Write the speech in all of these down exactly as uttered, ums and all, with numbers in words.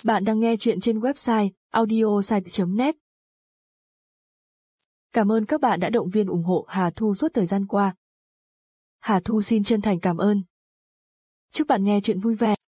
Bạn đang nghe chuyện trên website audiosite chấm net. Cảm ơn các bạn đã động viên ủng hộ Hà Thu suốt thời gian qua. Hà Thu xin chân thành cảm ơn. Chúc bạn nghe chuyện vui vẻ.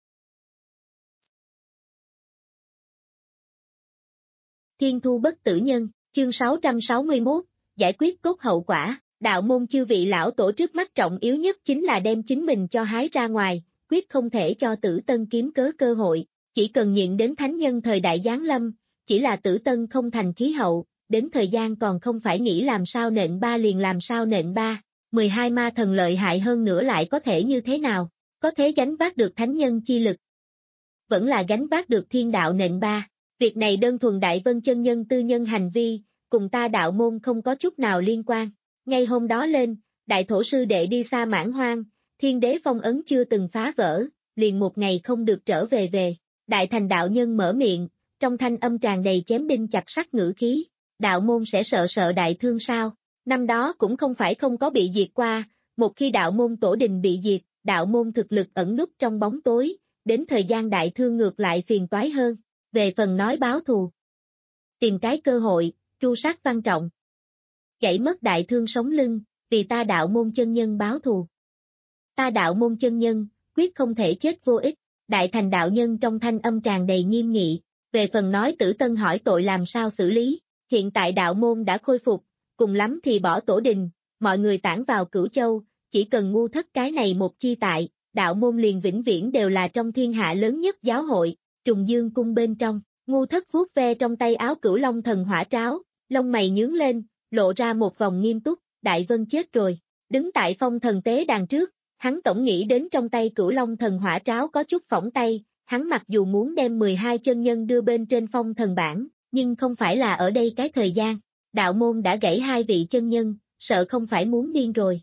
Thiên thu bất tử nhân, chương sáu trăm sáu mươi mốt, giải quyết cốt hậu quả. Đạo môn chư vị lão tổ trước mắt trọng yếu nhất chính là đem chính mình cho hái ra ngoài, quyết không thể cho Tử Tân kiếm cớ cơ hội. Chỉ cần nhịn đến thánh nhân thời đại giáng lâm, chỉ là Tử Tân không thành khí hậu, đến thời gian còn không phải nghĩ làm sao nện ba liền làm sao nện ba, mười hai ma thần lợi hại hơn nữa lại có thể như thế nào, có thể gánh vác được thánh nhân chi lực. Vẫn là gánh vác được thiên đạo nện ba, việc này đơn thuần Đại Vân chân nhân tư nhân hành vi, cùng ta đạo môn không có chút nào liên quan. Ngay hôm đó lên, đại thổ sư đệ đi xa mãn hoang, thiên đế phong ấn chưa từng phá vỡ, liền một ngày không được trở về về. Đại thành đạo nhân mở miệng, trong thanh âm tràn đầy chém đinh chặt sắt ngữ khí, đạo môn sẽ sợ sợ đại thương sao? Năm đó cũng không phải không có bị diệt qua, một khi đạo môn tổ đình bị diệt, đạo môn thực lực ẩn núp trong bóng tối, đến thời gian đại thương ngược lại phiền toái hơn. Về phần nói báo thù, tìm cái cơ hội, tru sát văn trọng, gãy mất đại thương sống lưng, vì ta đạo môn chân nhân báo thù. Ta đạo môn chân nhân, quyết không thể chết vô ích. Đại thành đạo nhân trong thanh âm tràn đầy nghiêm nghị, về phần nói Tử Tân hỏi tội làm sao xử lý, hiện tại đạo môn đã khôi phục, cùng lắm thì bỏ tổ đình, mọi người tản vào Cửu Châu, chỉ cần ngu thất cái này một chi tại, đạo môn liền vĩnh viễn đều là trong thiên hạ lớn nhất giáo hội. Trùng Dương cung bên trong, ngu thất vuốt ve trong tay áo Cửu Long thần hỏa tráo, lông mày nhướng lên, lộ ra một vòng nghiêm túc, Đại Vân chết rồi, đứng tại phong thần tế đàn trước. Hắn tổng nghĩ đến trong tay Cửu Long thần hỏa tráo có chút phỏng tay, hắn mặc dù muốn đem mười hai chân nhân đưa bên trên phong thần bảng, nhưng không phải là ở đây cái thời gian. Đạo môn đã gãy hai vị chân nhân, sợ không phải muốn điên rồi.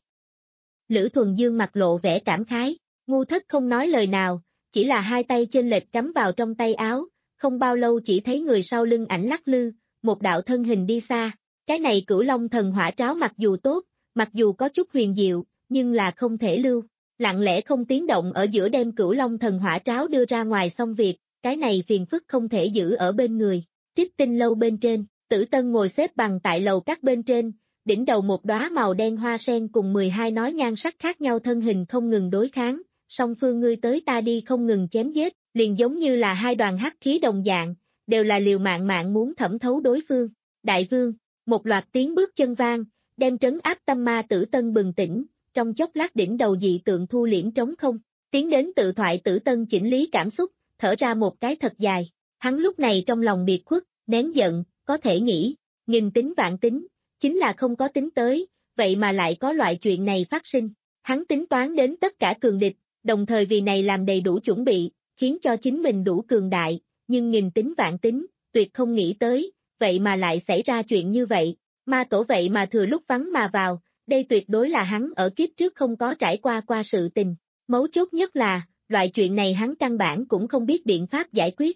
Lữ Thuần Dương mặt lộ vẻ cảm khái, ngu thất không nói lời nào, chỉ là hai tay chênh lệch cắm vào trong tay áo, không bao lâu chỉ thấy người sau lưng ảnh lắc lư, một đạo thân hình đi xa. Cái này Cửu Long thần hỏa tráo mặc dù tốt, mặc dù có chút huyền diệu, nhưng là không thể lưu. Lặng lẽ không tiếng động ở giữa đem Cửu Long thần hỏa tráo đưa ra ngoài xong việc, cái này phiền phức không thể giữ ở bên người. Trích Tinh lâu bên trên, Tử Tân ngồi xếp bằng tại lầu các bên trên, đỉnh đầu một đóa màu đen hoa sen cùng mười hai nói nhan sắc khác nhau thân hình không ngừng đối kháng, song phương ngươi tới ta đi không ngừng chém giết, liền giống như là hai đoàn hắc khí đồng dạng, đều là liều mạng mạng muốn thẩm thấu đối phương. Đại vương, một loạt tiếng bước chân vang, đem trấn áp tâm ma Tử Tân bừng tỉnh. Trong chốc lát đỉnh đầu dị tượng thu liễm trống không, tiến đến tự thoại Tử Tân chỉnh lý cảm xúc, thở ra một cái thật dài. Hắn lúc này trong lòng biệt khuất, nén giận, có thể nghĩ, nghìn tính vạn tính, chính là không có tính tới, vậy mà lại có loại chuyện này phát sinh. Hắn tính toán đến tất cả cường địch, đồng thời vì này làm đầy đủ chuẩn bị, khiến cho chính mình đủ cường đại, nhưng nghìn tính vạn tính, tuyệt không nghĩ tới, vậy mà lại xảy ra chuyện như vậy. Ma tổ vậy mà thừa lúc vắng mà vào. Đây tuyệt đối là hắn ở kiếp trước không có trải qua qua sự tình. Mấu chốt nhất là, loại chuyện này hắn căn bản cũng không biết biện pháp giải quyết.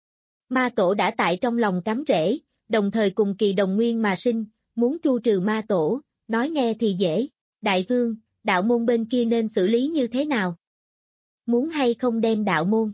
Ma tổ đã tại trong lòng cắm rễ, đồng thời cùng kỳ đồng nguyên mà sinh, muốn tru trừ ma tổ, nói nghe thì dễ. Đại vương, đạo môn bên kia nên xử lý như thế nào? Muốn hay không đem đạo môn?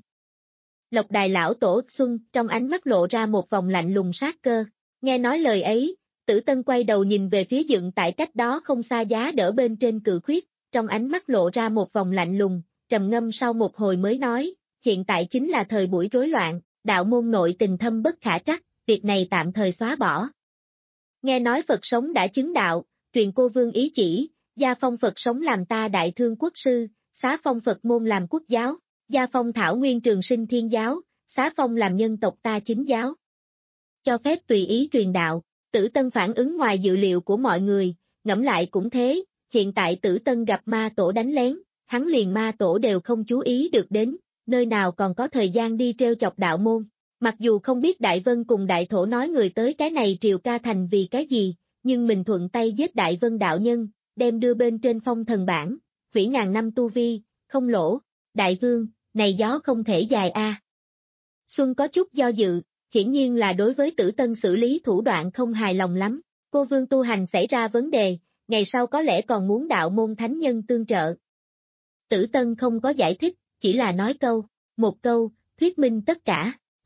Lộc đài lão tổ Xuân trong ánh mắt lộ ra một vòng lạnh lùng sát cơ. Nghe nói lời ấy, Tử Tân quay đầu nhìn về phía dựng tại cách đó không xa giá đỡ bên trên cự khuyết, trong ánh mắt lộ ra một vòng lạnh lùng, trầm ngâm sau một hồi mới nói, hiện tại chính là thời buổi rối loạn, đạo môn nội tình thâm bất khả trắc, việc này tạm thời xóa bỏ. Nghe nói Phật sống đã chứng đạo, truyền cô vương ý chỉ, gia phong Phật sống làm ta đại thương quốc sư, xá phong Phật môn làm quốc giáo, gia phong thảo nguyên trường sinh thiên giáo, xá phong làm nhân tộc ta chính giáo. Cho phép tùy ý truyền đạo. Tử Tân phản ứng ngoài dự liệu của mọi người, ngẫm lại cũng thế, hiện tại Tử Tân gặp ma tổ đánh lén, hắn liền ma tổ đều không chú ý được đến, nơi nào còn có thời gian đi treo chọc đạo môn. Mặc dù không biết Đại Vân cùng Đại Thổ nói người tới cái này Triều Ca Thành vì cái gì, nhưng mình thuận tay giết Đại Vân đạo nhân, đem đưa bên trên phong thần bảng, hủy ngàn năm tu vi, không lỗ. Đại vương, này gió không thể dài a. À. Xuân có chút do dự. Hiển nhiên là đối với Tử Tân xử lý thủ đoạn không hài lòng lắm, cô vương tu hành xảy ra vấn đề, ngày sau có lẽ còn muốn đạo môn thánh nhân tương trợ. Tử Tân không có giải thích, chỉ là nói câu, một câu, thuyết minh tất cả,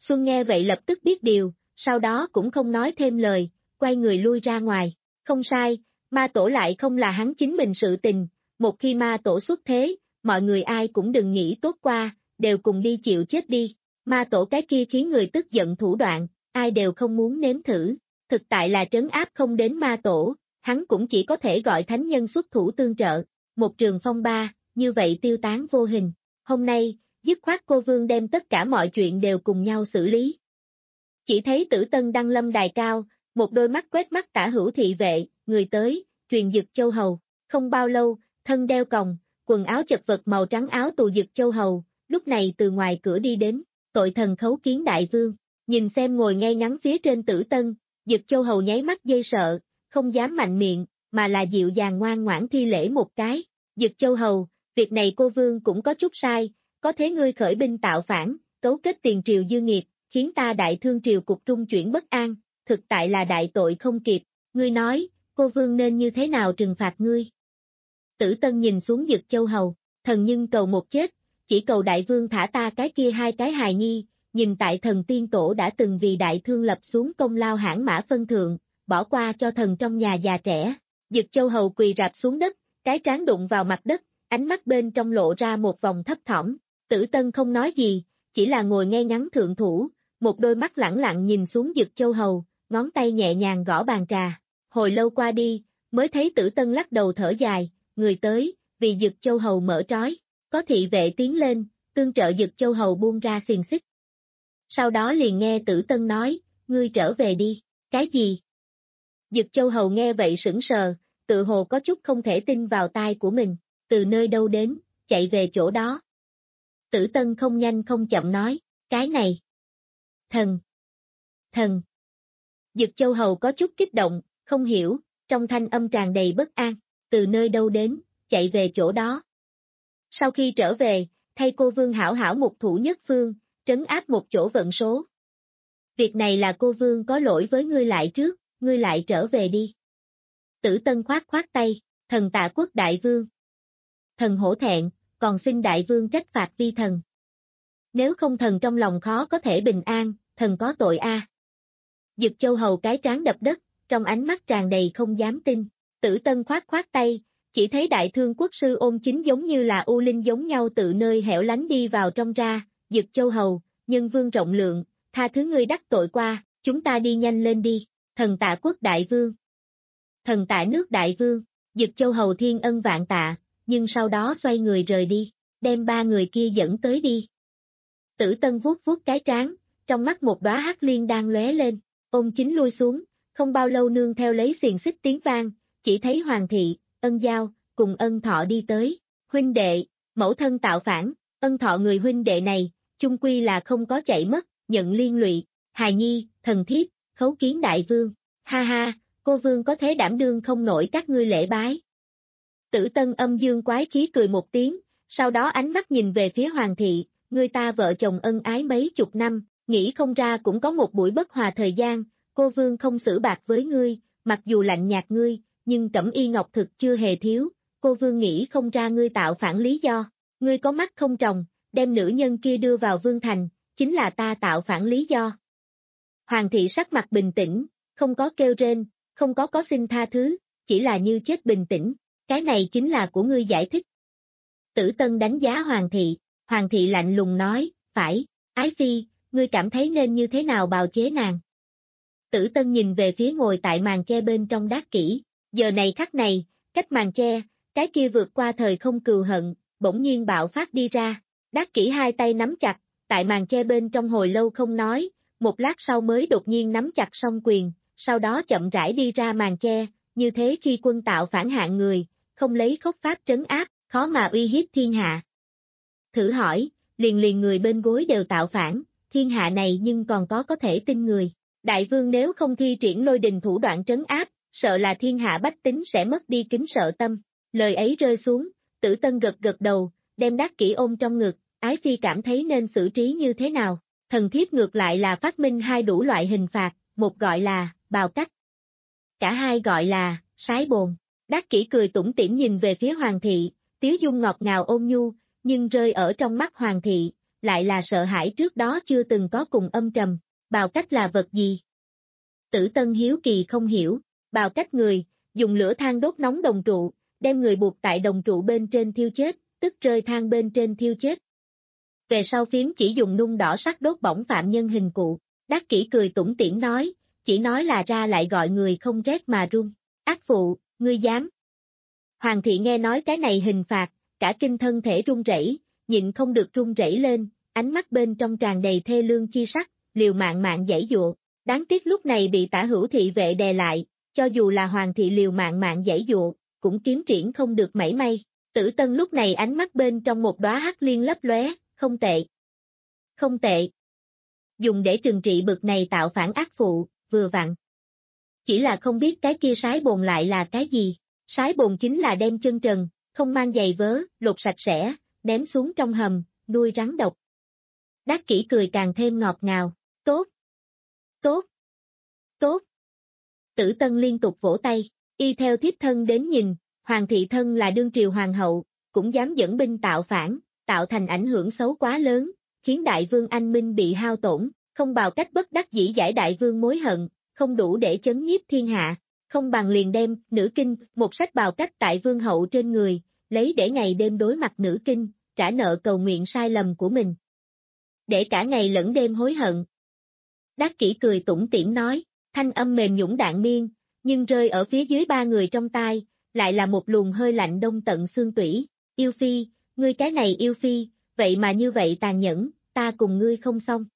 Xuân nghe vậy lập tức biết điều, sau đó cũng không nói thêm lời, quay người lui ra ngoài. Không sai, ma tổ lại không là hắn chính mình sự tình, một khi ma tổ xuất thế, mọi người ai cũng đừng nghĩ tốt qua, đều cùng đi chịu chết đi. Ma tổ cái kia khiến người tức giận thủ đoạn, ai đều không muốn nếm thử. Thực tại là trấn áp không đến ma tổ, hắn cũng chỉ có thể gọi thánh nhân xuất thủ tương trợ. Một trường phong ba, như vậy tiêu tán vô hình. Hôm nay, dứt khoát cô Vương đem tất cả mọi chuyện đều cùng nhau xử lý. Chỉ thấy Tử Tân đăng lâm đài cao, một đôi mắt quét mắt tả hữu thị vệ, người tới, truyền Dực Châu Hầu. Không bao lâu, thân đeo còng, quần áo chật vật màu trắng áo tù Dực Châu Hầu, lúc này từ ngoài cửa đi đến, tội thần khấu kiến đại vương. Nhìn xem ngồi ngay ngắn phía trên Tử Tân, Dực Châu Hầu nháy mắt dây sợ, không dám mạnh miệng, mà là dịu dàng ngoan ngoãn thi lễ một cái. Dực Châu Hầu, việc này cô Vương cũng có chút sai, có thế ngươi khởi binh tạo phản, cấu kết tiền triều dư nghiệt, khiến ta đại thương triều cục trung chuyển bất an, thực tại là đại tội không kịp, ngươi nói, cô Vương nên như thế nào trừng phạt ngươi? Tử Tân nhìn xuống Dực Châu Hầu, thần nhưng cầu một chết, chỉ cầu đại vương thả ta cái kia hai cái hài nhi, nhìn tại thần tiên tổ đã từng vì đại thương lập xuống công lao hãn mã phân thượng, bỏ qua cho thần trong nhà già trẻ. Dực Châu Hầu quỳ rạp xuống đất, cái trán đụng vào mặt đất, ánh mắt bên trong lộ ra một vòng thấp thỏm. Tử Tân không nói gì, chỉ là ngồi ngay ngắn thượng thủ, một đôi mắt lẳng lặng nhìn xuống Dực Châu Hầu, ngón tay nhẹ nhàng gõ bàn trà. Hồi lâu qua đi, mới thấy Tử Tân lắc đầu thở dài, người tới, vì Dực Châu Hầu mở trói, có thị vệ tiến lên, tương trợ Dực Châu Hầu buông ra xiềng xích. Sau đó liền nghe Tử Tân nói, ngươi trở về đi, cái gì? Dực Châu Hầu nghe vậy sững sờ, tự hồ có chút không thể tin vào tai của mình, từ nơi đâu đến, chạy về chỗ đó. Tử Tân không nhanh không chậm nói, cái này. Thần. Thần. Dực Châu Hầu có chút kích động, không hiểu, trong thanh âm tràn đầy bất an, từ nơi đâu đến, chạy về chỗ đó. Sau khi trở về, thay cô Vương hảo hảo một thủ nhất phương, trấn áp một chỗ vận số. Việc này là cô Vương có lỗi với ngươi lại trước, ngươi lại trở về đi. Tử Tân khoát khoát tay, thần tạ quốc đại vương. Thần hổ thẹn, còn xin đại vương trách phạt vi thần. Nếu không thần trong lòng khó có thể bình an, thần có tội a. À. Dực Châu Hầu cái trán đập đất, trong ánh mắt tràn đầy không dám tin. Tử Tân khoát khoát tay, chỉ thấy đại thương quốc sư Ôn Chính giống như là u linh giống nhau tự nơi hẻo lánh đi vào trong ra. Dực Châu Hầu, nhân vương rộng lượng, tha thứ ngươi đắc tội qua, chúng ta đi nhanh lên đi. Thần tạ quốc đại vương. Thần tạ nước đại vương. Dực Châu Hầu thiên ân vạn tạ, nhưng sau đó xoay người rời đi, đem ba người kia dẫn tới đi. Tử Tân vuốt vuốt cái trán, trong mắt một đóa hắc liên đang lóe lên, Ôn Chính lui xuống, không bao lâu nương theo lấy xiềng xích tiếng vang, chỉ thấy Hoàng thị, Ân Giao, cùng Ân Thọ đi tới, huynh đệ, mẫu thân tạo phản, Ân Thọ người huynh đệ này, chung quy là không có chạy mất, nhận liên lụy, hài nhi, thần thiếp, khấu kiến đại vương, ha ha, cô vương có thế đảm đương không nổi các ngươi lễ bái. Tử Tân âm dương quái khí cười một tiếng, sau đó ánh mắt nhìn về phía Hoàng thị, người ta vợ chồng ân ái mấy chục năm, nghĩ không ra cũng có một buổi bất hòa thời gian, cô vương không xử bạc với ngươi, mặc dù lạnh nhạt ngươi, nhưng cẩm y ngọc thực chưa hề thiếu, cô vương nghĩ không ra ngươi tạo phản lý do, ngươi có mắt không tròng, đem nữ nhân kia đưa vào vương thành, chính là ta tạo phản lý do. Hoàng thị sắc mặt bình tĩnh, không có kêu rên, không có có xin tha thứ, chỉ là như chết bình tĩnh, cái này chính là của ngươi giải thích. Tử Tân đánh giá Hoàng thị, Hoàng thị lạnh lùng nói, phải, ái phi, ngươi cảm thấy nên như thế nào bào chế nàng. Tử Tân nhìn về phía ngồi tại màn che bên trong Đát Kỷ, giờ này khắc này, cách màn che, cái kia vượt qua thời không cừu hận, bỗng nhiên bạo phát đi ra, Đát Kỷ hai tay nắm chặt, tại màn che bên trong hồi lâu không nói, một lát sau mới đột nhiên nắm chặt song quyền, sau đó chậm rãi đi ra màn che, như thế khi quân tạo phản hạng người, không lấy khốc pháp trấn áp, khó mà uy hiếp thiên hạ. Thử hỏi, liền liền người bên gối đều tạo phản, thiên hạ này nhưng còn có có thể tin người. Đại vương nếu không thi triển lôi đình thủ đoạn trấn áp, sợ là thiên hạ bách tính sẽ mất đi kính sợ tâm. Lời ấy rơi xuống, Tử Tân gật gật đầu, đem Đát Kỷ ôm trong ngực, ái phi cảm thấy nên xử trí như thế nào. Thần thiếp ngược lại là phát minh hai đủ loại hình phạt, một gọi là bào cách, cả hai gọi là sái bồn. Đát Kỷ cười tủm tỉm nhìn về phía Hoàng thị, tiếu dung ngọt ngào ôn nhu, nhưng rơi ở trong mắt Hoàng thị, lại là sợ hãi trước đó chưa từng có cùng âm trầm. Bào cách là vật gì? Tử Tân hiếu kỳ không hiểu. Bào cách người, dùng lửa than đốt nóng đồng trụ, đem người buộc tại đồng trụ bên trên thiêu chết, tức rơi than bên trên thiêu chết. Về sau phím chỉ dùng nung đỏ sắt đốt bỏng phạm nhân hình cụ. Đắc Kỷ cười tủm tỉm nói, chỉ nói là ra lại gọi người không rét mà run. Ác phụ, ngươi dám. Hoàng thị nghe nói cái này hình phạt, cả kinh thân thể run rẩy, nhịn không được run rẩy lên, ánh mắt bên trong tràn đầy thê lương chi sắc, liều mạng mạng giãy giụa. Đáng tiếc lúc này bị Tả Hữu thị vệ đè lại, cho dù là Hoàng thị liều mạng mạng giãy giụa, cũng kiếm triển không được mảy may. Tử Tân lúc này ánh mắt bên trong một đóa hắc liên lấp lóe, không tệ. Không tệ. Dùng để trừng trị bực này tạo phản ác phụ, vừa vặn. Chỉ là không biết cái kia sái bồn lại là cái gì. Sái bồn chính là đem chân trần, không mang giày vớ, lột sạch sẽ, ném xuống trong hầm, nuôi rắn độc. Đắc Kỷ cười càng thêm ngọt ngào. Tốt. Tốt. Tốt. Tử Tân liên tục vỗ tay, y theo thiếp thân đến nhìn, Hoàng thị thân là đương triều hoàng hậu, cũng dám dẫn binh tạo phản, tạo thành ảnh hưởng xấu quá lớn, khiến đại vương anh minh bị hao tổn, không Bào cách bất đắc dĩ giải đại vương mối hận, không đủ để chấn nhiếp thiên hạ, không bằng liền đem nữ kinh, một sách Bào cách tại vương hậu trên người, lấy để ngày đêm đối mặt nữ kinh, trả nợ cầu nguyện sai lầm của mình. Để cả ngày lẫn đêm hối hận. Đắc Kỷ cười tủm tỉm nói, thanh âm mềm nhũn đạn miên, nhưng rơi ở phía dưới ba người trong tai, lại là một luồng hơi lạnh đông tận xương tủy. Yêu phi, ngươi cái này yêu phi, vậy mà như vậy tàn nhẫn, ta cùng ngươi không xong.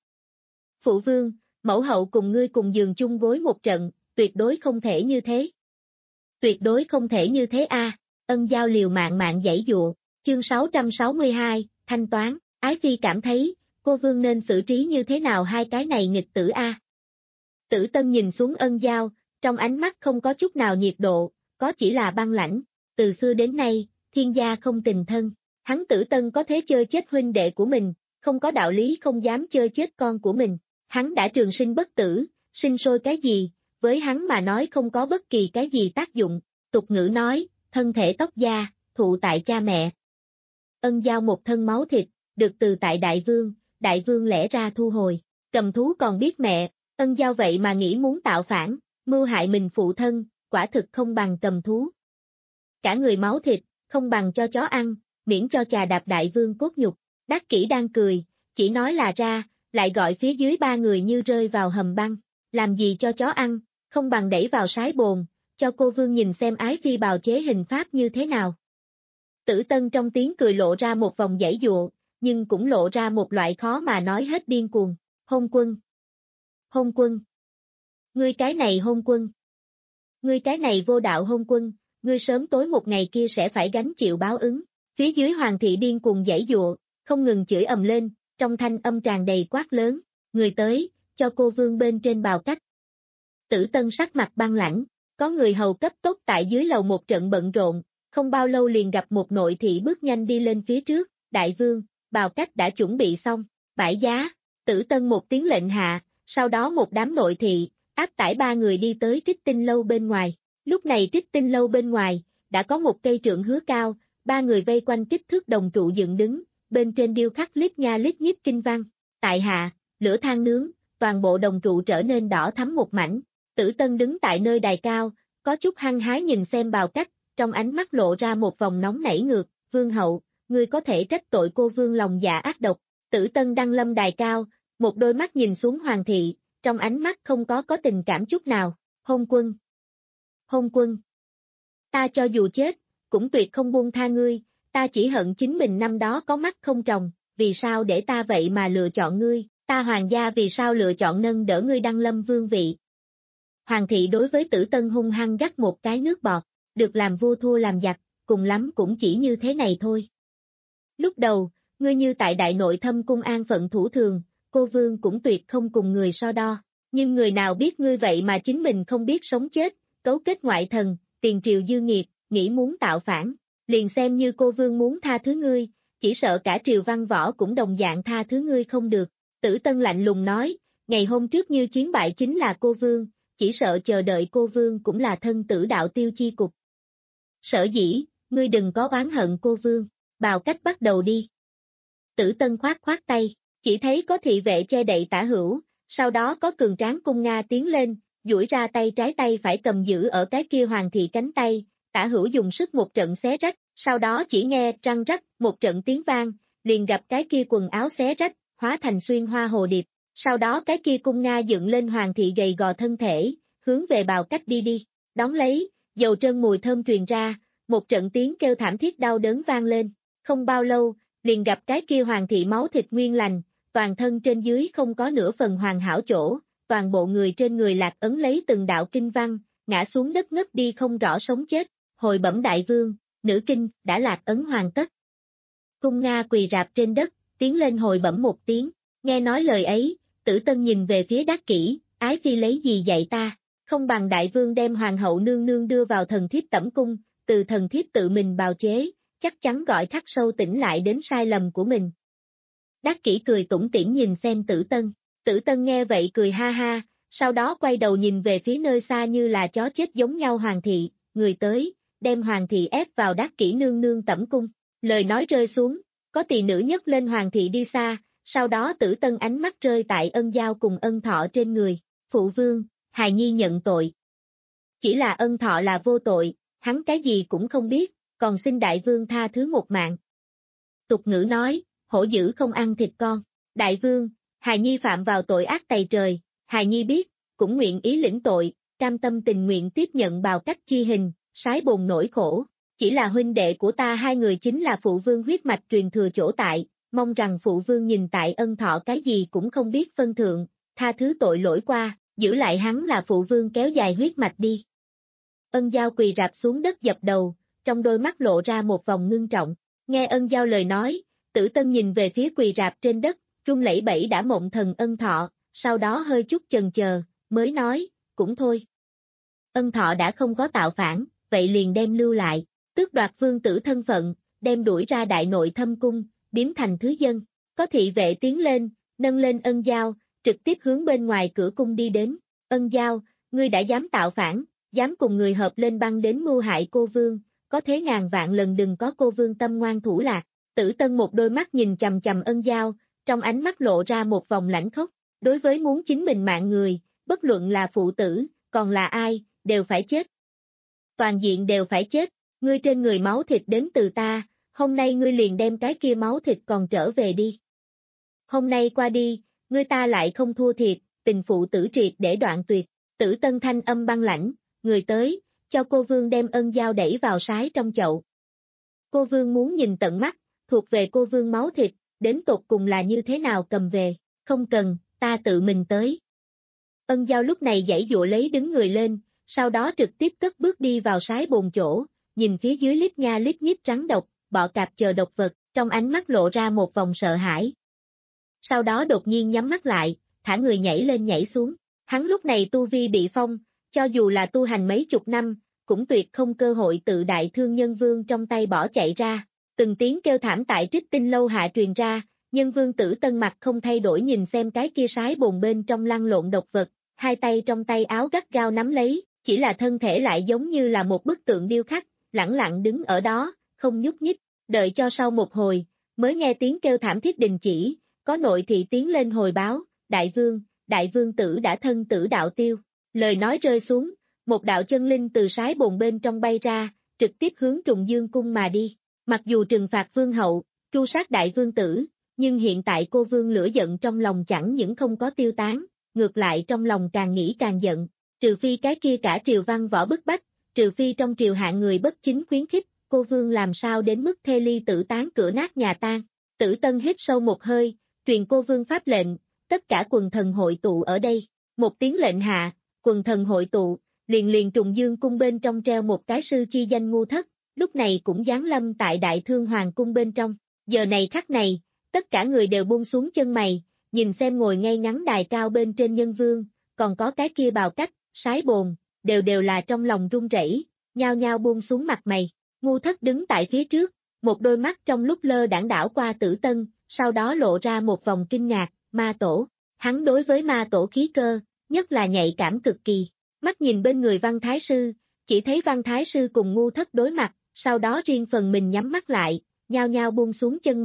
Phụ vương, mẫu hậu cùng ngươi cùng giường chung gối một trận, tuyệt đối không thể như thế. Tuyệt đối không thể như thế a. À. Ân Giao liều mạng mạng giãy giụa. Chương sáu trăm sáu mươi hai, thanh toán. Ái phi cảm thấy, cô vương nên xử trí như thế nào hai cái này nghịch tử a. À. Tử Tân nhìn xuống Ân Giao, trong ánh mắt không có chút nào nhiệt độ, có chỉ là băng lãnh. Từ xưa đến nay, thiên gia không tình thân. Hắn Tử Tân có thế chơi chết huynh đệ của mình, không có đạo lý không dám chơi chết con của mình. Hắn đã trường sinh bất tử, sinh sôi cái gì, với hắn mà nói không có bất kỳ cái gì tác dụng. Tục ngữ nói, thân thể tóc da, thụ tại cha mẹ. Ân Giao một thân máu thịt, được từ tại đại vương, đại vương lẽ ra thu hồi. Cầm thú còn biết mẹ, Ân Giao vậy mà nghĩ muốn tạo phản, mưu hại mình phụ thân, quả thực không bằng cầm thú. Cả người máu thịt, không bằng cho chó ăn, miễn cho chà đạp đại vương cốt nhục. Đắc Kỷ đang cười, chỉ nói là ra, lại gọi phía dưới ba người như rơi vào hầm băng. Làm gì cho chó ăn, không bằng đẩy vào sái bồn, cho cô vương nhìn xem ái phi bào chế hình pháp như thế nào. Tử Tân trong tiếng cười lộ ra một vòng giãy giụa, nhưng cũng lộ ra một loại khó mà nói hết điên cuồng. Hôn quân. Hôn quân. Ngươi cái này hôn quân. Ngươi cái này vô đạo hôn quân, ngươi sớm tối một ngày kia sẽ phải gánh chịu báo ứng. Phía dưới Hoàng thị điên cuồng giãy giụa, không ngừng chửi ầm lên, trong thanh âm tràn đầy quát lớn, người tới, cho cô vương bên trên bào cách. Tử Tân sắc mặt băng lãnh, có người hầu cấp tốc tại dưới lầu một trận bận rộn, không bao lâu liền gặp một nội thị bước nhanh đi lên phía trước, đại vương, bào cách đã chuẩn bị xong, bãi giá. Tử Tân một tiếng lệnh hạ, sau đó một đám nội thị, áp tải ba người đi tới Trích Tinh lâu bên ngoài. Lúc này Trích Tinh lâu bên ngoài, đã có một cây trượng hứa cao, ba người vây quanh kích thước đồng trụ dựng đứng, bên trên điêu khắc lít nha lít nhít kinh văn. Tại hạ, lửa than nướng, toàn bộ đồng trụ trở nên đỏ thắm một mảnh. Tử Tân đứng tại nơi đài cao, có chút hăng hái nhìn xem bào cách, trong ánh mắt lộ ra một vòng nóng nảy ngược, vương hậu, ngươi có thể trách tội cô vương lòng dạ ác độc. Tử Tân đăng lâm đài cao, một đôi mắt nhìn xuống Hoàng thị, trong ánh mắt không có có tình cảm chút nào. Hôn quân. Hôn quân. Ta cho dù chết, cũng tuyệt không buông tha ngươi, ta chỉ hận chính mình năm đó có mắt không tròng, vì sao để ta vậy mà lựa chọn ngươi, ta Hoàng gia vì sao lựa chọn nâng đỡ ngươi đăng lâm vương vị. Hoàng thị đối với Tử Tân hung hăng gắt một cái nước bọt, được làm vua thua làm giặc, cùng lắm cũng chỉ như thế này thôi. Lúc đầu, ngươi như tại đại nội thâm cung an phận thủ thường, cô vương cũng tuyệt không cùng người so đo, nhưng người nào biết ngươi vậy mà chính mình không biết sống chết, cấu kết ngoại thần, tiền triều dư nghiệt, nghĩ muốn tạo phản, liền xem như cô vương muốn tha thứ ngươi, chỉ sợ cả triều văn võ cũng đồng dạng tha thứ ngươi không được. Tử Tân lạnh lùng nói, ngày hôm trước như chiến bại chính là cô vương, chỉ sợ chờ đợi cô vương cũng là thân tử đạo tiêu chi cục. Sở dĩ, ngươi đừng có oán hận cô vương, bào cách bắt đầu đi. Tử Tân khoát khoát tay, chỉ thấy có thị vệ che đậy tả hữu, sau đó có cường tráng cung Nga tiến lên, duỗi ra tay trái tay phải cầm giữ ở cái kia hoàng thị cánh tay, tả hữu dùng sức một trận xé rách, sau đó chỉ nghe răng rắc một trận tiếng vang, liền gặp cái kia quần áo xé rách, hóa thành xuyên hoa hồ điệp, sau đó cái kia cung Nga dựng lên hoàng thị gầy gò thân thể, hướng về bào cách đi đi, đón lấy, dầu trơn mùi thơm truyền ra, một trận tiếng kêu thảm thiết đau đớn vang lên, không bao lâu, liền gặp cái kia hoàng thị máu thịt nguyên lành, toàn thân trên dưới không có nửa phần hoàn hảo chỗ, toàn bộ người trên người lạc ấn lấy từng đạo kinh văn, ngã xuống đất ngất đi không rõ sống chết, hồi bẩm đại vương, nữ kinh, đã lạc ấn hoàn tất. Cung Nga quỳ rạp trên đất, tiến lên hồi bẩm một tiếng, nghe nói lời ấy, Tử Tân nhìn về phía Đắc Kỷ, ái phi lấy gì dạy ta, không bằng đại vương đem hoàng hậu nương nương đưa vào thần thiếp tẩm cung, từ thần thiếp tự mình bào chế, chắc chắn gọi khắc sâu tỉnh lại đến sai lầm của mình. Đắc Kỷ cười tủm tỉm nhìn xem Tử Tân, Tử Tân nghe vậy cười ha ha, sau đó quay đầu nhìn về phía nơi xa như là chó chết giống nhau hoàng thị, người tới, đem hoàng thị ép vào Đắc Kỷ nương nương tẩm cung, lời nói rơi xuống, có tỳ nữ nhấc lên hoàng thị đi xa, sau đó Tử Tân ánh mắt rơi tại Ân Giao cùng Ân Thọ trên người, phụ vương, hài nhi nhận tội. Chỉ là Ân Thọ là vô tội, hắn cái gì cũng không biết, còn xin đại vương tha thứ một mạng. Tục ngữ nói, hổ dữ không ăn thịt con, đại vương, hài nhi phạm vào tội ác tày trời, hài nhi biết, cũng nguyện ý lĩnh tội, cam tâm tình nguyện tiếp nhận bào cách chi hình, sái bồn nỗi khổ, chỉ là huynh đệ của ta hai người chính là phụ vương huyết mạch truyền thừa chỗ tại, mong rằng phụ vương nhìn tại Ân Thọ cái gì cũng không biết phân thượng, tha thứ tội lỗi qua, giữ lại hắn là phụ vương kéo dài huyết mạch đi. Ân Giao quỳ rạp xuống đất dập đầu, trong đôi mắt lộ ra một vòng ngưng trọng, nghe Ân Giao lời nói, Tử Tân nhìn về phía quỳ rạp trên đất, run lẩy bẩy đã mộng thần Ân Thọ, sau đó hơi chút chần chờ, mới nói, cũng thôi. Ân Thọ đã không có tạo phản, vậy liền đem lưu lại, tước đoạt vương tử thân phận, đem đuổi ra đại nội thâm cung, biến thành thứ dân, có thị vệ tiến lên, nâng lên Ân Giao, trực tiếp hướng bên ngoài cửa cung đi đến, Ân Giao, ngươi đã dám tạo phản, dám cùng người hợp lên băng đến mưu hại cô vương, có thế ngàn vạn lần đừng có cô vương tâm ngoan thủ lạc. Tử Tân một đôi mắt nhìn chằm chằm Ân Giao, trong ánh mắt lộ ra một vòng lãnh khốc, đối với muốn chính mình mạng người, bất luận là phụ tử, còn là ai, đều phải chết. Toàn diện đều phải chết, ngươi trên người máu thịt đến từ ta, hôm nay ngươi liền đem cái kia máu thịt còn trở về đi. Hôm nay qua đi, ngươi ta lại không thua thiệt, tình phụ tử triệt để đoạn tuyệt, Tử Tân thanh âm băng lãnh, người tới, cho cô vương đem Ân Giao đẩy vào sái trong chậu. Cô vương muốn nhìn tận mắt, thuộc về cô vương máu thịt, đến tột cùng là như thế nào cầm về, không cần, ta tự mình tới. Ân Giao lúc này giãy dụa lấy đứng người lên, sau đó trực tiếp cất bước đi vào sái bồn chỗ, nhìn phía dưới lít nha lít nhít rắn độc, bọ cạp chờ độc vật, trong ánh mắt lộ ra một vòng sợ hãi. Sau đó đột nhiên nhắm mắt lại, thả người nhảy lên nhảy xuống, hắn lúc này tu vi bị phong, cho dù là tu hành mấy chục năm, cũng tuyệt không cơ hội tự đại thương nhân vương trong tay bỏ chạy ra. Từng tiếng kêu thảm tại Trích Tinh lâu hạ truyền ra, nhân vương Tử Tân mặt không thay đổi nhìn xem cái kia sái bồn bên trong lăn lộn độc vật, hai tay trong tay áo gắt gao nắm lấy, chỉ là thân thể lại giống như là một bức tượng điêu khắc, lẳng lặng đứng ở đó, không nhúc nhích, đợi cho sau một hồi, mới nghe tiếng kêu thảm thiết đình chỉ, có nội thị tiến lên hồi báo, đại vương, đại vương tử đã thân tử đạo tiêu, lời nói rơi xuống, một đạo chân linh từ sái bồn bên trong bay ra, trực tiếp hướng Trùng Dương cung mà đi. Mặc dù trừng phạt vương hậu, tru sát đại vương tử, nhưng hiện tại cô vương lửa giận trong lòng chẳng những không có tiêu tán, ngược lại trong lòng càng nghĩ càng giận, trừ phi cái kia cả triều văn võ bức bách, trừ phi trong triều hạng người bất chính khuyến khích, cô vương làm sao đến mức thê ly tử tán cửa nát nhà tan. Tử Tân hít sâu một hơi, truyền cô vương pháp lệnh, tất cả quần thần hội tụ ở đây, một tiếng lệnh hạ, quần thần hội tụ, liền liền Trùng Dương cung bên trong treo một cái sư chi danh ngu thất. Lúc này cũng giáng lâm tại Đại Thương Hoàng cung bên trong, giờ này khắc này, tất cả người đều buông xuống chân mày, nhìn xem ngồi ngay ngắn đài cao bên trên nhân vương, còn có cái kia bào cách, sái bồn, đều đều là trong lòng run rẩy, nhao nhao buông xuống mặt mày, ngu thất đứng tại phía trước, một đôi mắt trong lúc lơ đãng đảo qua Tử Tân, sau đó lộ ra một vòng kinh ngạc, ma tổ, hắn đối với ma tổ khí cơ, nhất là nhạy cảm cực kỳ, mắt nhìn bên người Văn Thái Sư, chỉ thấy Văn Thái Sư cùng ngu thất đối mặt, sau đó riêng phần mình nhắm mắt lại, nhao nhao buông xuống chân mày,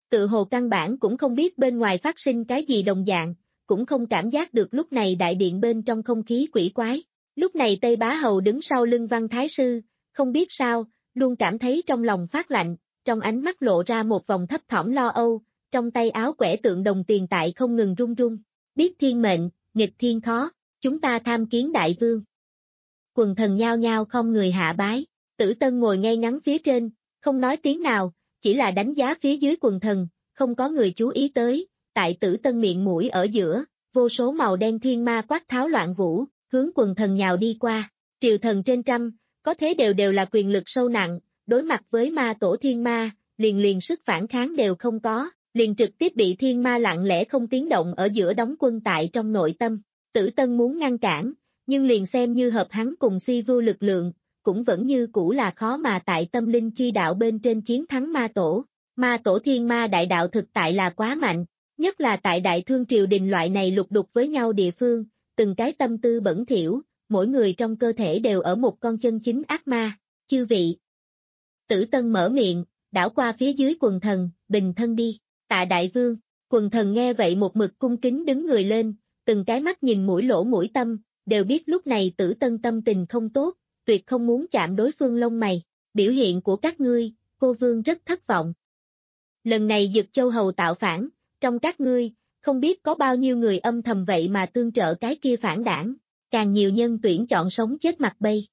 tự hồ căn bản cũng không biết bên ngoài phát sinh cái gì đồng dạng, cũng không cảm giác được lúc này đại điện bên trong không khí quỷ quái. Lúc này Tây Bá Hầu đứng sau lưng Văn Thái Sư, không biết sao, luôn cảm thấy trong lòng phát lạnh, trong ánh mắt lộ ra một vòng thấp thỏm lo âu, trong tay áo quẻ tượng đồng tiền tại không ngừng run run. Biết thiên mệnh, nghịch thiên khó, chúng ta tham kiến đại vương. Quần thần nhao nhao không người hạ bái, Tử Tân ngồi ngay ngắn phía trên, không nói tiếng nào, chỉ là đánh giá phía dưới quần thần, không có người chú ý tới, tại Tử Tân miệng mũi ở giữa, vô số màu đen thiên ma quát tháo loạn vũ, hướng quần thần nhào đi qua, triều thần trên trăm, có thế đều đều là quyền lực sâu nặng, đối mặt với ma tổ thiên ma, liền liền sức phản kháng đều không có, liền trực tiếp bị thiên ma lặng lẽ không tiếng động ở giữa đóng quân tại trong nội tâm. Tử Tân muốn ngăn cản, nhưng liền xem như hợp hắn cùng si vưu lực lượng, cũng vẫn như cũ là khó mà tại tâm linh chi đạo bên trên chiến thắng ma tổ. Ma tổ thiên ma đại đạo thực tại là quá mạnh, nhất là tại đại thương triều đình loại này lục đục với nhau địa phương, từng cái tâm tư bẩn thỉu, mỗi người trong cơ thể đều ở một con chân chính ác ma. Chư vị. Tử Tân mở miệng, đảo qua phía dưới quần thần, bình thân đi, tạ đại vương. Quần thần nghe vậy một mực cung kính đứng người lên, từng cái mắt nhìn mũi lỗ mũi tâm, đều biết lúc này Tử Tân tâm tình không tốt, tuyệt không muốn chạm đối phương lông mày. Biểu hiện của các ngươi, cô vương rất thất vọng. Lần này Dực Châu Hầu tạo phản, trong các ngươi, không biết có bao nhiêu người âm thầm vậy mà tương trợ cái kia phản đảng, càng nhiều nhân tuyển chọn sống chết mặt bay.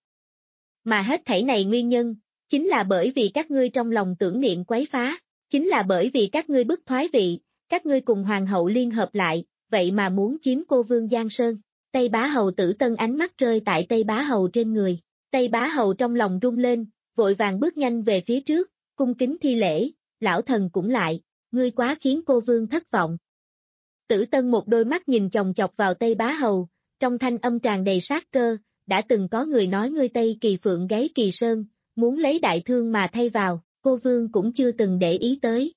Mà hết thảy này nguyên nhân, chính là bởi vì các ngươi trong lòng tưởng niệm quấy phá, chính là bởi vì các ngươi bức thoái vị, các ngươi cùng hoàng hậu liên hợp lại, vậy mà muốn chiếm cô vương Giang Sơn. Tây Bá Hầu Tử Tân ánh mắt rơi tại Tây Bá Hầu trên người, Tây Bá Hầu trong lòng rung lên, vội vàng bước nhanh về phía trước, cung kính thi lễ, lão thần cũng lại, ngươi quá khiến cô vương thất vọng. Tử Tân một đôi mắt nhìn chòng chọc vào Tây Bá Hầu, trong thanh âm tràn đầy sát cơ, đã từng có người nói ngươi Tây Kỳ Phượng gáy Kỳ Sơn, muốn lấy đại thương mà thay vào, cô vương cũng chưa từng để ý tới.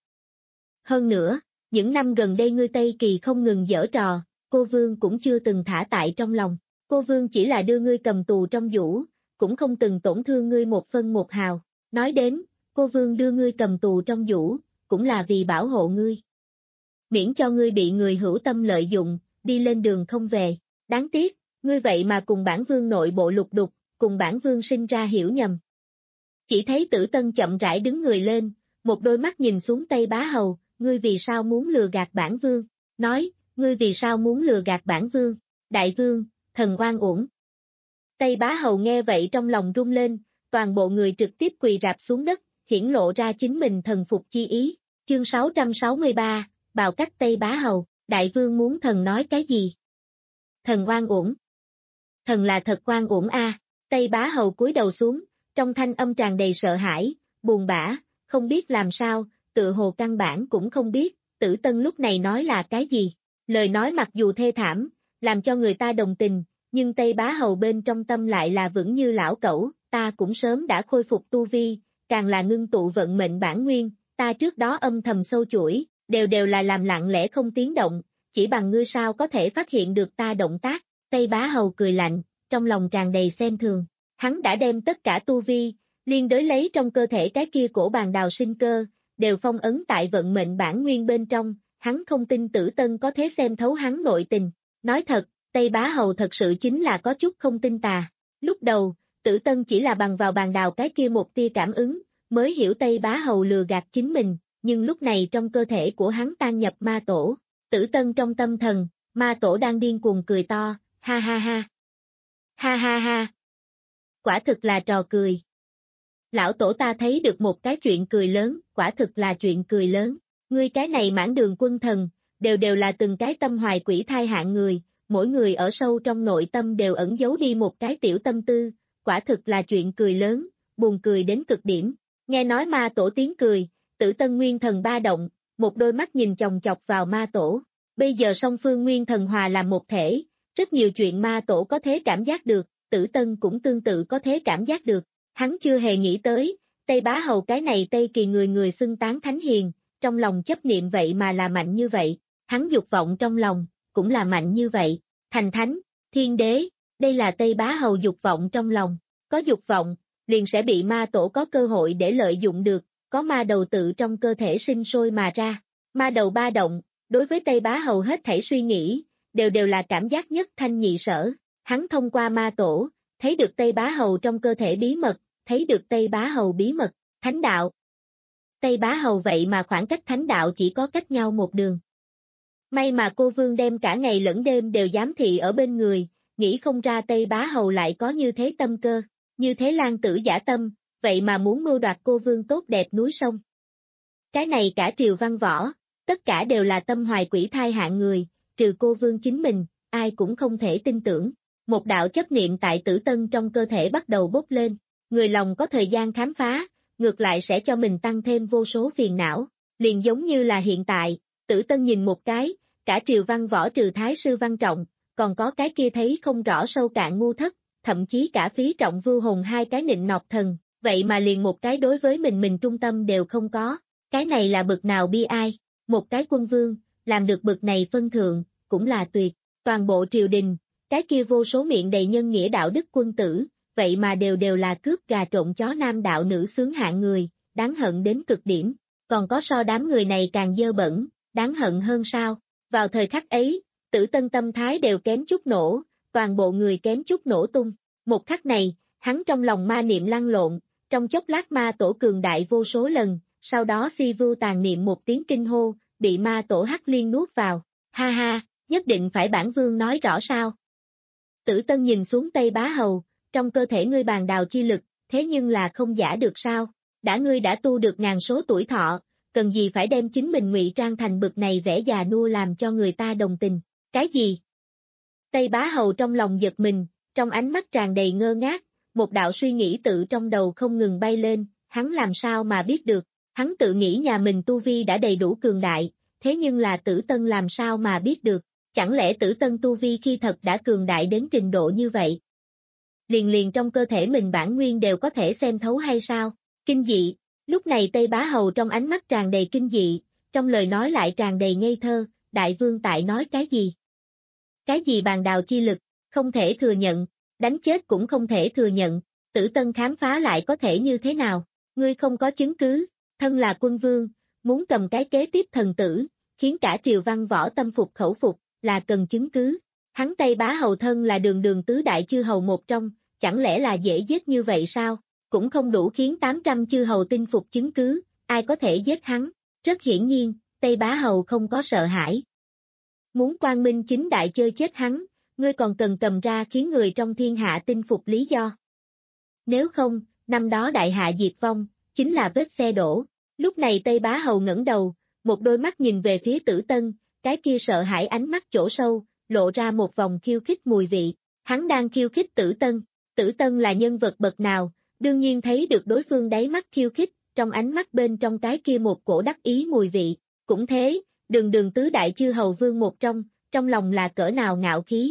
Hơn nữa, những năm gần đây ngươi Tây Kỳ không ngừng giở trò, cô vương cũng chưa từng thả tại trong lòng, cô vương chỉ là đưa ngươi cầm tù trong vũ, cũng không từng tổn thương ngươi một phân một hào. Nói đến, cô vương đưa ngươi cầm tù trong vũ, cũng là vì bảo hộ ngươi. Miễn cho ngươi bị người hữu tâm lợi dụng, đi lên đường không về. Đáng tiếc, ngươi vậy mà cùng bản vương nội bộ lục đục, cùng bản vương sinh ra hiểu nhầm. Chỉ thấy Tử Tân chậm rãi đứng người lên, một đôi mắt nhìn xuống Tây Bá Hầu, ngươi vì sao muốn lừa gạt bản vương? Nói, ngươi vì sao muốn lừa gạt bản vương? Đại vương, thần oan uổng. Tây Bá Hầu nghe vậy trong lòng rung lên, toàn bộ người trực tiếp quỳ rạp xuống đất, hiển lộ ra chính mình thần phục chi ý. Chương sáu trăm sáu mươi ba, bào cách Tây Bá Hầu, đại vương muốn thần nói cái gì? Thần oan uổng. Thần là thật oan uổng a. À. Tây Bá Hầu cúi đầu xuống, trong thanh âm tràn đầy sợ hãi, buồn bã, không biết làm sao, tự hồ căn bản cũng không biết, Tử Tân lúc này nói là cái gì. Lời nói mặc dù thê thảm, làm cho người ta đồng tình, nhưng Tây Bá Hầu bên trong tâm lại là vững như lão cẩu, ta cũng sớm đã khôi phục tu vi, càng là ngưng tụ vận mệnh bản nguyên, ta trước đó âm thầm sâu chuỗi, đều đều là làm lặng lẽ không tiếng động, chỉ bằng ngươi sao có thể phát hiện được ta động tác. Tây Bá Hầu cười lạnh, trong lòng tràn đầy xem thường, hắn đã đem tất cả tu vi, liên đới lấy trong cơ thể cái kia cổ bàn đào sinh cơ, đều phong ấn tại vận mệnh bản nguyên bên trong, hắn không tin Tử Tân có thể xem thấu hắn nội tình. Nói thật, Tây Bá Hầu thật sự chính là có chút không tin tà. Lúc đầu, Tử Tân chỉ là bằng vào bàn đào cái kia một tia cảm ứng, mới hiểu Tây Bá Hầu lừa gạt chính mình, nhưng lúc này trong cơ thể của hắn tan nhập ma tổ. Tử Tân trong tâm thần, ma tổ đang điên cuồng cười to, ha ha ha. Ha ha ha. Quả thực là trò cười. Lão tổ ta thấy được một cái chuyện cười lớn, quả thực là chuyện cười lớn. Ngươi cái này mãn đường quân thần, đều đều là từng cái tâm hoài quỷ thai hạng người, mỗi người ở sâu trong nội tâm đều ẩn giấu đi một cái tiểu tâm tư, quả thực là chuyện cười lớn, buồn cười đến cực điểm. Nghe nói ma tổ tiếng cười, Tử Tân nguyên thần ba động, một đôi mắt nhìn chòng chọc vào ma tổ. Bây giờ song phương nguyên thần hòa làm một thể, rất nhiều chuyện ma tổ có thể cảm giác được, Tử Tân cũng tương tự có thể cảm giác được. Hắn chưa hề nghĩ tới, Tây Bá Hầu cái này Tây Kỳ người người xưng tán thánh hiền, trong lòng chấp niệm vậy mà là mạnh như vậy, hắn dục vọng trong lòng, cũng là mạnh như vậy, thành thánh, thiên đế, đây là Tây Bá Hầu dục vọng trong lòng, có dục vọng, liền sẽ bị ma tổ có cơ hội để lợi dụng được, có ma đầu tự trong cơ thể sinh sôi mà ra, Ma đầu ba động, đối với Tây Bá Hầu hết thảy suy nghĩ, đều đều là cảm giác nhất thanh nhị sở. Hắn thông qua ma tổ, thấy được Tây Bá Hầu trong cơ thể bí mật, thấy được Tây Bá Hầu bí mật, thánh đạo. Tây Bá Hầu vậy mà khoảng cách thánh đạo chỉ có cách nhau một đường. May mà cô Vương đem cả ngày lẫn đêm đều giám thị ở bên người, nghĩ không ra Tây Bá Hầu lại có như thế tâm cơ, như thế lang tử giả tâm, vậy mà muốn mưu đoạt cô Vương tốt đẹp núi sông. Cái này cả triều văn võ, tất cả đều là tâm hoài quỷ thai hạng người, trừ cô Vương chính mình, ai cũng không thể tin tưởng. Một đạo chấp niệm tại Tử Tân trong cơ thể bắt đầu bốc lên, người lòng có thời gian khám phá, ngược lại sẽ cho mình tăng thêm vô số phiền não, liền giống như là hiện tại, Tử Tân nhìn một cái, cả triều văn võ trừ Thái sư Văn Trọng, còn có cái kia thấy không rõ sâu cạn ngu thất, thậm chí cả Phí Trọng Vưu Hồn hai cái nịnh nọt thần, vậy mà liền một cái đối với mình mình trung tâm đều không có, cái này là bực nào bi ai, một cái quân vương, làm được bực này phân thượng, cũng là tuyệt, toàn bộ triều đình, cái kia vô số miệng đầy nhân nghĩa đạo đức quân tử, vậy mà đều đều là cướp gà trộn chó nam đạo nữ sướng hạng người, đáng hận đến cực điểm, còn có so đám người này càng dơ bẩn, đáng hận hơn sao, vào thời khắc ấy, Tử Tân tâm thái đều kém chút nổ, toàn bộ người kém chút nổ tung, một khắc này, hắn trong lòng ma niệm lăn lộn, trong chốc lát ma tổ cường đại vô số lần, sau đó si vưu tàn niệm một tiếng kinh hô, bị ma tổ hắc liên nuốt vào, ha ha, nhất định phải bản vương nói rõ sao. Tử Tân nhìn xuống Tây Bá Hầu, trong cơ thể ngươi bàn đào chi lực, thế nhưng là không giả được sao, đã ngươi đã tu được ngàn số tuổi thọ, cần gì phải đem chính mình ngụy trang thành bực này vẻ già nua làm cho người ta đồng tình, cái gì? Tây Bá Hầu trong lòng giật mình, trong ánh mắt tràn đầy ngơ ngác, một đạo suy nghĩ tự trong đầu không ngừng bay lên, hắn làm sao mà biết được, hắn tự nghĩ nhà mình tu vi đã đầy đủ cường đại, thế nhưng là Tử Tân làm sao mà biết được, chẳng lẽ Tử Tân tu vi khi thật đã cường đại đến trình độ như vậy? Liền liền trong cơ thể mình bản nguyên đều có thể xem thấu hay sao? Kinh dị, lúc này Tây Bá Hầu trong ánh mắt tràn đầy kinh dị, trong lời nói lại tràn đầy ngây thơ, đại vương tại nói cái gì? Cái gì bàn đào chi lực, không thể thừa nhận, đánh chết cũng không thể thừa nhận, Tử Tân khám phá lại có thể như thế nào? Ngươi không có chứng cứ, thân là quân vương, muốn cầm cái kế tiếp thần tử, khiến cả triều văn võ tâm phục khẩu phục, là cần chứng cứ. Hắn Tây Bá Hầu thân là đường đường tứ đại chư hầu một trong, chẳng lẽ là dễ giết như vậy sao? Cũng không đủ khiến tám trăm chư hầu tin phục chứng cứ, ai có thể giết hắn? Rất hiển nhiên, Tây Bá Hầu không có sợ hãi. Muốn quang minh chính đại chơi chết hắn, ngươi còn cần cầm ra khiến người trong thiên hạ tin phục lý do. Nếu không, năm đó đại hạ diệt vong, chính là vết xe đổ. Lúc này Tây Bá Hầu ngẩng đầu, một đôi mắt nhìn về phía Tử Tân, cái kia sợ hãi ánh mắt chỗ sâu, lộ ra một vòng khiêu khích mùi vị. Hắn đang khiêu khích Tử Tân. Tử Tân là nhân vật bậc nào, đương nhiên thấy được đối phương đáy mắt khiêu khích, trong ánh mắt bên trong cái kia một cổ đắc ý mùi vị. Cũng thế, đường đường tứ đại chư hầu vương một trong, trong lòng là cỡ nào ngạo khí.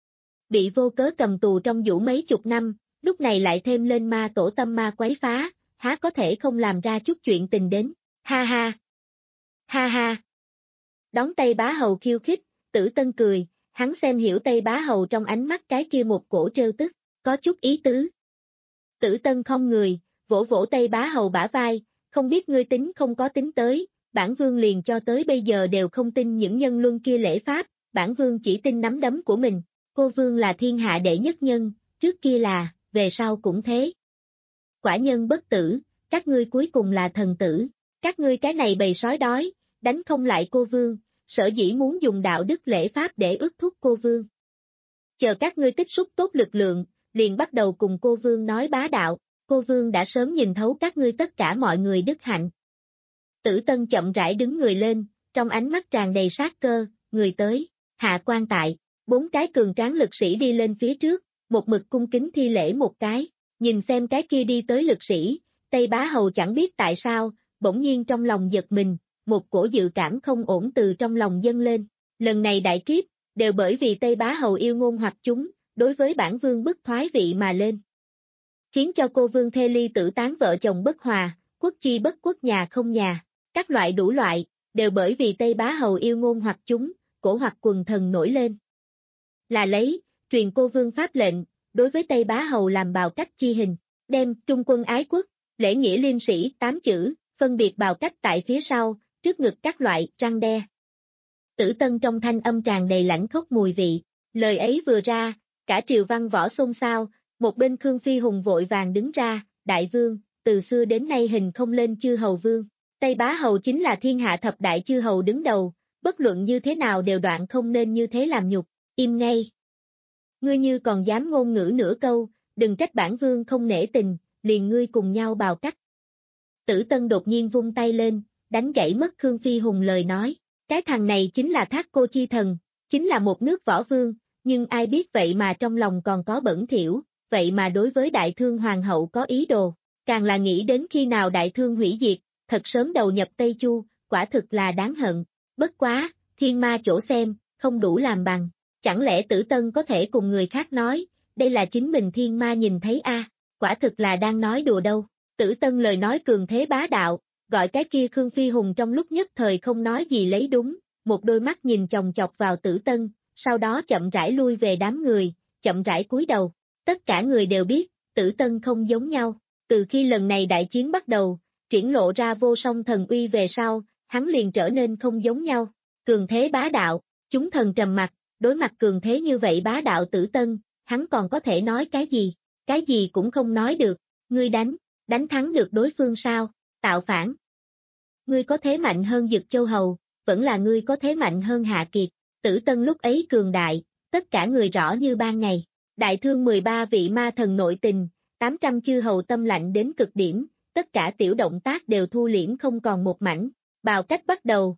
Bị vô cớ cầm tù trong vũ mấy chục năm, lúc này lại thêm lên ma tổ tâm ma quấy phá, há có thể không làm ra chút chuyện tình đến, ha ha. Ha ha. Đón Tây Bá Hầu khiêu khích, Tử Tân cười, hắn xem hiểu Tây Bá Hầu trong ánh mắt cái kia một cổ trêu tức, có chút ý tứ. Tử Tân không người, vỗ vỗ Tây Bá Hầu bả vai, không biết ngươi tính không có tính tới, bản vương liền cho tới bây giờ đều không tin những nhân luân kia lễ pháp, bản vương chỉ tin nắm đấm của mình, cô vương là thiên hạ đệ nhất nhân, trước kia là, về sau cũng thế. Quả nhân bất tử, các ngươi cuối cùng là thần tử, các ngươi cái này bầy sói đói, đánh không lại cô vương, sở dĩ muốn dùng đạo đức lễ pháp để ước thúc cô vương. Chờ các ngươi tích xúc tốt lực lượng, liền bắt đầu cùng cô vương nói bá đạo, cô vương đã sớm nhìn thấu các ngươi tất cả mọi người đức hạnh. Tử Tân chậm rãi đứng người lên, trong ánh mắt tràn đầy sát cơ, người tới, hạ quan tại, bốn cái cường tráng lực sĩ đi lên phía trước, một mực cung kính thi lễ một cái, nhìn xem cái kia đi tới lực sĩ, Tây Bá Hầu chẳng biết tại sao, bỗng nhiên trong lòng giật mình, một cổ dự cảm không ổn từ trong lòng dâng lên, lần này đại kiếp, đều bởi vì Tây Bá Hầu yêu ngôn hoặc chúng, đối với bản vương bức thoái vị mà lên. Khiến cho cô vương thê ly tử tán vợ chồng bất hòa, quốc chi bất quốc nhà không nhà, các loại đủ loại, đều bởi vì Tây Bá Hầu yêu ngôn hoặc chúng, cổ hoặc quần thần nổi lên. Là lấy, truyền cô vương pháp lệnh, đối với Tây Bá Hầu làm bào cách chi hình, đem trung quân ái quốc, lễ nghĩa liêm sĩ tám chữ, phân biệt bào cách tại phía sau, trước ngực các loại, răng đe. Tử Tân trong thanh âm tràn đầy lãnh khốc mùi vị, lời ấy vừa ra, cả triều văn võ xôn xao, một bên Khương Phi Hùng vội vàng đứng ra, đại vương, từ xưa đến nay hình không lên chư hầu vương, Tây Bá Hầu chính là thiên hạ thập đại chư hầu đứng đầu, bất luận như thế nào đều đoạn không nên như thế làm nhục, im ngay. Ngươi như còn dám ngôn ngữ nửa câu, đừng trách bản vương không nể tình, liền ngươi cùng nhau bào cắt. Tử Tân đột nhiên vung tay lên, đánh gãy mất Khương Phi Hùng lời nói, cái thằng này chính là Thác Cô Chi Thần, chính là một nước võ vương, nhưng ai biết vậy mà trong lòng còn có bẩn thỉu, vậy mà đối với đại thương hoàng hậu có ý đồ, càng là nghĩ đến khi nào đại thương hủy diệt, thật sớm đầu nhập Tây Chu, quả thực là đáng hận, bất quá, thiên ma chỗ xem, không đủ làm bằng, chẳng lẽ Tử Tân có thể cùng người khác nói, đây là chính mình thiên ma nhìn thấy a, quả thực là đang nói đùa đâu, Tử Tân lời nói cường thế bá đạo, gọi cái kia Khương Phi Hùng trong lúc nhất thời không nói gì lấy đúng, một đôi mắt nhìn chòng chọc vào Tử Tân, sau đó chậm rãi lui về đám người, chậm rãi cúi đầu, tất cả người đều biết, Tử Tân không giống nhau, từ khi lần này đại chiến bắt đầu, triển lộ ra vô song thần uy về sau, hắn liền trở nên không giống nhau, cường thế bá đạo, chúng thần trầm mặt, đối mặt cường thế như vậy bá đạo Tử Tân, hắn còn có thể nói cái gì, cái gì cũng không nói được, ngươi đánh, đánh thắng được đối phương sao, tạo phản. Ngươi có thế mạnh hơn Dực Châu Hầu, vẫn là ngươi có thế mạnh hơn Hạ Kiệt, Tử Tân lúc ấy cường đại, tất cả người rõ như ban ngày, đại thương mười ba vị ma thần nội tình, tám trăm chư hầu tâm lạnh đến cực điểm, tất cả tiểu động tác đều thu liễm không còn một mảnh, bào cách bắt đầu.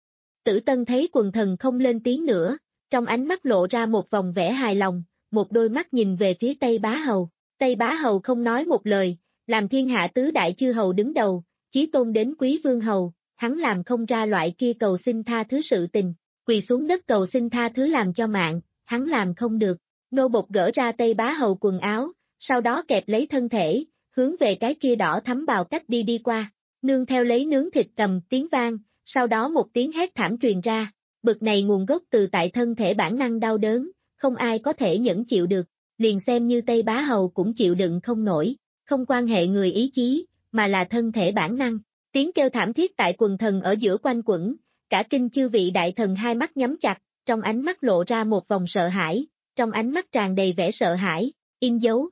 Tử Tân thấy quần thần không lên tiếng nữa, trong ánh mắt lộ ra một vòng vẻ hài lòng, một đôi mắt nhìn về phía Tây Bá Hầu, Tây Bá Hầu không nói một lời, làm thiên hạ tứ đại chư hầu đứng đầu, chí tôn đến quý vương hầu, hắn làm không ra loại kia cầu xin tha thứ sự tình, quỳ xuống đất cầu xin tha thứ làm cho mạng, hắn làm không được, nô bộc gỡ ra Tây Bá Hầu quần áo, sau đó kẹp lấy thân thể, hướng về cái kia đỏ thắm bào cách đi đi qua, nương theo lấy nướng thịt cầm tiếng vang, sau đó một tiếng hét thảm truyền ra, bực này nguồn gốc từ tại thân thể bản năng đau đớn, không ai có thể nhẫn chịu được, liền xem như Tây Bá Hầu cũng chịu đựng không nổi, không quan hệ người ý chí, mà là thân thể bản năng. Tiếng kêu thảm thiết tại quần thần ở giữa quanh quẩn, cả kinh chư vị đại thần hai mắt nhắm chặt, trong ánh mắt lộ ra một vòng sợ hãi, trong ánh mắt tràn đầy vẻ sợ hãi, in dấu.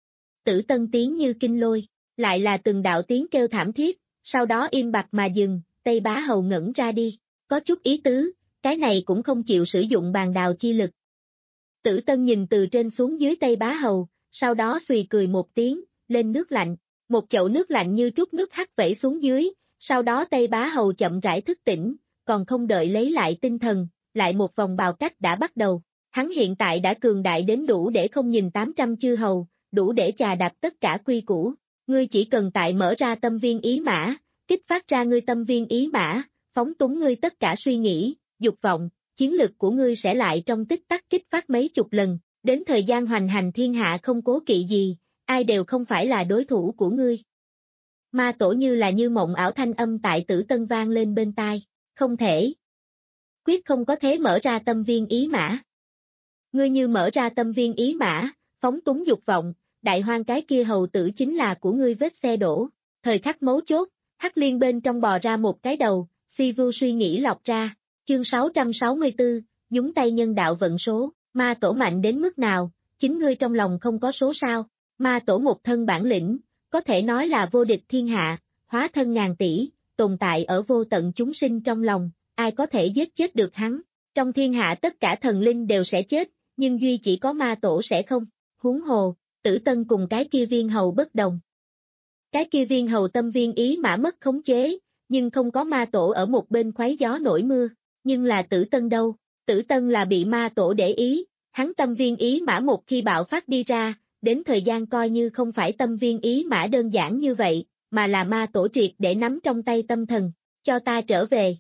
Tử Tân tiếng như kinh lôi, lại là từng đạo tiếng kêu thảm thiết, sau đó im bặt mà dừng, Tây Bá Hầu ngẩn ra đi, có chút ý tứ, cái này cũng không chịu sử dụng bàn đào chi lực. Tử Tân nhìn từ trên xuống dưới Tây Bá Hầu, sau đó xùy cười một tiếng, lên nước lạnh, một chậu nước lạnh như trút nước hắt vẩy xuống dưới, sau đó Tây Bá Hầu chậm rãi thức tỉnh, còn không đợi lấy lại tinh thần, lại một vòng bào cách đã bắt đầu, hắn hiện tại đã cường đại đến đủ để không nhìn tám trăm chư hầu, đủ để chà đạp tất cả quy củ, ngươi chỉ cần tại mở ra tâm viên ý mã, kích phát ra ngươi tâm viên ý mã, phóng túng ngươi tất cả suy nghĩ, dục vọng, chiến lực của ngươi sẽ lại trong tích tắc kích phát mấy chục lần, đến thời gian hoành hành thiên hạ không cố kỵ gì, ai đều không phải là đối thủ của ngươi. Ma tổ như là như mộng ảo thanh âm tại Tử Tân vang lên bên tai, không thể. Quyết không có thế mở ra tâm viên ý mã. Ngươi như mở ra tâm viên ý mã, phóng túng dục vọng, đại hoang cái kia hầu tử chính là của ngươi vết xe đổ. Thời khắc mấu chốt, Hắc Liên bên trong bò ra một cái đầu, Si Vu suy nghĩ lọc ra, chương sáu trăm sáu mươi tư, nhúng tay nhân đạo vận số, ma tổ mạnh đến mức nào, chính ngươi trong lòng không có số sao, ma tổ một thân bản lĩnh, có thể nói là vô địch thiên hạ, hóa thân ngàn tỷ, tồn tại ở vô tận chúng sinh trong lòng, ai có thể giết chết được hắn, trong thiên hạ tất cả thần linh đều sẽ chết, nhưng duy chỉ có ma tổ sẽ không, huống hồ, Tử Tân cùng cái kia viên hầu bất đồng. Cái kia viên hầu tâm viên ý mã mất khống chế, nhưng không có ma tổ ở một bên khoáy gió nổi mưa, nhưng là Tử Tân đâu, Tử Tân là bị ma tổ để ý, hắn tâm viên ý mã một khi bạo phát đi ra, đến thời gian coi như không phải tâm viên ý mã đơn giản như vậy, mà là ma tổ triệt để nắm trong tay tâm thần, cho ta trở về.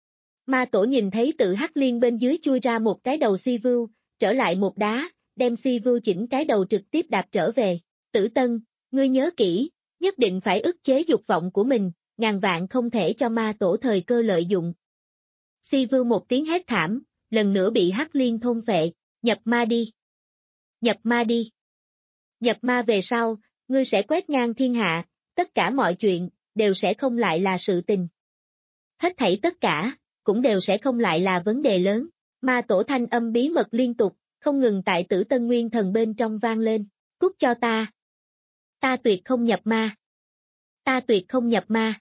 Ma tổ nhìn thấy tự Hắc Liên bên dưới chui ra một cái đầu Si Vu, trở lại một đá, đem Si Vu chỉnh cái đầu trực tiếp đạp trở về. Tử Tân, ngươi nhớ kỹ, nhất định phải ức chế dục vọng của mình, ngàn vạn không thể cho ma tổ thời cơ lợi dụng. Si Vu một tiếng hét thảm, lần nữa bị Hắc Liên thôn phệ, nhập ma đi. Nhập ma đi. Nhập ma về sau, ngươi sẽ quét ngang thiên hạ, tất cả mọi chuyện, đều sẽ không lại là sự tình. Hết thảy tất cả, cũng đều sẽ không lại là vấn đề lớn. Ma tổ thanh âm bí mật liên tục, không ngừng tại Tử Tân Nguyên Thần bên trong vang lên. Cút cho ta. Ta tuyệt không nhập ma. Ta tuyệt không nhập ma.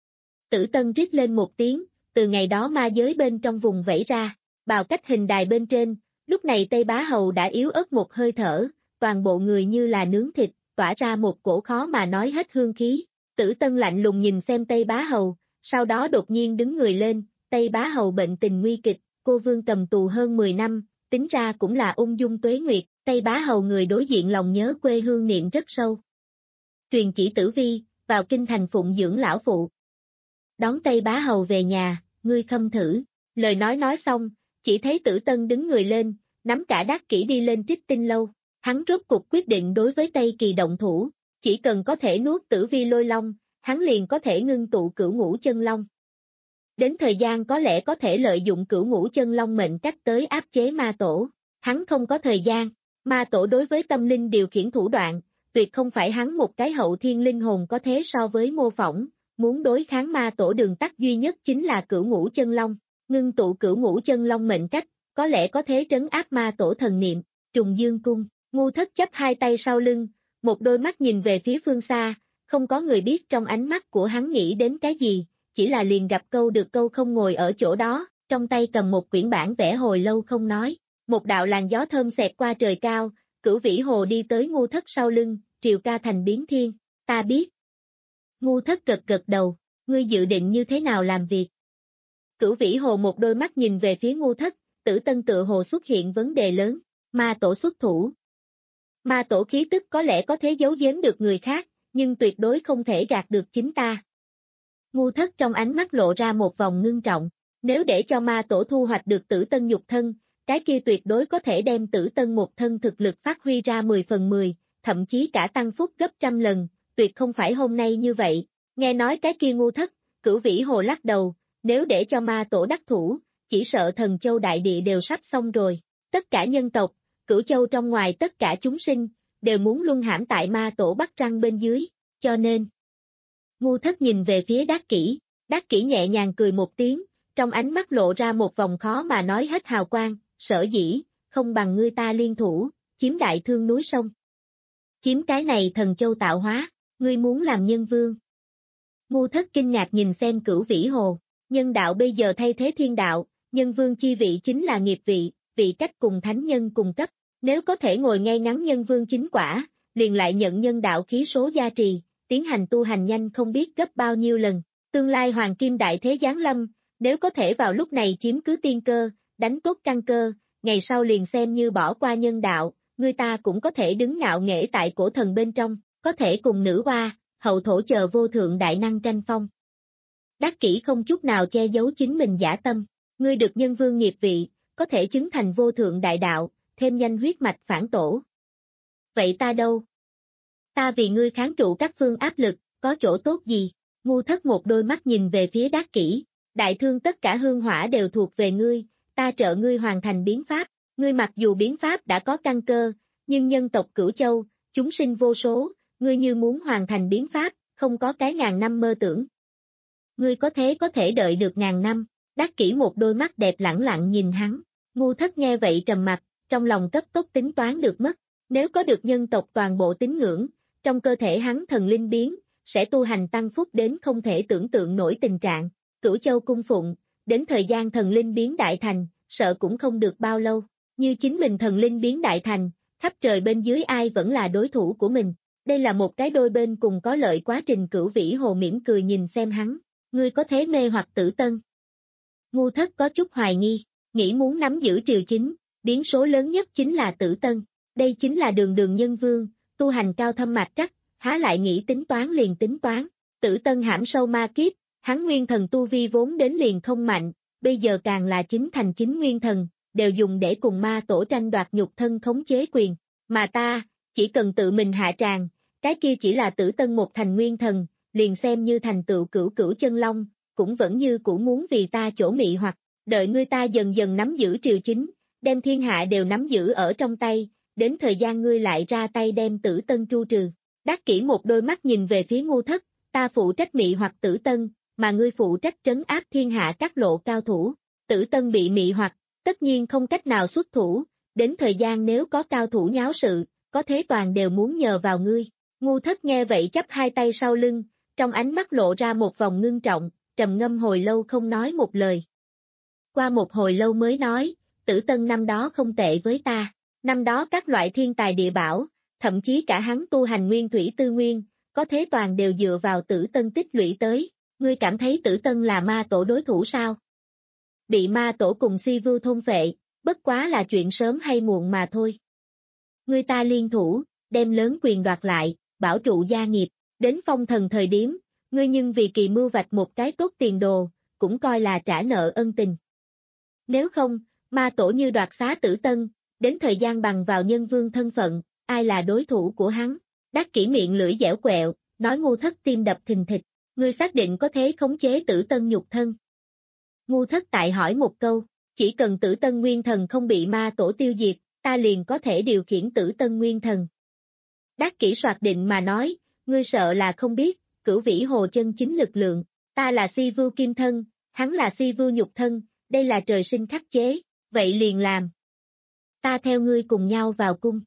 Tử Tân rít lên một tiếng, từ ngày đó ma giới bên trong vùng vẫy ra, bào cách hình đài bên trên, lúc này Tây Bá Hầu đã yếu ớt một hơi thở, toàn bộ người như là nướng thịt, tỏa ra một cổ khó mà nói hết hương khí. Tử Tân lạnh lùng nhìn xem Tây Bá Hầu, sau đó đột nhiên đứng người lên, Tây Bá Hầu bệnh tình nguy kịch, cô vương cầm tù hơn mười năm, tính ra cũng là ung dung tuế nguyệt, Tây Bá Hầu người đối diện lòng nhớ quê hương niệm rất sâu. Truyền chỉ Tử Vi, vào kinh thành phụng dưỡng lão phụ. Đón Tây Bá Hầu về nhà, ngươi khâm thử, lời nói nói xong, chỉ thấy Tử Tân đứng người lên, nắm cả đát kỹ đi lên Trích Tinh Lâu, hắn rốt cục quyết định đối với Tây Kỳ động thủ, chỉ cần có thể nuốt Tử Vi lôi long, hắn liền có thể ngưng tụ cửu ngũ chân long. Đến thời gian có lẽ có thể lợi dụng cửu ngũ chân long mệnh cách tới áp chế ma tổ, hắn không có thời gian, ma tổ đối với tâm linh điều khiển thủ đoạn, tuyệt không phải hắn một cái hậu thiên linh hồn có thế so với mô phỏng, muốn đối kháng ma tổ đường tắt duy nhất chính là cửu ngũ chân long, ngưng tụ cửu ngũ chân long mệnh cách, có lẽ có thế trấn áp ma tổ thần niệm. Trùng Dương Cung, Ngu Thất chắp hai tay sau lưng, một đôi mắt nhìn về phía phương xa, không có người biết trong ánh mắt của hắn nghĩ đến cái gì, chỉ là liền gặp câu được câu không ngồi ở chỗ đó, trong tay cầm một quyển bản vẽ hồi lâu không nói, một đạo làn gió thơm xẹt qua trời cao, Cửu Vĩ Hồ đi tới Ngu Thất sau lưng, triều ca thành biến thiên, ta biết. Ngu Thất gật gật đầu, ngươi dự định như thế nào làm việc? Cửu Vĩ Hồ một đôi mắt nhìn về phía Ngu Thất, Tử Tân tự hồ xuất hiện vấn đề lớn, ma tổ xuất thủ. Ma tổ khí tức có lẽ có thế giấu giếm được người khác, nhưng tuyệt đối không thể gạt được chính ta. Ngu Thất trong ánh mắt lộ ra một vòng ngưng trọng, nếu để cho ma tổ thu hoạch được Tử Tân nhục thân, cái kia tuyệt đối có thể đem Tử Tân một thân thực lực phát huy ra mười phần mười, thậm chí cả tăng phúc gấp trăm lần, tuyệt không phải hôm nay như vậy. Nghe nói cái kia Ngu Thất, Cửu Vĩ Hồ lắc đầu, nếu để cho ma tổ đắc thủ, chỉ sợ Thần Châu đại địa đều sắp xong rồi. Tất cả nhân tộc, Cửu Châu trong ngoài tất cả chúng sinh, đều muốn luân hãm tại ma tổ bắt răng bên dưới, cho nên. Ngu Thất nhìn về phía Đát Kỷ, Đát Kỷ nhẹ nhàng cười một tiếng, trong ánh mắt lộ ra một vòng khó mà nói hết hào quang, sở dĩ, không bằng ngươi ta liên thủ, chiếm đại thương núi sông. Chiếm cái này Thần Châu tạo hóa, ngươi muốn làm nhân vương. Ngu Thất kinh ngạc nhìn xem Cửu Vĩ Hồ, nhân đạo bây giờ thay thế thiên đạo, nhân vương chi vị chính là nghiệp vị, vị cách cùng thánh nhân cùng cấp, nếu có thể ngồi ngay ngắn nhân vương chính quả, liền lại nhận nhân đạo khí số gia trì, tiến hành tu hành nhanh không biết gấp bao nhiêu lần, tương lai hoàng kim đại thế giáng lâm, nếu có thể vào lúc này chiếm cứ tiên cơ, đánh tốt căn cơ, ngày sau liền xem như bỏ qua nhân đạo, người ta cũng có thể đứng ngạo nghễ tại cổ thần bên trong, có thể cùng nữ hoa, hậu thổ chờ vô thượng đại năng tranh phong. Đắc Kỷ không chút nào che giấu chính mình giả tâm, ngươi được nhân vương nghiệp vị, có thể chứng thành vô thượng đại đạo, thêm nhanh huyết mạch phản tổ. Vậy ta đâu? Ta vì ngươi kháng trụ các phương áp lực, có chỗ tốt gì? Ngu Thất một đôi mắt nhìn về phía Đắc Kỷ, đại thương tất cả hương hỏa đều thuộc về ngươi, ta trợ ngươi hoàn thành biến pháp, ngươi mặc dù biến pháp đã có căn cơ, nhưng nhân tộc Cửu Châu, chúng sinh vô số, ngươi như muốn hoàn thành biến pháp, không có cái ngàn năm mơ tưởng. Ngươi có thế có thể đợi được ngàn năm, Đắc Kỷ một đôi mắt đẹp lẳng lặng nhìn hắn, Ngu Thất nghe vậy trầm mặt, trong lòng cấp tốc tính toán được mất, nếu có được nhân tộc toàn bộ tín ngưỡng, trong cơ thể hắn thần linh biến, sẽ tu hành tăng phúc đến không thể tưởng tượng nổi tình trạng, Cửu Châu cung phụng, đến thời gian thần linh biến đại thành, sợ cũng không được bao lâu, như chính mình thần linh biến đại thành, khắp trời bên dưới ai vẫn là đối thủ của mình, đây là một cái đôi bên cùng có lợi quá trình. Cửu Vĩ Hồ mỉm cười nhìn xem hắn, ngươi có thế mê hoặc Tử Tân. Ngu Thất có chút hoài nghi, nghĩ muốn nắm giữ triều chính, biến số lớn nhất chính là Tử Tân, đây chính là đường đường nhân vương, tu hành cao thâm mạch trắc, há lại nghĩ tính toán liền tính toán, Tử Tân hãm sâu ma kiếp, hắn nguyên thần tu vi vốn đến liền không mạnh, bây giờ càng là chính thành chính nguyên thần, đều dùng để cùng ma tổ tranh đoạt nhục thân khống chế quyền, mà ta, chỉ cần tự mình hạ tràng, cái kia chỉ là Tử Tân một thành nguyên thần, liền xem như thành tựu cửu cửu chân long, cũng vẫn như cũ muốn vì ta chỗ mị hoặc, đợi ngươi ta dần dần nắm giữ triều chính, đem thiên hạ đều nắm giữ ở trong tay, đến thời gian ngươi lại ra tay đem Tử Tân tru trừ. Đắc Kỷ một đôi mắt nhìn về phía Ngu Thất, ta phụ trách mị hoặc Tử Tân, mà ngươi phụ trách trấn áp thiên hạ các lộ cao thủ. Tử Tân bị mị hoặc, tất nhiên không cách nào xuất thủ, đến thời gian nếu có cao thủ nháo sự, có thế toàn đều muốn nhờ vào ngươi. Ngu Thất nghe vậy chắp hai tay sau lưng, trong ánh mắt lộ ra một vòng ngưng trọng, trầm ngâm hồi lâu không nói một lời. Qua một hồi lâu mới nói, Tử Tân năm đó không tệ với ta, năm đó các loại thiên tài địa bảo, thậm chí cả hắn tu hành nguyên thủy tư nguyên, có thế toàn đều dựa vào Tử Tân tích lũy tới, ngươi cảm thấy Tử Tân là ma tổ đối thủ sao? Bị ma tổ cùng si vưu thôn phệ, bất quá là chuyện sớm hay muộn mà thôi. Ngươi ta liên thủ, đem lớn quyền đoạt lại, bảo trụ gia nghiệp, đến phong thần thời điểm, ngươi nhưng vì kỳ mưu vạch một cái tốt tiền đồ, cũng coi là trả nợ ân tình. Nếu không, ma tổ như đoạt xá Tử Tân, đến thời gian bằng vào nhân vương thân phận, ai là đối thủ của hắn? Đắc Kỷ miệng lưỡi dẻo quẹo, nói Ngu Thất tim đập thình thịch, ngươi xác định có thế khống chế Tử Tân nhục thân. Ngu Thất tại hỏi một câu, chỉ cần Tử Tân nguyên thần không bị ma tổ tiêu diệt, ta liền có thể điều khiển Tử Tân nguyên thần. Đắc Kỷ soạt định mà nói, ngươi sợ là không biết, Cửu Vĩ Hồ chân chính lực lượng, ta là si vưu kim thân, hắn là si vưu nhục thân, đây là trời sinh khắc chế, vậy liền làm. Ta theo ngươi cùng nhau vào cung.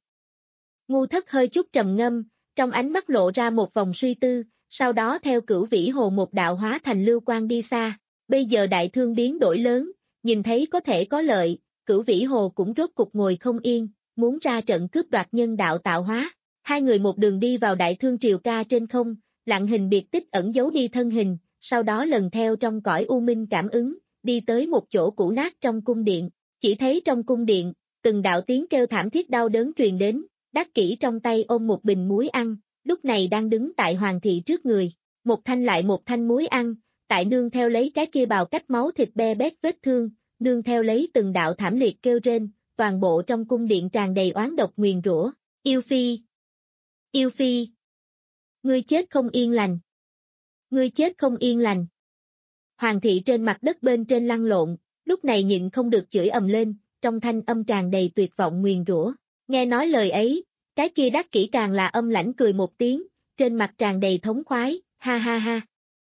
Ngu Thất hơi chút trầm ngâm, trong ánh mắt lộ ra một vòng suy tư, sau đó theo Cửu Vĩ Hồ một đạo hóa thành lưu quang đi xa. Bây giờ đại thương biến đổi lớn, nhìn thấy có thể có lợi, Cửu Vĩ Hồ cũng rốt cục ngồi không yên, muốn ra trận cướp đoạt nhân đạo tạo hóa. Hai người một đường đi vào đại thương triều ca trên không, lặng hình biệt tích ẩn giấu đi thân hình, sau đó lần theo trong cõi u minh cảm ứng, đi tới một chỗ cũ nát trong cung điện, chỉ thấy trong cung điện, từng đạo tiếng kêu thảm thiết đau đớn truyền đến, Đắc Kỷ trong tay ôm một bình muối ăn, lúc này đang đứng tại hoàng thị trước người, một thanh lại một thanh muối ăn, tại nương theo lấy cái kia bào cách máu thịt be bét vết thương, nương theo lấy từng đạo thảm liệt kêu rên, toàn bộ trong cung điện tràn đầy oán độc nguyền rủa, yêu phi, yêu phi, ngươi chết không yên lành, ngươi chết không yên lành. Hoàng thị trên mặt đất bên trên lăn lộn, lúc này nhịn không được chửi ầm lên, trong thanh âm tràn đầy tuyệt vọng nguyền rủa. Nghe nói lời ấy, cái kia Đắc Kỷ càng là âm lãnh cười một tiếng, trên mặt tràn đầy thống khoái, ha ha ha.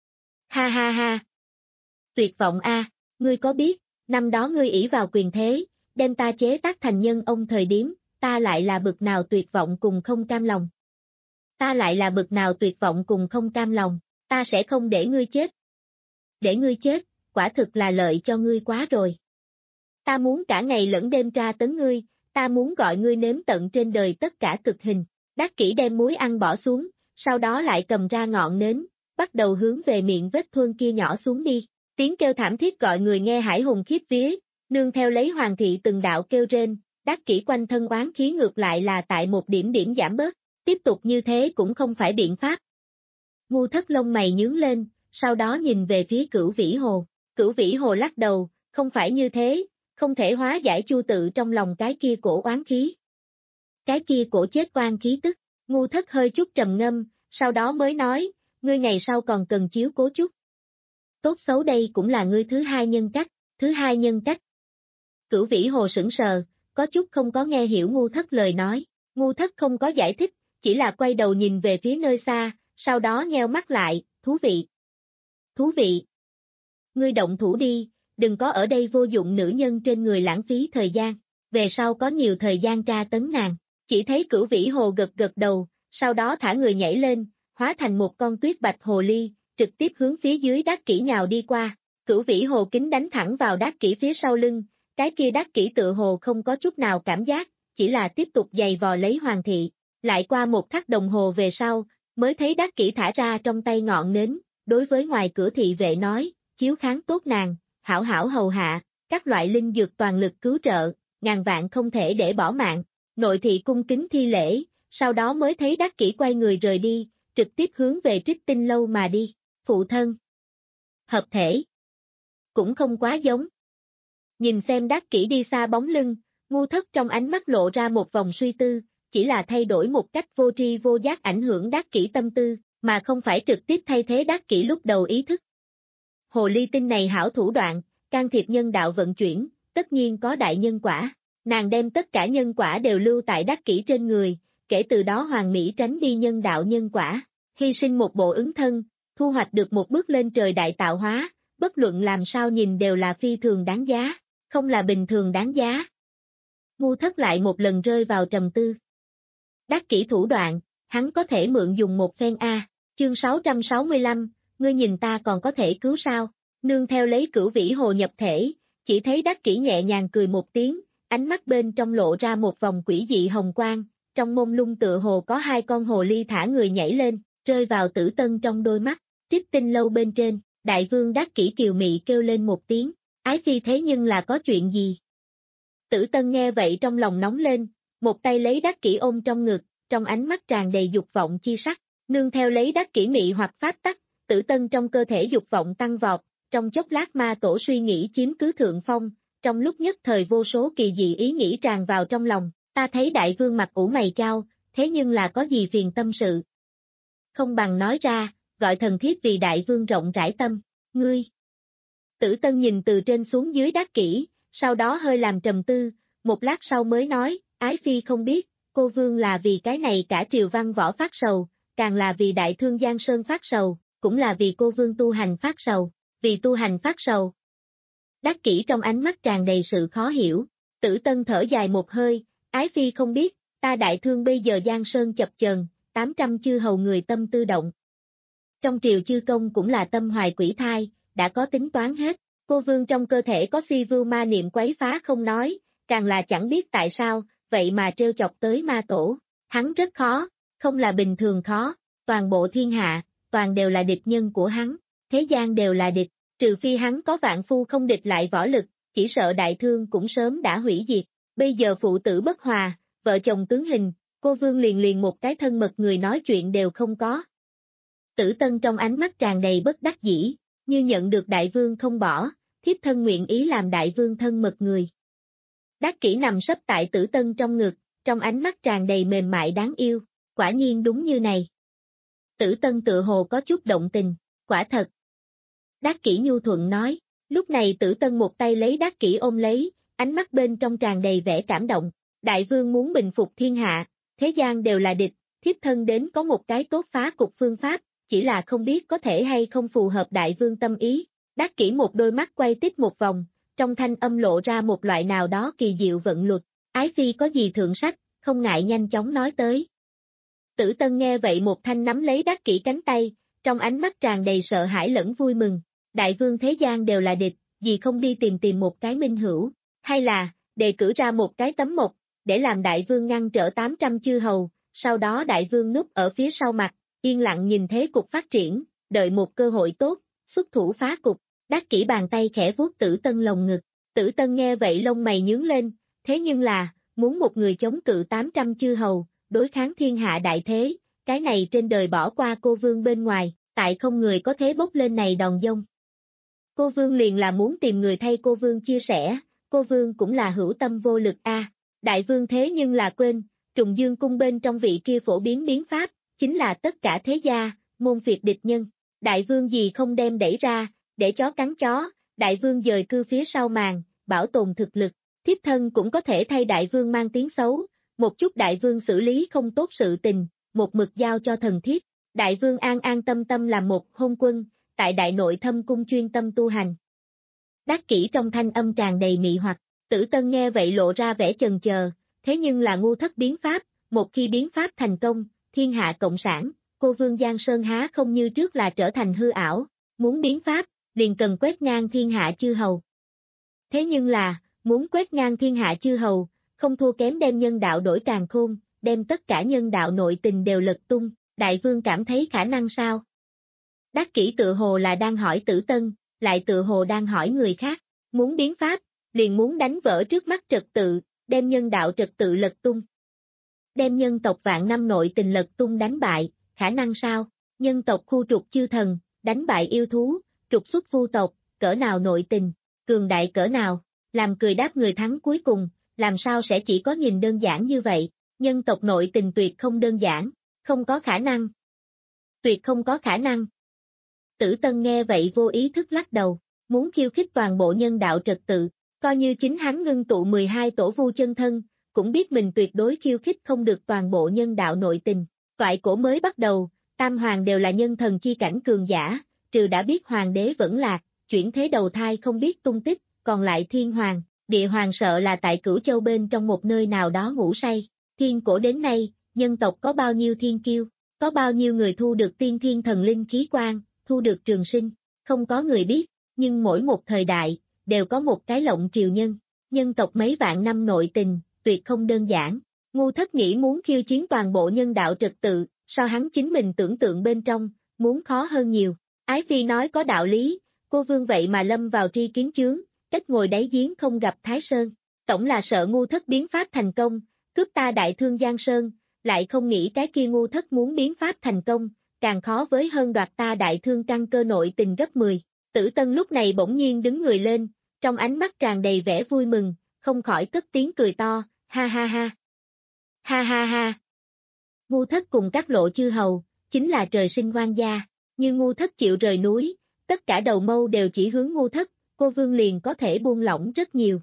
Ha ha ha. Tuyệt vọng a, ngươi có biết, năm đó ngươi ỷ vào quyền thế, đem ta chế tác thành nhân ông thời điểm, ta lại là bực nào tuyệt vọng cùng không cam lòng. Ta lại là bực nào tuyệt vọng cùng không cam lòng, ta sẽ không để ngươi chết. Để ngươi chết, quả thực là lợi cho ngươi quá rồi. Ta muốn cả ngày lẫn đêm tra tấn ngươi, ta muốn gọi ngươi nếm tận trên đời tất cả cực hình. Đắc Kỷ đem muối ăn bỏ xuống, sau đó lại cầm ra ngọn nến, bắt đầu hướng về miệng vết thương kia nhỏ xuống đi. Tiếng kêu thảm thiết gọi người nghe hải hùng khiếp vía, nương theo lấy hoàng thị từng đạo kêu rên, Đắc Kỷ quanh thân oán khí ngược lại là tại một điểm điểm giảm bớt, tiếp tục như thế cũng không phải biện pháp. Ngu Thất lông mày nhướng lên, sau đó nhìn về phía Cửu Vĩ Hồ. Cửu Vĩ Hồ lắc đầu, không phải như thế, không thể hóa giải Chu Tự trong lòng cái kia cổ oán khí. Cái kia cổ chết oan khí tức, Ngu Thất hơi chút trầm ngâm, sau đó mới nói, ngươi ngày sau còn cần chiếu cố chút. Tốt xấu đây cũng là ngươi thứ hai nhân cách, thứ hai nhân cách. Cửu Vĩ Hồ sững sờ, có chút không có nghe hiểu Ngu Thất lời nói, Ngu Thất không có giải thích, chỉ là quay đầu nhìn về phía nơi xa, sau đó nheo mắt lại, thú vị. Thú vị. Ngươi động thủ đi, đừng có ở đây vô dụng nữ nhân trên người lãng phí thời gian, về sau có nhiều thời gian tra tấn nàng. Chỉ thấy Cửu Vĩ Hồ gật gật đầu, sau đó thả người nhảy lên, hóa thành một con tuyết bạch hồ ly, trực tiếp hướng phía dưới Đắc Kỷ nhào đi qua. Cửu Vĩ Hồ kính đánh thẳng vào Đắc Kỷ phía sau lưng, cái kia Đắc Kỷ tự hồ không có chút nào cảm giác, chỉ là tiếp tục giày vò lấy hoàng thị. Lại qua một khắc đồng hồ về sau, mới thấy Đắc Kỷ thả ra trong tay ngọn nến, đối với ngoài cửa thị vệ nói, chiếu kháng tốt nàng, hảo hảo hầu hạ, các loại linh dược toàn lực cứu trợ, ngàn vạn không thể để bỏ mạng. Nội thị cung kính thi lễ, sau đó mới thấy Đắc Kỷ quay người rời đi, trực tiếp hướng về Trích Tinh lâu mà đi. Phụ thân. Hợp thể. Cũng không quá giống. Nhìn xem Đắc Kỷ đi xa bóng lưng, Ngu Thất trong ánh mắt lộ ra một vòng suy tư, chỉ là thay đổi một cách vô tri vô giác ảnh hưởng Đắc Kỷ tâm tư, mà không phải trực tiếp thay thế Đắc Kỷ lúc đầu ý thức. Hồ ly tinh này hảo thủ đoạn, can thiệp nhân đạo vận chuyển, tất nhiên có đại nhân quả. Nàng đem tất cả nhân quả đều lưu tại Đắc Kỷ trên người, kể từ đó hoàn mỹ tránh đi nhân đạo nhân quả, hy sinh một bộ ứng thân, thu hoạch được một bước lên trời đại tạo hóa, bất luận làm sao nhìn đều là phi thường đáng giá, không là bình thường đáng giá. Ngu Thất lại một lần rơi vào trầm tư. Đắc kỷ thủ đoạn, hắn có thể mượn dùng một phen A, chương sáu trăm sáu mươi lăm, ngươi nhìn ta còn có thể cứu sao, nương theo lấy cửu vĩ hồ nhập thể, chỉ thấy Đắc kỷ nhẹ nhàng cười một tiếng, ánh mắt bên trong lộ ra một vòng quỷ dị hồng quang, trong mông lung tựa hồ có hai con hồ ly thả người nhảy lên, rơi vào Tử Tân trong đôi mắt, trích tinh lâu bên trên, đại vương Đắc kỷ kiều mị kêu lên một tiếng, ái phi thế nhưng là có chuyện gì? Tử Tân nghe vậy trong lòng nóng lên, một tay lấy Đắc kỷ ôm trong ngực, trong ánh mắt tràn đầy dục vọng chi sắc, nương theo lấy Đắc kỷ mị hoặc pháp tắc, Tử Tân trong cơ thể dục vọng tăng vọt, trong chốc lát ma tổ suy nghĩ chiếm cứ thượng phong, trong lúc nhất thời vô số kỳ dị ý nghĩ tràn vào trong lòng, ta thấy đại vương mặt ủ mày chao, thế nhưng là có gì phiền tâm sự? Không bằng nói ra, gọi thần thiếp vì đại vương rộng rãi tâm, ngươi. Tử Tân nhìn từ trên xuống dưới Đắc kỷ, sau đó hơi làm trầm tư, một lát sau mới nói, ái phi không biết, cô vương là vì cái này cả triều văn võ phát sầu, càng là vì đại thương Giang Sơn phát sầu, cũng là vì cô vương tu hành phát sầu, vì tu hành phát sầu. Đắc kỷ trong ánh mắt tràn đầy sự khó hiểu, Tử Tân thở dài một hơi, ái phi không biết, ta đại thương bây giờ Giang Sơn chập chờn, tám trăm chư hầu người tâm tư động. Trong triều chư công cũng là tâm hoài quỷ thai, đã có tính toán hết, cô vương trong cơ thể có si vưu ma niệm quấy phá không nói, càng là chẳng biết tại sao, vậy mà trêu chọc tới ma tổ, hắn rất khó, không là bình thường khó, toàn bộ thiên hạ, toàn đều là địch nhân của hắn, thế gian đều là địch, trừ phi hắn có vạn phu không địch lại võ lực, chỉ sợ đại thương cũng sớm đã hủy diệt, bây giờ phụ tử bất hòa, vợ chồng tướng hình, cô vương liền liền một cái thân mật người nói chuyện đều không có. Tử Tân trong ánh mắt tràn đầy bất đắc dĩ, như nhận được đại vương không bỏ, thiếp thân nguyện ý làm đại vương thân mật người. Đắc kỷ nằm sấp tại Tử Tân trong ngực, trong ánh mắt tràn đầy mềm mại đáng yêu, quả nhiên đúng như này. Tử Tân tự hồ có chút động tình, quả thật. Đắc kỷ nhu thuận nói, lúc này Tử Tân một tay lấy Đắc kỷ ôm lấy, ánh mắt bên trong tràn đầy vẻ cảm động, đại vương muốn bình phục thiên hạ, thế gian đều là địch, thiếp thân đến có một cái tốt phá cục phương pháp, chỉ là không biết có thể hay không phù hợp đại vương tâm ý. Đắc kỷ một đôi mắt quay tít một vòng, trong thanh âm lộ ra một loại nào đó kỳ diệu vận luật, ái phi có gì thượng sách, không ngại nhanh chóng nói tới. Tử Tân nghe vậy một thanh nắm lấy Đắc kỷ cánh tay, trong ánh mắt tràn đầy sợ hãi lẫn vui mừng, đại vương thế gian đều là địch, gì không đi tìm tìm một cái minh hữu, hay là, đề cử ra một cái tấm mộc, để làm đại vương ngăn trở tám trăm chư hầu, sau đó đại vương núp ở phía sau mặt, yên lặng nhìn thế cục phát triển, đợi một cơ hội tốt, xuất thủ phá cục. Đắc kỷ bàn tay khẽ vuốt Tử Tân lồng ngực, Tử Tân nghe vậy lông mày nhướng lên, thế nhưng là, muốn một người chống cự tám trăm chư hầu, đối kháng thiên hạ đại thế, cái này trên đời bỏ qua cô vương bên ngoài, tại không người có thế bốc lên này đòn dông. Cô vương liền là muốn tìm người thay cô vương chia sẻ, cô vương cũng là hữu tâm vô lực a. À, đại vương thế nhưng là quên, Trùng Dương cung bên trong vị kia phổ biến biến pháp, chính là tất cả thế gia, môn phiệt địch nhân, đại vương gì không đem đẩy ra, để chó cắn chó, đại vương dời cư phía sau màn, bảo tồn thực lực, thiếp thân cũng có thể thay đại vương mang tiếng xấu, một chút đại vương xử lý không tốt sự tình, một mực giao cho thần thiếp, đại vương an an tâm tâm làm một hôn quân, tại đại nội thâm cung chuyên tâm tu hành. Đắc kỷ trong thanh âm tràn đầy mị hoặc, Tử Tân nghe vậy lộ ra vẻ chần chờ, thế nhưng là ngu thất biến pháp, một khi biến pháp thành công, thiên hạ cộng sản, cô vương Giang Sơn há không như trước là trở thành hư ảo, muốn biến pháp, liền cần quét ngang thiên hạ chư hầu. Thế nhưng là, muốn quét ngang thiên hạ chư hầu, không thua kém đem nhân đạo đổi càn khôn, đem tất cả nhân đạo nội tình đều lật tung, đại vương cảm thấy khả năng sao? Đắc kỷ tự hồ là đang hỏi Tử Tân, lại tự hồ đang hỏi người khác, muốn biến pháp, liền muốn đánh vỡ trước mắt trật tự, đem nhân đạo trật tự lật tung. Đem nhân tộc vạn năm nội tình lật tung đánh bại, khả năng sao? Nhân tộc khu trục chư thần, đánh bại yêu thú, trục xuất vu tộc, cỡ nào nội tình, cường đại cỡ nào, làm cười đáp người thắng cuối cùng, làm sao sẽ chỉ có nhìn đơn giản như vậy, nhân tộc nội tình tuyệt không đơn giản, không có khả năng. Tuyệt không có khả năng. Tử Tân nghe vậy vô ý thức lắc đầu, muốn khiêu khích toàn bộ nhân đạo trật tự, coi như chính hắn ngưng tụ mười hai tổ vu chân thân, cũng biết mình tuyệt đối khiêu khích không được toàn bộ nhân đạo nội tình, toại cổ mới bắt đầu, tam hoàng đều là nhân thần chi cảnh cường giả, trừ đã biết hoàng đế vẫn lạc, chuyển thế đầu thai không biết tung tích, còn lại thiên hoàng, địa hoàng sợ là tại Cửu Châu bên trong một nơi nào đó ngủ say. Thiên cổ đến nay, nhân tộc có bao nhiêu thiên kiêu, có bao nhiêu người thu được tiên thiên thần linh khí quan, thu được trường sinh, không có người biết, nhưng mỗi một thời đại, đều có một cái lộng triều nhân, nhân tộc mấy vạn năm nội tình, tuyệt không đơn giản. Ngu Thất nghĩ muốn khiêu chiến toàn bộ nhân đạo trật tự, so hắn chính mình tưởng tượng bên trong, muốn khó hơn nhiều. Ái Phi nói có đạo lý, cô vương vậy mà lâm vào tri kiến chướng, cách ngồi đáy giếng không gặp Thái Sơn. Tổng là sợ Ngu Thất biến pháp thành công, cướp ta đại thương Giang Sơn, lại không nghĩ cái kia Ngu Thất muốn biến pháp thành công, càng khó với hơn đoạt ta đại thương căn cơ nội tình gấp mười. Tử Tân lúc này bỗng nhiên đứng người lên, trong ánh mắt tràn đầy vẻ vui mừng, không khỏi cất tiếng cười to, ha ha ha. Ha ha ha. Ngu Thất cùng các lộ chư hầu, chính là trời sinh oan gia, nhưng Ngu Thất chịu rời núi, tất cả đầu mâu đều chỉ hướng Ngu Thất, cô vương liền có thể buông lỏng rất nhiều.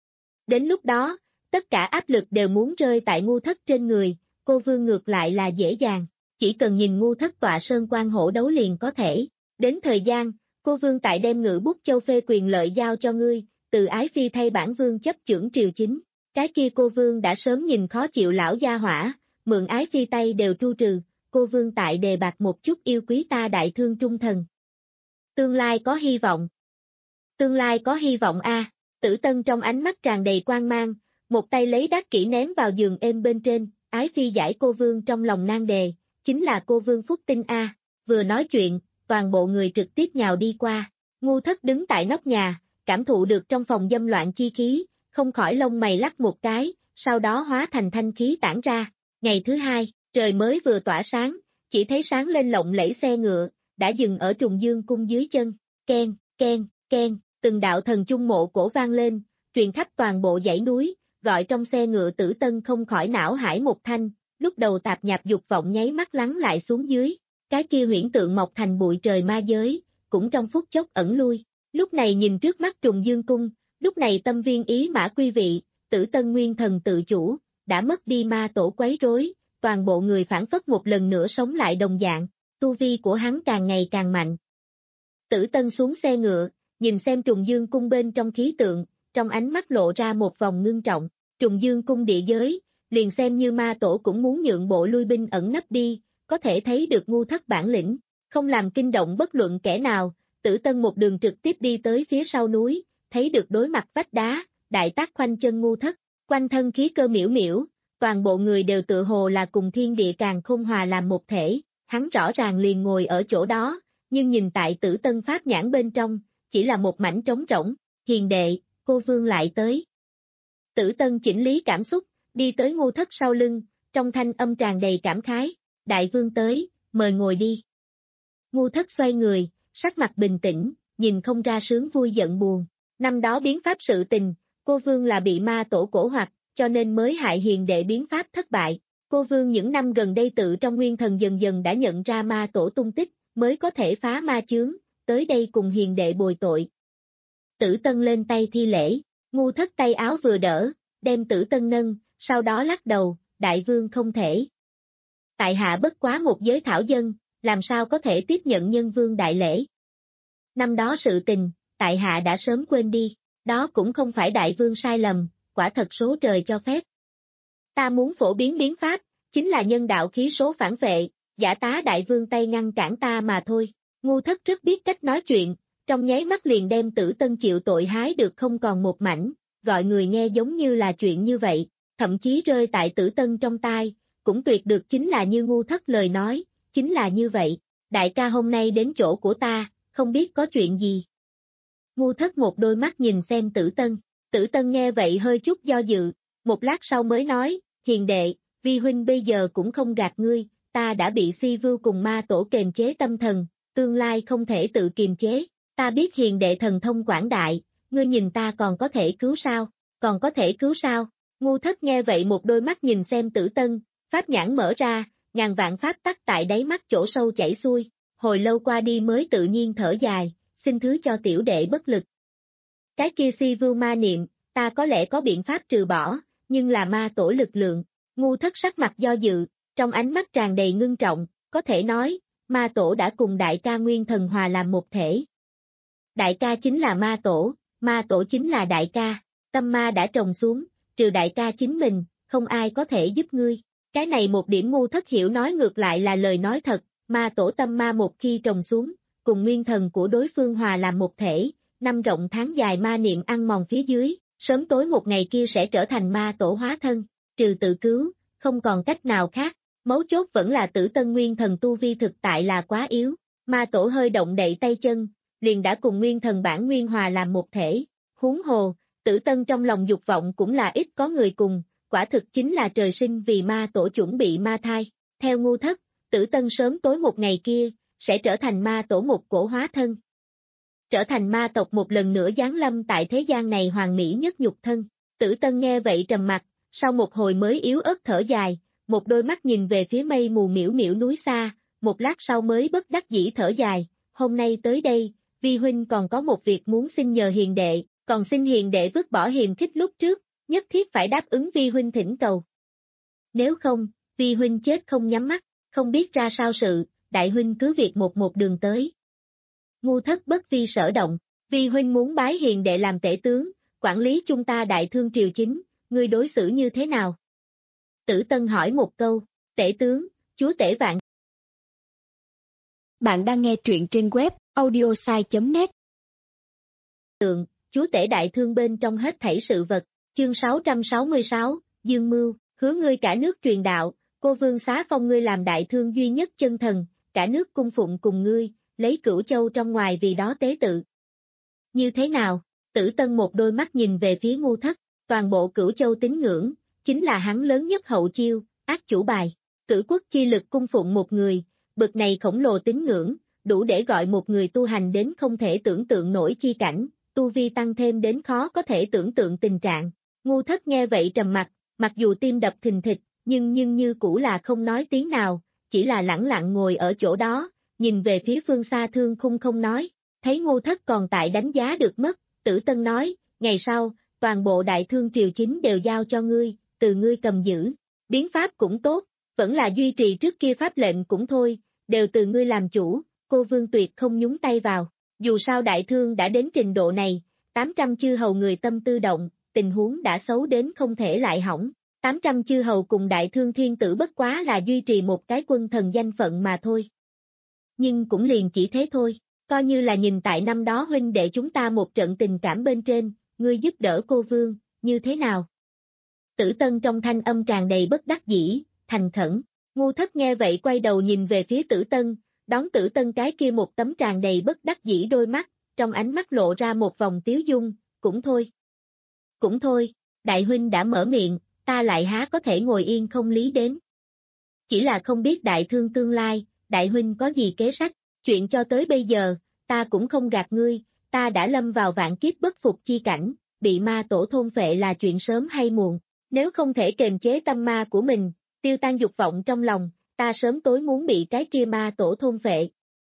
Đến lúc đó, tất cả áp lực đều muốn rơi tại Ngu Thất trên người, cô vương ngược lại là dễ dàng, chỉ cần nhìn Ngu Thất tọa sơn quan hổ đấu liền có thể. Đến thời gian, cô vương tại đem Ngự Bút Châu phê quyền lợi giao cho ngươi, từ Ái Phi thay bản vương chấp chưởng triều chính. Cái kia cô vương đã sớm nhìn khó chịu lão gia hỏa, mượn Ái Phi tay đều tru trừ, cô vương tại đề bạc một chút yêu quý ta đại thương trung thần. Tương lai có hy vọng. Tương lai có hy vọng a. Tử Tân trong ánh mắt tràn đầy quang mang, một tay lấy đát kỹ ném vào giường êm bên trên, Ái Phi giải cô vương trong lòng nan đề, chính là cô vương phúc tinh a. Vừa nói chuyện, toàn bộ người trực tiếp nhào đi qua. Ngu Thất đứng tại nóc nhà, cảm thụ được trong phòng dâm loạn chi khí, không khỏi lông mày lắc một cái, sau đó hóa thành thanh khí tản ra. Ngày thứ hai, trời mới vừa tỏa sáng, chỉ thấy sáng lên lộng lẫy xe ngựa, đã dừng ở Trùng Dương cung dưới chân. Ken, ken, ken, từng đạo thần chung mộ cổ vang lên, truyền khắp toàn bộ dãy núi, gọi trong xe ngựa Tử Tân không khỏi não hải một thanh, lúc đầu tạp nhạp dục vọng nháy mắt lắng lại xuống dưới. Cái kia huyễn tượng mọc thành bụi trời ma giới, cũng trong phút chốc ẩn lui. Lúc này nhìn trước mắt Trùng Dương cung, lúc này tâm viên ý mã quy vị, Tử Tân nguyên thần tự chủ, đã mất đi ma tổ quấy rối, toàn bộ người phản phất một lần nữa sống lại đồng dạng, tu vi của hắn càng ngày càng mạnh. Tử Tân xuống xe ngựa, nhìn xem Trùng Dương cung bên trong khí tượng, trong ánh mắt lộ ra một vòng ngưng trọng. Trùng Dương cung địa giới, liền xem như ma tổ cũng muốn nhượng bộ lui binh ẩn nấp đi, có thể thấy được Ngu Thất bản lĩnh, không làm kinh động bất luận kẻ nào. Tử Tân một đường trực tiếp đi tới phía sau núi, thấy được đối mặt vách đá, đại tác khoanh chân Ngu Thất, quanh thân khí cơ miễu miễu, toàn bộ người đều tự hồ là cùng thiên địa càng khôn hòa làm một thể, hắn rõ ràng liền ngồi ở chỗ đó, nhưng nhìn tại Tử Tân pháp nhãn bên trong, chỉ là một mảnh trống rỗng. Hiền đệ, cô vương lại tới. Tử Tân chỉnh lý cảm xúc, đi tới Ngu Thất sau lưng, trong thanh âm tràn đầy cảm khái, đại vương tới, mời ngồi đi. Ngu Thất xoay người, sắc mặt bình tĩnh, nhìn không ra sướng vui giận buồn. Năm đó biến pháp sự tình, cô vương là bị ma tổ cổ hoặc, cho nên mới hại hiền đệ biến pháp thất bại. Cô vương những năm gần đây tự trong nguyên thần dần dần đã nhận ra ma tổ tung tích, mới có thể phá ma chướng, tới đây cùng hiền đệ bồi tội. Tử Tân lên tay thi lễ, Ngu Thất tay áo vừa đỡ, đem Tử Tân nâng, sau đó lắc đầu, đại vương không thể. Tại hạ bất quá một giới thảo dân, làm sao có thể tiếp nhận nhân vương đại lễ. Năm đó sự tình, tại hạ đã sớm quên đi, đó cũng không phải đại vương sai lầm, quả thật số trời cho phép. Ta muốn phổ biến biến pháp, chính là nhân đạo khí số phản vệ, giả tá đại vương tay ngăn cản ta mà thôi. Ngu Thất rất biết cách nói chuyện, trong nháy mắt liền đem Tử Tân chịu tội hái được không còn một mảnh, gọi người nghe giống như là chuyện như vậy, thậm chí rơi tại Tử Tân trong tai, cũng tuyệt được chính là như Ngu Thất lời nói, chính là như vậy, đại ca hôm nay đến chỗ của ta, không biết có chuyện gì. Ngu Thất một đôi mắt nhìn xem Tử Tân, Tử Tân nghe vậy hơi chút do dự, một lát sau mới nói, hiền đệ, vi huynh bây giờ cũng không gạt ngươi, ta đã bị si vưu cùng ma tổ kềm chế tâm thần, tương lai không thể tự kiềm chế, ta biết hiền đệ thần thông quảng đại, ngươi nhìn ta còn có thể cứu sao, còn có thể cứu sao. Ngu Thất nghe vậy một đôi mắt nhìn xem Tử Tân, pháp nhãn mở ra, ngàn vạn pháp tắc tại đáy mắt chỗ sâu chảy xuôi, hồi lâu qua đi mới tự nhiên thở dài, xin thứ cho tiểu đệ bất lực. Cái kia si vưu ma niệm, ta có lẽ có biện pháp trừ bỏ, nhưng là ma tổ lực lượng. Ngu Thất sắc mặt do dự, trong ánh mắt tràn đầy ngưng trọng, có thể nói, ma tổ đã cùng đại ca nguyên thần hòa làm một thể. Đại ca chính là ma tổ, ma tổ chính là đại ca, tâm ma đã trồng xuống, trừ đại ca chính mình, không ai có thể giúp ngươi. Cái này một điểm ngu thất hiểu nói ngược lại là lời nói thật, ma tổ tâm ma một khi trồng xuống, cùng nguyên thần của đối phương hòa làm một thể, năm rộng tháng dài ma niệm ăn mòn phía dưới, sớm tối một ngày kia sẽ trở thành ma tổ hóa thân, trừ tự cứu, không còn cách nào khác, mấu chốt vẫn là Tử Tân nguyên thần tu vi thực tại là quá yếu, ma tổ hơi động đậy tay chân, liền đã cùng nguyên thần bản nguyên hòa làm một thể, huống hồ, Tử Tân trong lòng dục vọng cũng là ít có người cùng, quả thực chính là trời sinh vì ma tổ chuẩn bị ma thai, theo ngu thất, Tử Tân sớm tối một ngày kia, sẽ trở thành ma tổ một cổ hóa thân. Trở thành ma tộc một lần nữa giáng lâm tại thế gian này hoàn mỹ nhất nhục thân. Tử Tân nghe vậy trầm mặt, sau một hồi mới yếu ớt thở dài, một đôi mắt nhìn về phía mây mù miễu miễu núi xa, một lát sau mới bất đắc dĩ thở dài, hôm nay tới đây, vi huynh còn có một việc muốn xin nhờ hiền đệ, còn xin hiền đệ vứt bỏ hiềm khích lúc trước, nhất thiết phải đáp ứng vi huynh thỉnh cầu. Nếu không, vi huynh chết không nhắm mắt, không biết ra sao sự, đại huynh cứ việc một một đường tới. Ngu thất bất vi sở động, vi huynh muốn bái hiền đệ làm tể tướng, quản lý chúng ta đại thương triều chính, ngươi đối xử như thế nào? Tử Tân hỏi một câu, tể tướng, chúa tể vạn. Bạn đang nghe truyện trên web audiosai chấm net. Tượng, chúa tể đại thương bên trong hết thảy sự vật, chương sáu trăm sáu mươi sáu, Dương Mưu, hứa ngươi cả nước truyền đạo, cô vương xá phong ngươi làm đại thương duy nhất chân thần, cả nước cung phụng cùng ngươi, lấy Cửu Châu trong ngoài vì đó tế tự. Như thế nào? Tử Tân một đôi mắt nhìn về phía ngu thất, toàn bộ Cửu Châu tín ngưỡng, chính là hắn lớn nhất hậu chiêu, ác chủ bài. Cửu quốc chi lực cung phụng một người, bực này khổng lồ tín ngưỡng, đủ để gọi một người tu hành đến không thể tưởng tượng nổi chi cảnh, tu vi tăng thêm đến khó có thể tưởng tượng tình trạng. Ngu thất nghe vậy trầm mặt, mặc dù tim đập thình thịch, nhưng nhưng như cũ là không nói tiếng nào, chỉ là lẳng lặng ngồi ở chỗ đó, nhìn về phía phương xa thương khung không nói, thấy ngu thất còn tại đánh giá được mất, Tử Tân nói, ngày sau, toàn bộ đại thương triều chính đều giao cho ngươi, từ ngươi cầm giữ, biến pháp cũng tốt, vẫn là duy trì trước kia pháp lệnh cũng thôi, đều từ ngươi làm chủ, cô vương tuyệt không nhúng tay vào, dù sao đại thương đã đến trình độ này, tám trăm chư hầu người tâm tư động, tình huống đã xấu đến không thể lại hỏng, tám trăm chư hầu cùng đại thương thiên tử bất quá là duy trì một cái quân thần danh phận mà thôi. Nhưng cũng liền chỉ thế thôi, coi như là nhìn tại năm đó huynh đệ chúng ta một trận tình cảm bên trên, ngươi giúp đỡ cô vương, như thế nào? Tử Tân trong thanh âm tràn đầy bất đắc dĩ, thành khẩn, ngu thất nghe vậy quay đầu nhìn về phía Tử Tân, đón Tử Tân cái kia một tấm tràn đầy bất đắc dĩ đôi mắt, trong ánh mắt lộ ra một vòng tiếu dung, cũng thôi. Cũng thôi, đại huynh đã mở miệng, ta lại há có thể ngồi yên không lý đến. Chỉ là không biết đại thương tương lai, đại huynh có gì kế sách, chuyện cho tới bây giờ, ta cũng không gạt ngươi, ta đã lâm vào vạn kiếp bất phục chi cảnh, bị ma tổ thôn phệ là chuyện sớm hay muộn, nếu không thể kềm chế tâm ma của mình, tiêu tan dục vọng trong lòng, ta sớm tối muốn bị cái kia ma tổ thôn phệ.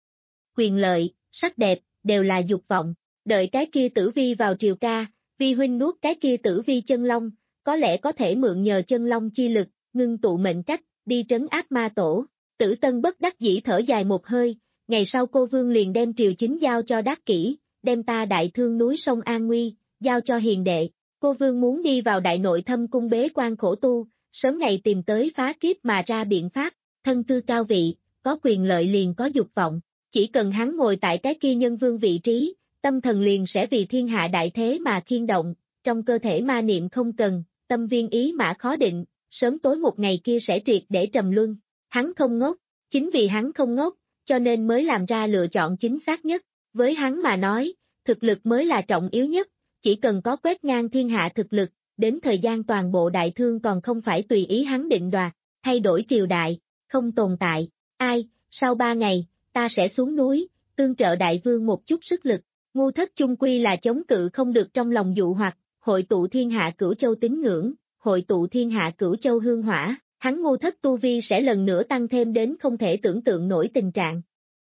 Quyền lợi, sắc đẹp, đều là dục vọng, đợi cái kia tử vi vào triều ca, vi huynh nuốt cái kia tử vi chân long, có lẽ có thể mượn nhờ chân long chi lực, ngưng tụ mệnh cách, đi trấn áp ma tổ. Tử Tân bất đắc dĩ thở dài một hơi, ngày sau cô vương liền đem triều chính giao cho Đắc Kỷ, đem ta đại thương núi sông An Nguy, giao cho hiền đệ. Cô vương muốn đi vào đại nội thâm cung bế quan khổ tu, sớm ngày tìm tới phá kiếp mà ra biện pháp, thân cư cao vị, có quyền lợi liền có dục vọng, chỉ cần hắn ngồi tại cái kia nhân vương vị trí, tâm thần liền sẽ vì thiên hạ đại thế mà khiên động, trong cơ thể ma niệm không cần, tâm viên ý mã khó định, sớm tối một ngày kia sẽ triệt để trầm luân. Hắn không ngốc, chính vì hắn không ngốc, cho nên mới làm ra lựa chọn chính xác nhất, với hắn mà nói, thực lực mới là trọng yếu nhất, chỉ cần có quét ngang thiên hạ thực lực, đến thời gian toàn bộ đại thương còn không phải tùy ý hắn định đoạt, thay đổi triều đại, không tồn tại, ai, sau ba ngày, ta sẽ xuống núi, tương trợ đại vương một chút sức lực, ngu thất chung quy là chống cự không được trong lòng dụ hoặc, hội tụ thiên hạ Cửu Châu tín ngưỡng, hội tụ thiên hạ Cửu Châu hương hỏa. Hắn ngu thất tu vi sẽ lần nữa tăng thêm đến không thể tưởng tượng nổi tình trạng.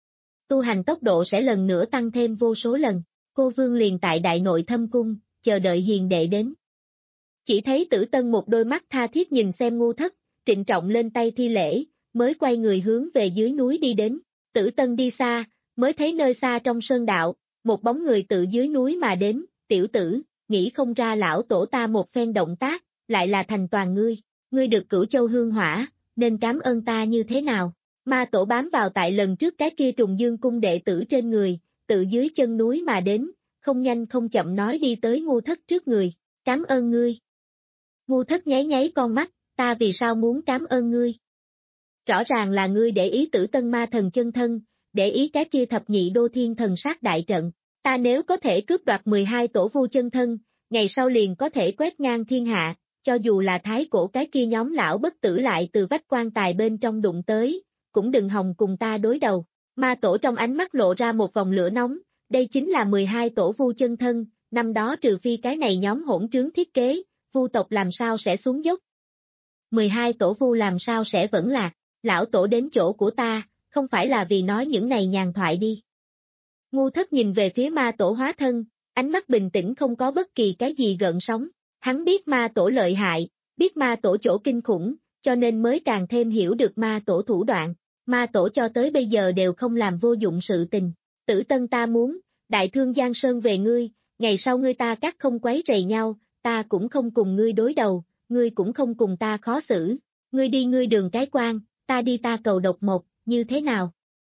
Tu hành tốc độ sẽ lần nữa tăng thêm vô số lần, cô vương liền tại đại nội thâm cung, chờ đợi hiền đệ đến. Chỉ thấy Tử Tân một đôi mắt tha thiết nhìn xem ngu thất, trịnh trọng lên tay thi lễ, mới quay người hướng về dưới núi đi đến, Tử Tân đi xa, mới thấy nơi xa trong sơn đạo, một bóng người tự dưới núi mà đến, tiểu tử, nghĩ không ra lão tổ ta một phen động tác, lại là thành toàn ngươi, ngươi được cửu châu hương hỏa, nên cảm ơn ta như thế nào? Ma tổ bám vào tại lần trước cái kia trùng dương cung đệ tử trên người, tự dưới chân núi mà đến, không nhanh không chậm nói đi tới Ngu Thất trước người, cảm ơn ngươi. Ngu Thất nháy nháy con mắt, ta vì sao muốn cảm ơn ngươi? Rõ ràng là ngươi để ý Tử Tân ma thần chân thân, để ý cái kia thập nhị đô thiên thần sát đại trận, ta nếu có thể cướp đoạt mười hai tổ vu chân thân, ngày sau liền có thể quét ngang thiên hạ, cho dù là thái cổ cái kia nhóm lão bất tử lại từ vách quan tài bên trong đụng tới, cũng đừng hòng cùng ta đối đầu. Ma tổ trong ánh mắt lộ ra một vòng lửa nóng, đây chính là mười hai tổ vu chân thân, năm đó trừ phi cái này nhóm hỗn trướng thiết kế, vu tộc làm sao sẽ xuống dốc. mười hai tổ vu làm sao sẽ vẫn lạc, lão tổ đến chỗ của ta, không phải là vì nói những này nhàn thoại đi. Ngu Thất nhìn về phía ma tổ hóa thân, ánh mắt bình tĩnh không có bất kỳ cái gì gợn sóng, hắn biết ma tổ lợi hại, biết ma tổ chỗ kinh khủng, cho nên mới càng thêm hiểu được ma tổ thủ đoạn, ma tổ cho tới bây giờ đều không làm vô dụng sự tình. Tử Tân ta muốn, đại thương Giang Sơn về ngươi, ngày sau ngươi ta cắt không quấy rầy nhau, ta cũng không cùng ngươi đối đầu, ngươi cũng không cùng ta khó xử, ngươi đi ngươi đường cái quan, ta đi ta cầu độc một, như thế nào?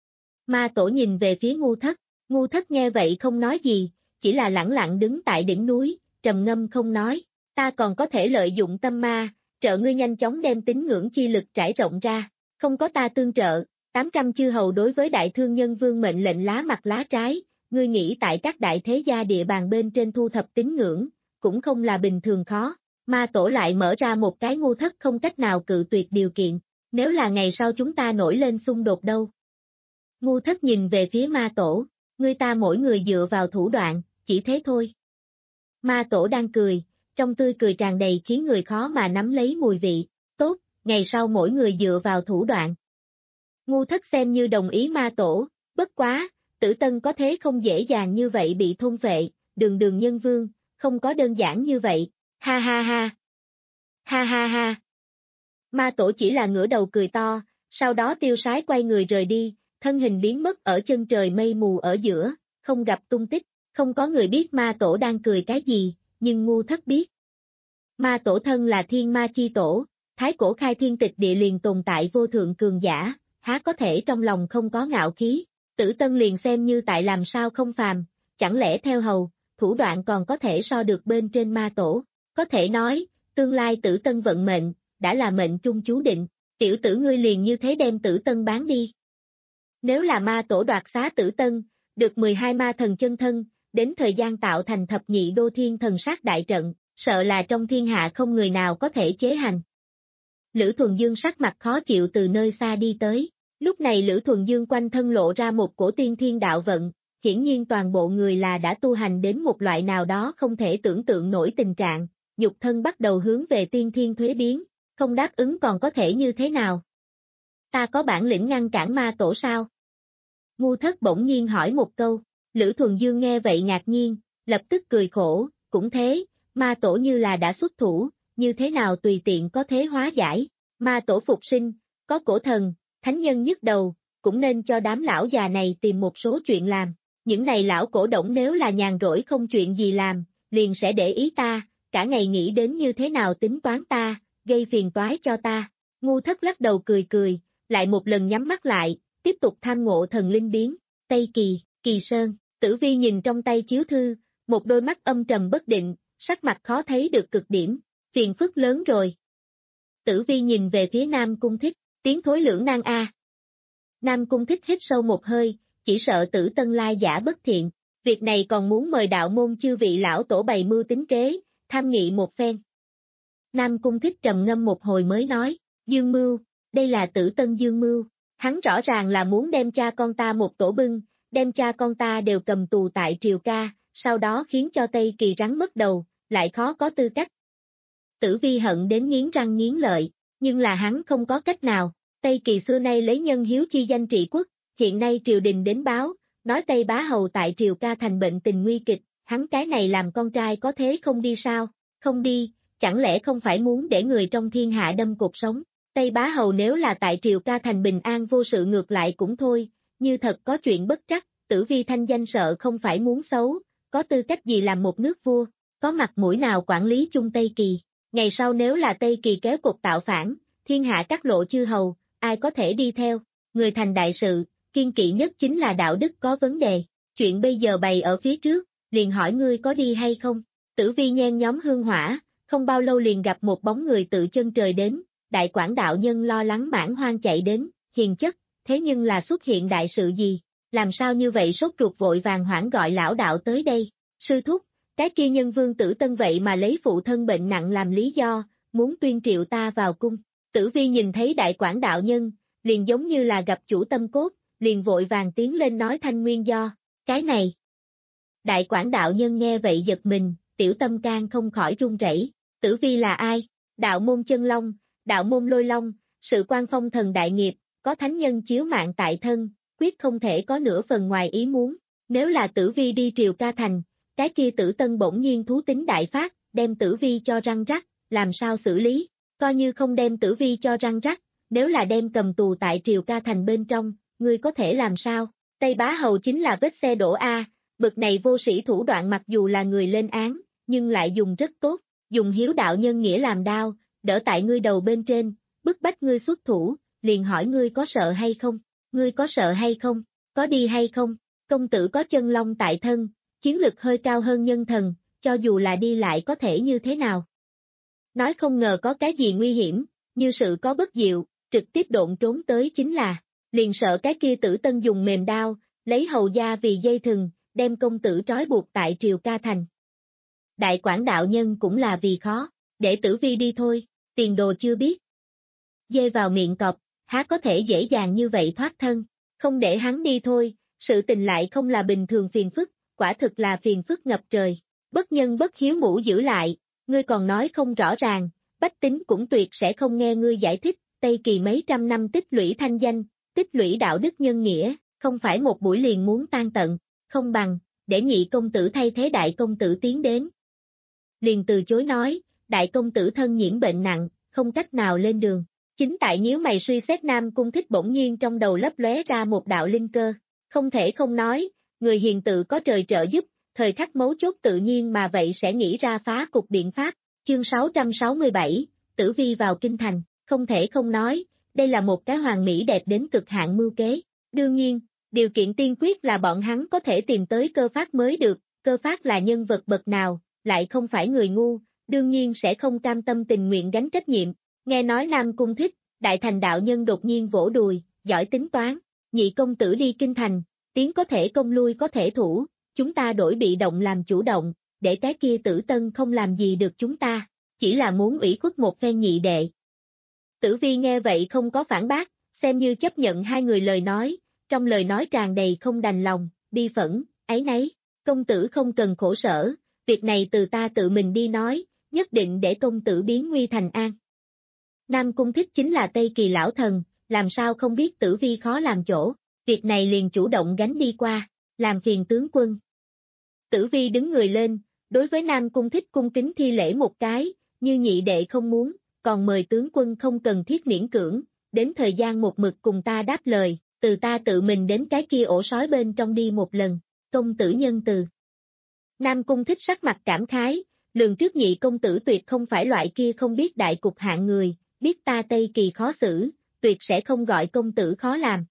Ma tổ nhìn về phía Ngu Thất, Ngu Thất nghe vậy không nói gì, chỉ là lẳng lặng đứng tại đỉnh núi, trầm ngâm không nói, ta còn có thể lợi dụng tâm ma, trợ ngươi nhanh chóng đem tín ngưỡng chi lực trải rộng ra, không có ta tương trợ, tám trăm chư hầu đối với đại thương nhân vương mệnh lệnh lá mặt lá trái, ngươi nghĩ tại các đại thế gia địa bàn bên trên thu thập tín ngưỡng, cũng không là bình thường khó, ma tổ lại mở ra một cái Ngu Thất không cách nào cự tuyệt điều kiện, nếu là ngày sau chúng ta nổi lên xung đột đâu. Ngu Thất nhìn về phía ma tổ, ngươi ta mỗi người dựa vào thủ đoạn, chỉ thế thôi. Ma tổ đang cười, trong tươi cười tràn đầy khiến người khó mà nắm lấy mùi vị, tốt, ngày sau mỗi người dựa vào thủ đoạn. Ngu Thất xem như đồng ý ma tổ, bất quá, Tử Tân có thế không dễ dàng như vậy bị thôn phệ, đường đường nhân vương, không có đơn giản như vậy, ha ha ha. Ha ha ha. Ma tổ chỉ là ngửa đầu cười to, sau đó tiêu sái quay người rời đi, thân hình biến mất ở chân trời mây mù ở giữa, không gặp tung tích, không có người biết ma tổ đang cười cái gì, nhưng Ngu Thất biết. Ma tổ thân là thiên ma chi tổ, thái cổ khai thiên tịch địa liền tồn tại vô thượng cường giả, há có thể trong lòng không có ngạo khí, Tử Tân liền xem như tại làm sao không phàm, chẳng lẽ theo hầu, thủ đoạn còn có thể so được bên trên ma tổ, có thể nói, tương lai Tử Tân vận mệnh, đã là mệnh trung chú định, tiểu tử ngươi liền như thế đem Tử Tân bán đi. Nếu là ma tổ đoạt xá Tử Tân, được mười hai ma thần chân thân, đến thời gian tạo thành thập nhị đô thiên thần sát đại trận, sợ là trong thiên hạ không người nào có thể chế hành. Lữ Thuần Dương sắc mặt khó chịu từ nơi xa đi tới, lúc này Lữ Thuần Dương quanh thân lộ ra một cổ tiên thiên đạo vận, hiển nhiên toàn bộ người là đã tu hành đến một loại nào đó không thể tưởng tượng nổi tình trạng, nhục thân bắt đầu hướng về tiên thiên thuế biến, không đáp ứng còn có thể như thế nào? Ta có bản lĩnh ngăn cản ma tổ sao? Ngu Thất bỗng nhiên hỏi một câu, Lữ Thuần Dương nghe vậy ngạc nhiên, lập tức cười khổ, cũng thế, ma tổ như là đã xuất thủ, như thế nào tùy tiện có thế hóa giải, ma tổ phục sinh, có cổ thần, thánh nhân nhức đầu, cũng nên cho đám lão già này tìm một số chuyện làm, những này lão cổ động nếu là nhàn rỗi không chuyện gì làm, liền sẽ để ý ta, cả ngày nghĩ đến như thế nào tính toán ta, gây phiền toái cho ta. Ngu Thất lắc đầu cười cười, lại một lần nhắm mắt lại, tiếp tục tham ngộ thần linh biến, Tây Kỳ, Kỳ Sơn, Tử Vi nhìn trong tay chiếu thư, một đôi mắt âm trầm bất định, sắc mặt khó thấy được cực điểm, phiền phức lớn rồi. Tử Vi nhìn về phía Nam Cung Thích, tiếng thối lưỡng nan a. Nam Cung Thích hít sâu một hơi, chỉ sợ Tử Tân lai giả bất thiện, việc này còn muốn mời đạo môn chư vị lão tổ bày mưu tính kế, tham nghị một phen. Nam Cung Thích trầm ngâm một hồi mới nói, Dương mưu, đây là Tử Tân dương mưu, hắn rõ ràng là muốn đem cha con ta một tổ bưng, đem cha con ta đều cầm tù tại Triều Ca, sau đó khiến cho Tây Kỳ rắn mất đầu, lại khó có tư cách. Tử Vi hận đến nghiến răng nghiến lợi, nhưng là hắn không có cách nào, Tây Kỳ xưa nay lấy nhân hiếu chi danh trị quốc, hiện nay triều đình đến báo, nói Tây Bá Hầu tại Triều Ca thành bệnh tình nguy kịch, hắn cái này làm con trai có thế không đi sao, không đi, chẳng lẽ không phải muốn để người trong thiên hạ đâm cột sống, Tây Bá Hầu nếu là tại Triều Ca thành bình an vô sự ngược lại cũng thôi, như thật có chuyện bất trắc, Tử Vi thanh danh sợ không phải muốn xấu, có tư cách gì làm một nước vua, có mặt mũi nào quản lý chung Tây Kỳ. Ngày sau nếu là Tây Kỳ kéo cục tạo phản, thiên hạ các lộ chư hầu, ai có thể đi theo, người thành đại sự, kiên kỵ nhất chính là đạo đức có vấn đề. Chuyện bây giờ bày ở phía trước, liền hỏi ngươi có đi hay không. Tử Vi nhen nhóm hương hỏa, không bao lâu liền gặp một bóng người tự chân trời đến, đại quảng đạo nhân lo lắng mãn hoang chạy đến, hiền chất, thế nhưng là xuất hiện đại sự gì, làm sao như vậy sốt ruột vội vàng hoảng gọi lão đạo tới đây. Sư thúc, cái kia nhân vương Tử Tân vậy mà lấy phụ thân bệnh nặng làm lý do, muốn tuyên triệu ta vào cung. Tử Vi nhìn thấy đại quảng đạo nhân, liền giống như là gặp chủ tâm cốt, liền vội vàng tiến lên nói thanh nguyên do, cái này. Đại quảng đạo nhân nghe vậy giật mình, tiểu tâm can không khỏi run rẩy. Tử Vi là ai? Đạo môn chân long, đạo môn lôi long, sự quan phong thần đại nghiệp, có thánh nhân chiếu mạng tại thân, quyết không thể có nửa phần ngoài ý muốn. Nếu là Tử Vi đi triều ca thành, cái kia Tử Tân bỗng nhiên thú tính đại phát, đem Tử Vi cho răng rắc, làm sao xử lý? Coi như không đem Tử Vi cho răng rắc, nếu là đem cầm tù tại triều ca thành bên trong, ngươi có thể làm sao? Tây Bá Hầu chính là vết xe đổ A, bực này vô sĩ thủ đoạn mặc dù là người lên án, nhưng lại dùng rất tốt, dùng hiếu đạo nhân nghĩa làm đao, đỡ tại ngươi đầu bên trên, bức bách ngươi xuất thủ, liền hỏi ngươi có sợ hay không? Ngươi có sợ hay không? Có đi hay không? Công tử có chân long tại thân, chiến lực hơi cao hơn nhân thần, cho dù là đi lại có thể như thế nào? Nói không ngờ có cái gì nguy hiểm, như sự có bất diệu, trực tiếp độn trốn tới chính là, liền sợ cái kia Tử Tân dùng mềm đao, lấy hầu gia vì dây thừng, đem công tử trói buộc tại triều ca thành. Đại quảng đạo nhân cũng là vì khó, để Tử Vi đi thôi, tiền đồ chưa biết. Dê vào miệng cọp, há có thể dễ dàng như vậy thoát thân, không để hắn đi thôi, sự tình lại không là bình thường phiền phức, quả thực là phiền phức ngập trời. Bất nhân bất hiếu mũ giữ lại, ngươi còn nói không rõ ràng, bách tính cũng tuyệt sẽ không nghe ngươi giải thích. Tây Kỳ mấy trăm năm tích lũy thanh danh, tích lũy đạo đức nhân nghĩa, không phải một buổi liền muốn tan tận, không bằng, để nhị công tử thay thế đại công tử tiến đến. Liền từ chối nói, đại công tử thân nhiễm bệnh nặng, không cách nào lên đường. Chính tại nhíu mày suy xét Nam Cung Thích bỗng nhiên trong đầu lấp lóe ra một đạo linh cơ, không thể không nói, người hiền tự có trời trợ giúp, thời khắc mấu chốt tự nhiên mà vậy sẽ nghĩ ra phá cục biện pháp. Chương sáu trăm sáu mươi bảy, Tử Vi vào kinh thành. Không thể không nói, đây là một cái hoàn mỹ đẹp đến cực hạn mưu kế. Đương nhiên, điều kiện tiên quyết là bọn hắn có thể tìm tới Cơ Phát mới được, Cơ Phát là nhân vật bậc nào, lại không phải người ngu, đương nhiên sẽ không cam tâm tình nguyện gánh trách nhiệm. Nghe nói Nam Cung Thích, đại thành đạo nhân đột nhiên vỗ đùi, giỏi tính toán, nhị công tử đi kinh thành, tiến có thể công lui có thể thủ, chúng ta đổi bị động làm chủ động, để cái kia Tử Tân không làm gì được chúng ta, chỉ là muốn ủy khuất một phen nhị đệ. Tử Vi nghe vậy không có phản bác, xem như chấp nhận hai người lời nói, trong lời nói tràn đầy không đành lòng, bi phẫn, áy náy, công tử không cần khổ sở, việc này từ ta tự mình đi nói, nhất định để công tử biến nguy thành an. Nam Cung Thích chính là Tây Kỳ lão thần, làm sao không biết Tử Vi khó làm chỗ, việc này liền chủ động gánh đi qua, làm phiền tướng quân. Tử Vi đứng người lên, đối với Nam Cung Thích cung kính thi lễ một cái, như nhị đệ không muốn, còn mời tướng quân không cần thiết miễn cưỡng, đến thời gian một mực cùng ta đáp lời, từ ta tự mình đến cái kia ổ sói bên trong đi một lần, công tử nhân từ. Nam Cung Thích sắc mặt cảm khái, lường trước nhị công tử tuyệt không phải loại kia không biết đại cục hạng người, biết ta Tây Kỳ khó xử, tuyệt sẽ không gọi công tử khó làm.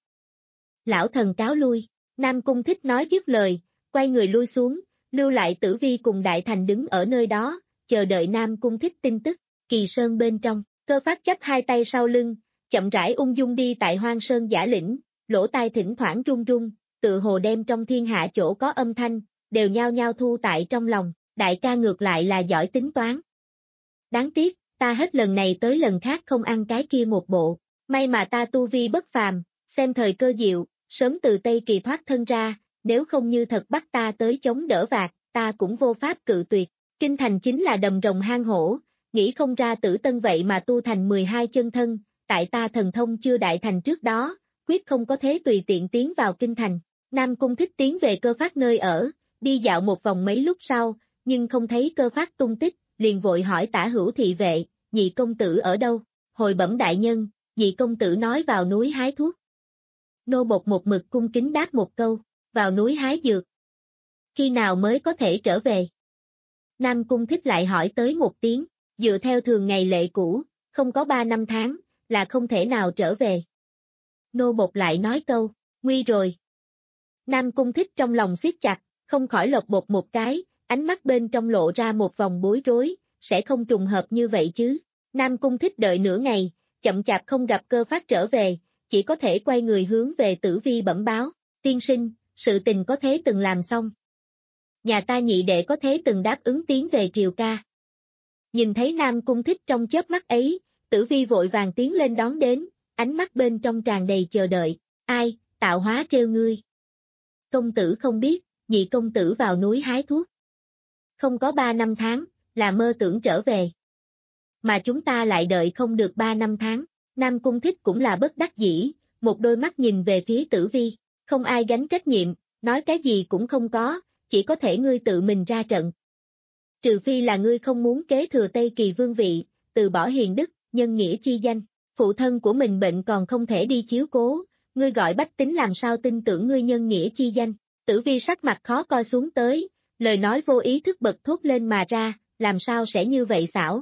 Lão thần cáo lui, Nam Cung Thích nói dứt lời, quay người lui xuống, lưu lại Tử Vi cùng Đại Thành đứng ở nơi đó, chờ đợi Nam Cung Thích tin tức. Kỳ Sơn bên trong, Cơ Phát chắp hai tay sau lưng, chậm rãi ung dung đi tại Hoang Sơn giả lĩnh, lỗ tai thỉnh thoảng run run, tự hồ đem trong thiên hạ chỗ có âm thanh, đều nhao nhao thu tại trong lòng, đại ca ngược lại là giỏi tính toán. Đáng tiếc, ta hết lần này tới lần khác không ăn cái kia một bộ, may mà ta tu vi bất phàm, xem thời cơ diệu, sớm từ Tây Kỳ thoát thân ra, nếu không như thật bắt ta tới chống đỡ vạt, ta cũng vô pháp cự tuyệt. Kinh thành chính là đầm rồng hang hổ, nghĩ không ra Tử Tân vậy mà tu thành mười hai chân thân, tại ta thần thông chưa đại thành trước đó, quyết không có thế tùy tiện tiến vào kinh thành. Nam Cung Thích tiến về Cơ Phát nơi ở, đi dạo một vòng mấy lúc sau, nhưng không thấy Cơ Phát tung tích, liền vội hỏi Tả Hữu thị vệ, nhị công tử ở đâu? Hồi bẩm đại nhân, nhị công tử nói vào núi hái thuốc. Nô bộc một mực cung kính đáp một câu, vào núi hái dược. Khi nào mới có thể trở về? Nam Cung Thích lại hỏi tới một tiếng, dựa theo thường ngày lệ cũ, không có ba năm tháng, là không thể nào trở về. Nô bộc lại nói câu, nguy rồi. Nam Cung Thích trong lòng siết chặt, không khỏi lột bột một cái, ánh mắt bên trong lộ ra một vòng bối rối, sẽ không trùng hợp như vậy chứ. Nam Cung Thích đợi nửa ngày, chậm chạp không gặp cơ phát trở về, chỉ có thể quay người hướng về Tử Vi bẩm báo, tiên sinh, sự tình có thế từng làm xong. Nhà ta nhị đệ có thế từng đáp ứng tiến về triều ca. Nhìn thấy Nam Cung Thích trong chớp mắt ấy, Tử Vi vội vàng tiến lên đón đến, ánh mắt bên trong tràn đầy chờ đợi, ai, tạo hóa trêu ngươi. Công tử không biết, nhị công tử vào núi hái thuốc. Không có ba năm tháng, là mơ tưởng trở về. Mà chúng ta lại đợi không được ba năm tháng, Nam Cung Thích cũng là bất đắc dĩ, một đôi mắt nhìn về phía Tử Vi, không ai gánh trách nhiệm, nói cái gì cũng không có, chỉ có thể ngươi tự mình ra trận. Trừ phi là ngươi không muốn kế thừa Tây Kỳ vương vị, từ bỏ hiền đức, nhân nghĩa chi danh, phụ thân của mình bệnh còn không thể đi chiếu cố, ngươi gọi bách tính làm sao tin tưởng ngươi nhân nghĩa chi danh. Tử Vi sắc mặt khó coi xuống tới, lời nói vô ý thức bật thốt lên mà ra, làm sao sẽ như vậy xảo?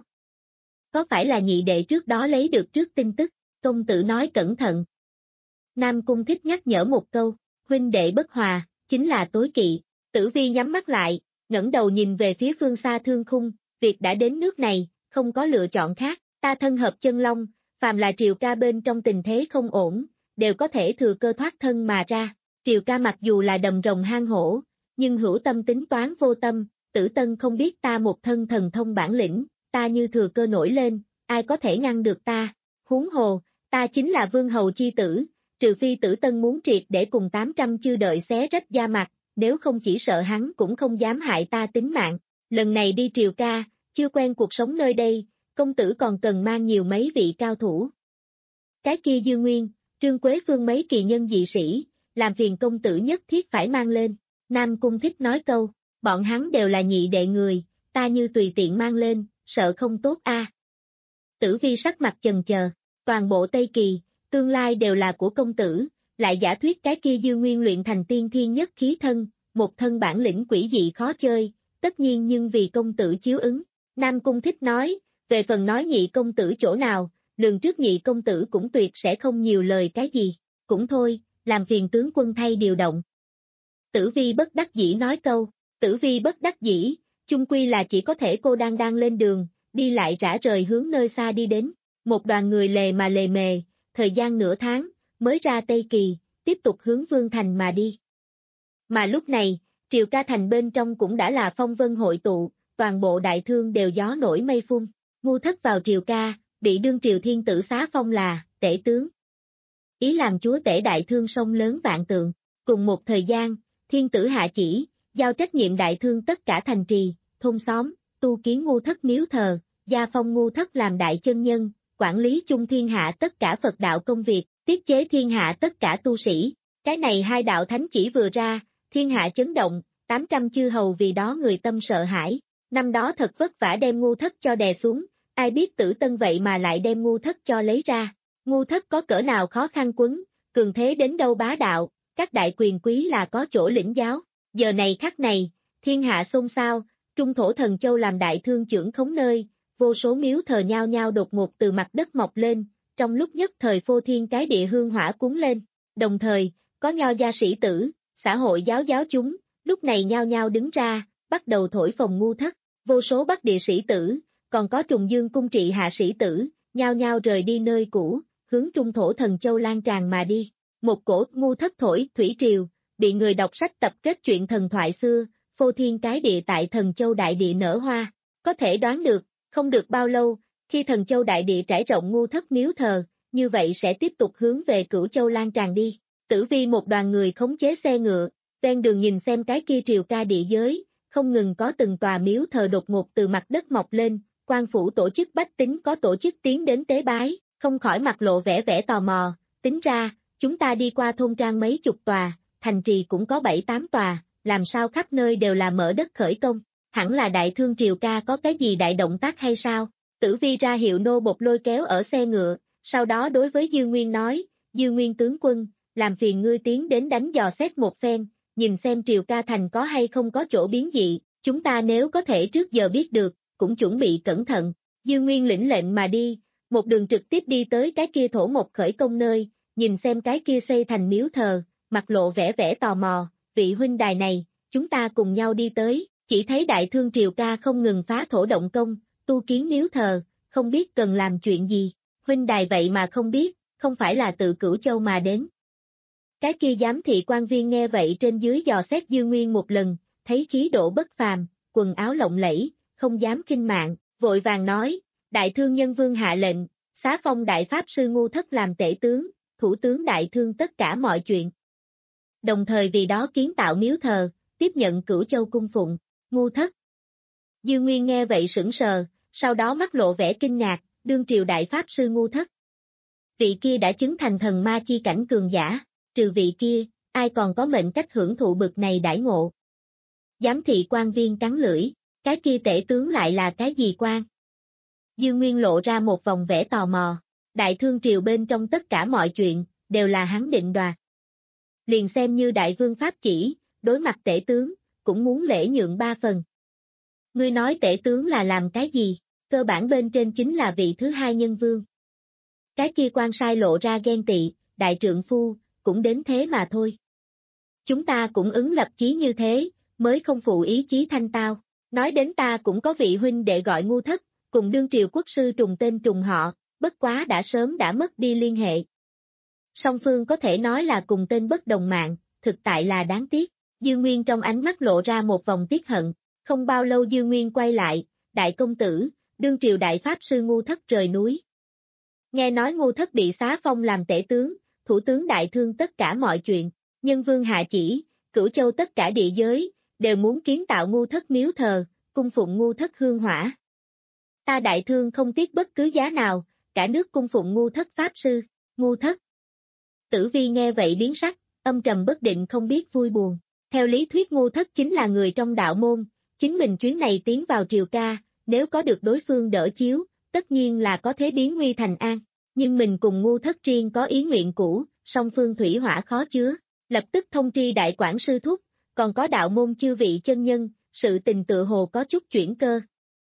Có phải là nhị đệ trước đó lấy được trước tin tức, công tử nói cẩn thận. Nam Cung Thích nhắc nhở một câu, huynh đệ bất hòa, chính là tối kỵ. Tử Vi nhắm mắt lại, ngẩng đầu nhìn về phía phương xa thương khung, việc đã đến nước này, không có lựa chọn khác, ta thân hợp chân long, phàm là triều ca bên trong tình thế không ổn, đều có thể thừa cơ thoát thân mà ra. Triều ca mặc dù là đầm rồng hang hổ, nhưng hữu tâm tính toán vô tâm, Tử Tân không biết ta một thân thần thông bản lĩnh, ta như thừa cơ nổi lên, ai có thể ngăn được ta, huống hồ, ta chính là vương hầu chi tử, trừ phi Tử Tân muốn triệt để cùng tám trăm chư đợi xé rách da mặt, nếu không chỉ sợ hắn cũng không dám hại ta tính mạng, lần này đi triều ca, chưa quen cuộc sống nơi đây, công tử còn cần mang nhiều mấy vị cao thủ. Cái kia Dư Nguyên, Trương Quế Phương mấy kỳ nhân dị sĩ, làm phiền công tử nhất thiết phải mang lên. Nam Cung Thích nói câu, bọn hắn đều là nhị đệ người, ta như tùy tiện mang lên, sợ không tốt a. À. Tử Vi sắc mặt chần chờ, toàn bộ Tây Kỳ, tương lai đều là của công tử, lại giả thuyết cái kia Dư Nguyên luyện thành tiên thiên nhất khí thân, một thân bản lĩnh quỷ dị khó chơi, tất nhiên nhưng vì công tử chiếu ứng. Nam Cung Thích nói, về phần nói nhị công tử chỗ nào, lường trước nhị công tử cũng tuyệt sẽ không nhiều lời cái gì, cũng thôi, làm phiền tướng quân thay điều động. Tử Vi bất đắc dĩ nói câu, Tử Vi bất đắc dĩ, chung quy là chỉ có thể cô đang đang lên đường, đi lại rã rời hướng nơi xa đi đến, một đoàn người lề mà lề mề, thời gian nửa tháng, mới ra Tây Kỳ, tiếp tục hướng Vương Thành mà đi. Mà lúc này, triều ca thành bên trong cũng đã là phong vân hội tụ, toàn bộ đại thương đều gió nổi mây phun, Ngu Thất vào triều ca, bị đương triều thiên tử xá phong là, tể tướng. Ý làm chúa tể đại thương sông lớn vạn tượng, cùng một thời gian, thiên tử hạ chỉ, giao trách nhiệm đại thương tất cả thành trì, thôn xóm, tu kiến Ngu Thất miếu thờ, gia phong Ngu Thất làm đại chân nhân, quản lý chung thiên hạ tất cả Phật đạo công việc, tiết chế thiên hạ tất cả tu sĩ. Cái này hai đạo thánh chỉ vừa ra, thiên hạ chấn động, tám trăm chư hầu vì đó người tâm sợ hãi. Năm đó thật vất vả đem Ngu Thất cho đè xuống, ai biết Tử Tân vậy mà lại đem Ngu Thất cho lấy ra. Ngu Thất có cỡ nào khó khăn quấn, cường thế đến đâu bá đạo, các đại quyền quý là có chỗ lĩnh giáo. Giờ này khắc này, thiên hạ xôn xao, Trung Thổ Thần Châu làm đại thương trưởng khống nơi, vô số miếu thờ nhao nhao đột ngột từ mặt đất mọc lên, trong lúc nhất thời phô thiên cái địa hương hỏa cuốn lên. Đồng thời, có nho gia sĩ tử, xã hội giáo giáo chúng, lúc này nhao nhao đứng ra, bắt đầu thổi phồng Ngu Thất, vô số bắc địa sĩ tử, còn có Trùng Dương cung trị hạ sĩ tử, nhao nhao rời đi nơi cũ, hướng Trung Thổ Thần Châu lan tràn mà đi. Một cổ Ngu Thất thổi thủy triều, bị người đọc sách tập kết chuyện thần thoại xưa, phô thiên cái địa tại Thần Châu đại địa nở hoa. Có thể đoán được, không được bao lâu, khi Thần Châu đại địa trải rộng Ngu Thất miếu thờ, như vậy sẽ tiếp tục hướng về Cửu Châu lan tràn đi. Tử Vi một đoàn người khống chế xe ngựa, ven đường nhìn xem cái kia triều ca địa giới, không ngừng có từng tòa miếu thờ đột ngột từ mặt đất mọc lên, quan phủ tổ chức bách tính có tổ chức tiến đến tế bái, không khỏi mặt lộ vẻ vẻ tò mò, tính ra, chúng ta đi qua thôn trang mấy chục tòa, thành trì cũng có bảy tám tòa, làm sao khắp nơi đều là mở đất khởi công, hẳn là đại thương triều ca có cái gì đại động tác hay sao? Tử Vi ra hiệu nô bộc lôi kéo ở xe ngựa, sau đó đối với Dư Nguyên nói, Dư Nguyên tướng quân, làm phiền ngươi tiến đến đánh dò xét một phen, nhìn xem Triều Ca Thành có hay không có chỗ biến dị, chúng ta nếu có thể trước giờ biết được, cũng chuẩn bị cẩn thận. Dương Nguyên lĩnh lệnh mà đi, một đường trực tiếp đi tới cái kia thổ mộc khởi công nơi, nhìn xem cái kia xây thành miếu thờ, mặt lộ vẻ vẻ tò mò, vị huynh đài này, chúng ta cùng nhau đi tới, chỉ thấy đại thương Triều Ca không ngừng phá thổ động công, tu kiến miếu thờ, không biết cần làm chuyện gì, huynh đài vậy mà không biết, không phải là tự Cửu Châu mà đến. Cái kia giám thị quan viên nghe vậy trên dưới dò xét Dương Nguyên một lần, thấy khí độ bất phàm, quần áo lộng lẫy, không dám khinh mạng, vội vàng nói, đại thương nhân vương hạ lệnh, xá phong đại pháp sư Ngu Thất làm tể tướng, thủ tướng đại thương tất cả mọi chuyện. Đồng thời vì đó kiến tạo miếu thờ, tiếp nhận Cửu Châu cung phụng, Ngu Thất. Dương Nguyên nghe vậy sững sờ, sau đó mắt lộ vẻ kinh ngạc, đương triều đại pháp sư Ngu Thất. Vị kia đã chứng thành thần ma chi cảnh cường giả, trừ vị kia, ai còn có mệnh cách hưởng thụ bực này đãi ngộ. Giám thị quan viên cắn lưỡi, cái kia tể tướng lại là cái gì quan? Dương Nguyên lộ ra một vòng vẻ tò mò, đại thương triều bên trong tất cả mọi chuyện, đều là hắn định đoạt. Liền xem như đại vương pháp chỉ, đối mặt tể tướng, cũng muốn lễ nhượng ba phần. Ngươi nói tể tướng là làm cái gì? Cơ bản bên trên chính là vị thứ hai nhân vương. Cái kia quan sai lộ ra ghen tị, đại trượng phu, cũng đến thế mà thôi. Chúng ta cũng ứng lập chí như thế, mới không phụ ý chí thanh tao. Nói đến ta cũng có vị huynh đệ gọi Ngu Thất, cùng đương triều quốc sư trùng tên trùng họ, bất quá đã sớm đã mất đi liên hệ. Song phương có thể nói là cùng tên bất đồng mạng, thực tại là đáng tiếc. Dương Nguyên trong ánh mắt lộ ra một vòng tiếc hận, không bao lâu Dương Nguyên quay lại, đại công tử, đương triều đại pháp sư Ngu Thất rời núi. Nghe nói Ngu Thất bị xá phong làm tể tướng, thủ tướng đại thương tất cả mọi chuyện, nhân vương hạ chỉ, Cửu Châu tất cả địa giới, đều muốn kiến tạo Ngu Thất miếu thờ, cung phụng Ngu Thất hương hỏa. Ta đại thương không tiếc bất cứ giá nào, cả nước cung phụng Ngu Thất pháp sư, Ngu Thất. Tử Vi nghe vậy biến sắc, âm trầm bất định không biết vui buồn. Theo lý thuyết Ngu Thất chính là người trong đạo môn, chính mình chuyến này tiến vào Triều Ca, nếu có được đối phương đỡ chiếu, tất nhiên là có thế biến nguy thành an. Nhưng mình cùng Ngu Thất riêng có ý nguyện cũ, song phương thủy hỏa khó chứa, lập tức thông tri đại quản sư thúc, còn có đạo môn chư vị chân nhân, sự tình tự hồ có chút chuyển cơ.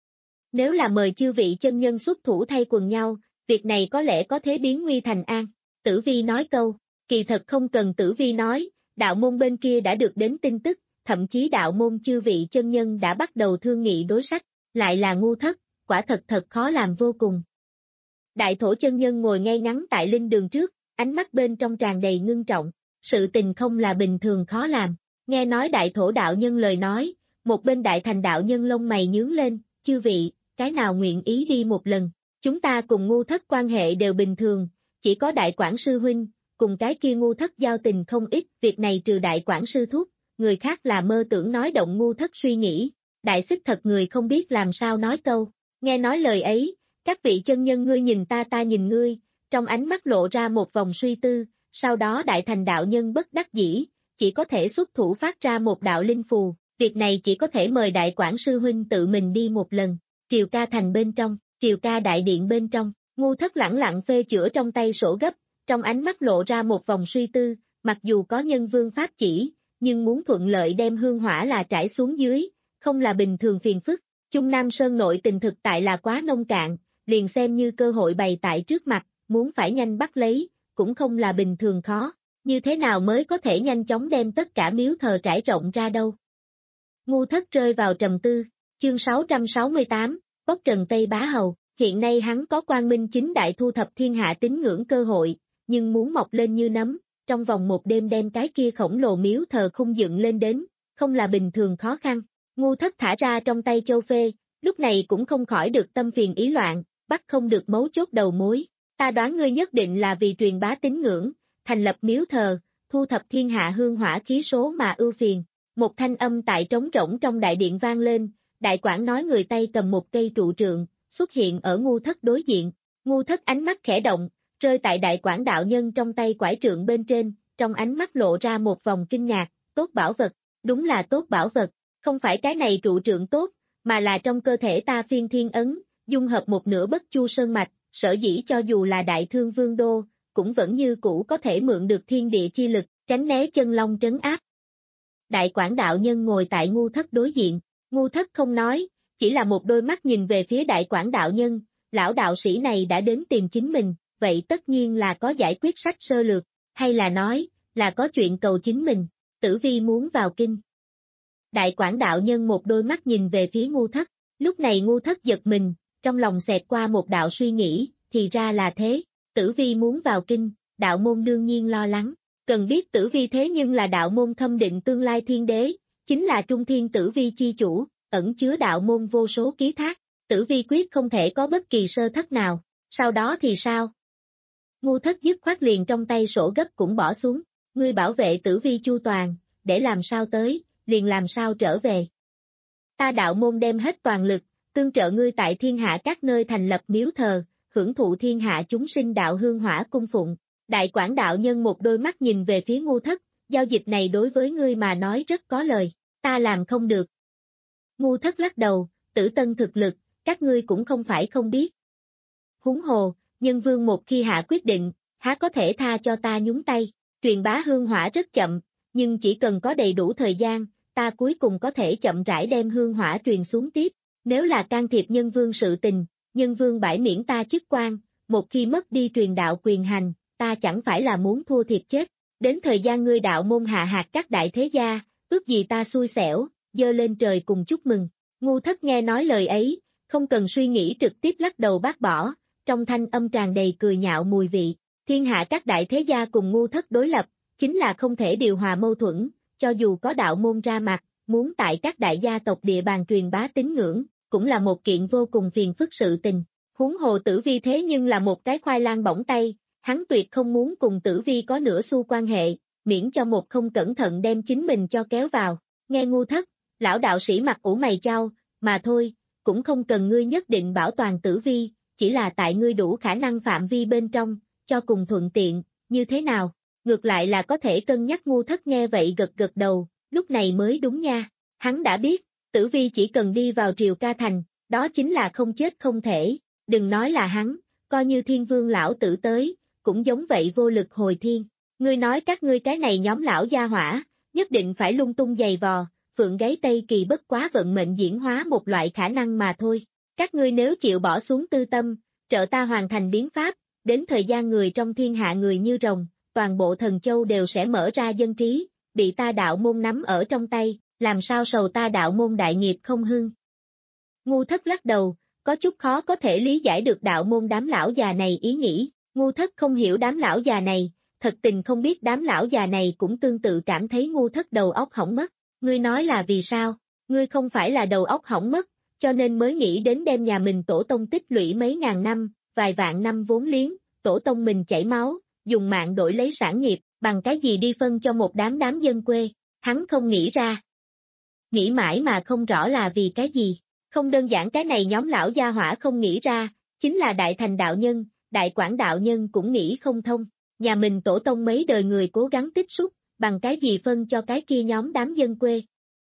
Nếu là mời chư vị chân nhân xuất thủ thay quần nhau, việc này có lẽ có thế biến nguy thành an. Tử Vi nói câu, kỳ thật không cần Tử Vi nói, đạo môn bên kia đã được đến tin tức, thậm chí đạo môn chư vị chân nhân đã bắt đầu thương nghị đối sách, lại là Ngu Thất, quả thật thật khó làm vô cùng. Đại thổ chân nhân ngồi ngay ngắn tại linh đường trước, ánh mắt bên trong tràn đầy ngưng trọng, sự tình không là bình thường khó làm, nghe nói đại thổ đạo nhân lời nói, một bên đại thành đạo nhân lông mày nhướng lên, chư vị, cái nào nguyện ý đi một lần, chúng ta cùng Ngu Thất quan hệ đều bình thường, chỉ có đại quản sư huynh, cùng cái kia Ngu Thất giao tình không ít, việc này trừ đại quản sư thúc, người khác là mơ tưởng nói động Ngu Thất suy nghĩ, đại xích thật người không biết làm sao nói câu, nghe nói lời ấy, các vị chân nhân ngươi nhìn ta ta nhìn ngươi, trong ánh mắt lộ ra một vòng suy tư, sau đó đại thành đạo nhân bất đắc dĩ, chỉ có thể xuất thủ phát ra một đạo linh phù, việc này chỉ có thể mời đại quản sư huynh tự mình đi một lần, Triều Ca thành bên trong, Triều Ca đại điện bên trong, Ngu Thất lẳng lặng phê chữa trong tay sổ gấp, trong ánh mắt lộ ra một vòng suy tư, mặc dù có nhân vương pháp chỉ, nhưng muốn thuận lợi đem hương hỏa là trải xuống dưới, không là bình thường phiền phức, Trung Nam Sơn nội tình thực tại là quá nông cạn, liền xem như cơ hội bày tại trước mặt, muốn phải nhanh bắt lấy, cũng không là bình thường khó, như thế nào mới có thể nhanh chóng đem tất cả miếu thờ trải rộng ra đâu. Ngu Thất rơi vào trầm tư, chương sáu trăm sáu mươi tám, Bóc Trần Tây Bá Hầu, hiện nay hắn có quang minh chính đại thu thập thiên hạ tín ngưỡng cơ hội, nhưng muốn mọc lên như nấm, trong vòng một đêm đem cái kia khổng lồ miếu thờ khung dựng lên đến, không là bình thường khó khăn. Ngu Thất thả ra trong tay châu phê, lúc này cũng không khỏi được tâm phiền ý loạn, bắt không được mấu chốt đầu mối. Ta đoán ngươi nhất định là vì truyền bá tín ngưỡng, thành lập miếu thờ, thu thập thiên hạ hương hỏa khí số mà ưu phiền. Một thanh âm tại trống rỗng trong đại điện vang lên, đại quản nói người tay cầm một cây trụ trượng, xuất hiện ở Ngu Thất đối diện. Ngu Thất ánh mắt khẽ động, rơi tại đại quản đạo nhân trong tay quải trượng bên trên, trong ánh mắt lộ ra một vòng kinh ngạc, tốt bảo vật, đúng là tốt bảo vật, không phải cái này trụ trượng tốt, mà là trong cơ thể ta phiên thiên ấn, dung hợp một nửa bất chu sơn mạch, sở dĩ cho dù là đại thương vương đô, cũng vẫn như cũ có thể mượn được thiên địa chi lực, tránh né chân long trấn áp. Đại Quảng đạo nhân ngồi tại Ngu Thất đối diện, Ngu Thất không nói, chỉ là một đôi mắt nhìn về phía Đại Quảng đạo nhân, lão đạo sĩ này đã đến tìm chính mình, vậy tất nhiên là có giải quyết sách sơ lược, hay là nói, là có chuyện cầu chính mình, Tử Vi muốn vào kinh. Đại Quảng đạo nhân một đôi mắt nhìn về phía Ngu Thất, lúc này Ngu Thất giật mình, trong lòng xẹt qua một đạo suy nghĩ, thì ra là thế, Tử Vi muốn vào kinh, đạo môn đương nhiên lo lắng, cần biết Tử Vi thế nhưng là đạo môn thâm định tương lai thiên đế, chính là Trung Thiên Tử Vi chi chủ, ẩn chứa đạo môn vô số ký thác, Tử Vi quyết không thể có bất kỳ sơ thất nào, sau đó thì sao? Ngu Thất dứt khoát liền trong tay sổ gấp cũng bỏ xuống, ngươi bảo vệ Tử Vi chu toàn, để làm sao tới, liền làm sao trở về. Ta đạo môn đem hết toàn lực, tương trợ ngươi tại thiên hạ các nơi thành lập miếu thờ, hưởng thụ thiên hạ chúng sinh đạo hương hỏa cung phụng. Đại Quảng đạo nhân một đôi mắt nhìn về phía Ngu Thất, giao dịch này đối với ngươi mà nói rất có lời, ta làm không được. Ngu Thất lắc đầu, Tử Tân thực lực, các ngươi cũng không phải không biết. Huống hồ, nhân vương một khi hạ quyết định, há có thể tha cho ta nhúng tay, truyền bá hương hỏa rất chậm, nhưng chỉ cần có đầy đủ thời gian, ta cuối cùng có thể chậm rãi đem hương hỏa truyền xuống tiếp, nếu là can thiệp nhân vương sự tình, nhân vương bãi miễn ta chức quan, một khi mất đi truyền đạo quyền hành, ta chẳng phải là muốn thua thiệt chết, đến thời gian ngươi đạo môn hạ hạt các đại thế gia, ước gì ta xui xẻo, giơ lên trời cùng chúc mừng. Ngu Thất nghe nói lời ấy, không cần suy nghĩ trực tiếp lắc đầu bác bỏ, trong thanh âm tràn đầy cười nhạo mùi vị, thiên hạ các đại thế gia cùng Ngu Thất đối lập, chính là không thể điều hòa mâu thuẫn, cho dù có đạo môn ra mặt, muốn tại các đại gia tộc địa bàn truyền bá tín ngưỡng, cũng là một kiện vô cùng phiền phức sự tình. Huống hồ Tử Vi thế nhưng là một cái khoai lang bỏng tay, hắn tuyệt không muốn cùng Tử Vi có nửa xu quan hệ, miễn cho một không cẩn thận đem chính mình cho kéo vào. Nghe Ngu Thất, lão đạo sĩ mặt ủ mày chau, mà thôi, cũng không cần ngươi nhất định bảo toàn Tử Vi, chỉ là tại ngươi đủ khả năng phạm vi bên trong, cho cùng thuận tiện, như thế nào? Ngược lại là có thể cân nhắc. Ngu Thất nghe vậy gật gật đầu, lúc này mới đúng nha, hắn đã biết, Tử Vi chỉ cần đi vào Triều Ca Thành, đó chính là không chết không thể, đừng nói là hắn, coi như Thiên Vương lão tử tới, cũng giống vậy vô lực hồi thiên. Ngươi nói các ngươi cái này nhóm lão gia hỏa, nhất định phải lung tung giày vò, phượng gáy Tây Kỳ bất quá vận mệnh diễn hóa một loại khả năng mà thôi. Các ngươi nếu chịu bỏ xuống tư tâm, trợ ta hoàn thành biến pháp, đến thời gian người trong thiên hạ người như rồng, toàn bộ thần châu đều sẽ mở ra dân trí, bị ta đạo môn nắm ở trong tay, làm sao sầu ta đạo môn đại nghiệp không hưng. Ngu Thất lắc đầu, có chút khó có thể lý giải được đạo môn đám lão già này ý nghĩ, Ngu Thất không hiểu đám lão già này, thật tình không biết đám lão già này cũng tương tự cảm thấy Ngu Thất đầu óc hỏng mất, ngươi nói là vì sao, ngươi không phải là đầu óc hỏng mất, cho nên mới nghĩ đến đem nhà mình tổ tông tích lũy mấy ngàn năm, vài vạn năm vốn liếng, tổ tông mình chảy máu, dùng mạng đổi lấy sản nghiệp, bằng cái gì đi phân cho một đám đám dân quê, hắn không nghĩ ra. Nghĩ mãi mà không rõ là vì cái gì, không đơn giản cái này nhóm lão gia hỏa không nghĩ ra, chính là Đại Thành đạo nhân, Đại Quảng đạo nhân cũng nghĩ không thông, nhà mình tổ tông mấy đời người cố gắng tích xúc, bằng cái gì phân cho cái kia nhóm đám dân quê.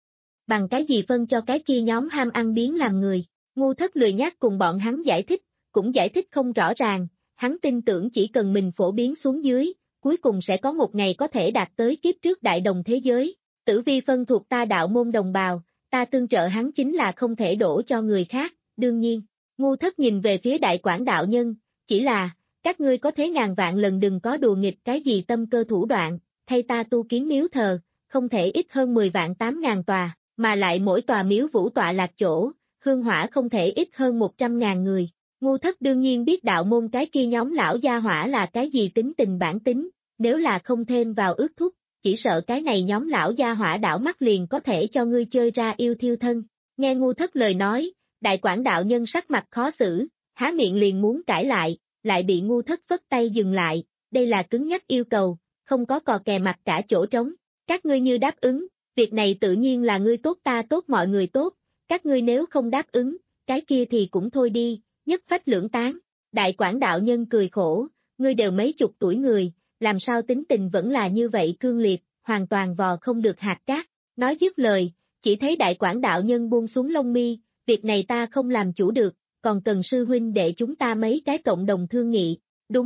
Bằng cái gì phân cho cái kia nhóm ham ăn biến làm người, Ngu Thất lười nhác cùng bọn hắn giải thích, cũng giải thích không rõ ràng, hắn tin tưởng chỉ cần mình phổ biến xuống dưới, cuối cùng sẽ có một ngày có thể đạt tới kiếp trước đại đồng thế giới. Tử Vi phân thuộc ta đạo môn đồng bào, ta tương trợ hắn chính là không thể đổ cho người khác, đương nhiên. Ngu Thất nhìn về phía Đại Quảng đạo nhân, chỉ là, các ngươi có thế ngàn vạn lần đừng có đùa nghịch cái gì tâm cơ thủ đoạn, thay ta tu kiến miếu thờ, không thể ít hơn mười vạn tám ngàn tòa, mà lại mỗi tòa miếu vũ tọa lạc chỗ, hương hỏa không thể ít hơn một trăm ngàn người. Ngu Thất đương nhiên biết đạo môn cái kia nhóm lão gia hỏa là cái gì tính tình bản tính, nếu là không thêm vào ước thúc, chỉ sợ cái này nhóm lão gia hỏa đảo mắt liền có thể cho ngươi chơi ra yêu thiêu thân. Nghe Ngu Thất lời nói, Đại Quảng đạo nhân sắc mặt khó xử, há miệng liền muốn cãi lại, lại bị Ngu Thất phất tay dừng lại, đây là cứng nhắc yêu cầu, không có cò kè mặt cả chỗ trống, các ngươi như đáp ứng, việc này tự nhiên là ngươi tốt ta tốt mọi người tốt, các ngươi nếu không đáp ứng, cái kia thì cũng thôi đi, nhất phách lưỡng tán. Đại Quảng đạo nhân cười khổ, ngươi đều mấy chục tuổi người, làm sao tính tình vẫn là như vậy cương liệt, hoàn toàn vò không được hạt cát. Nói dứt lời, chỉ thấy Đại Quảng đạo nhân buông xuống lông mi, việc này ta không làm chủ được, còn cần sư huynh đệ chúng ta mấy cái cộng đồng thương nghị. Đúng,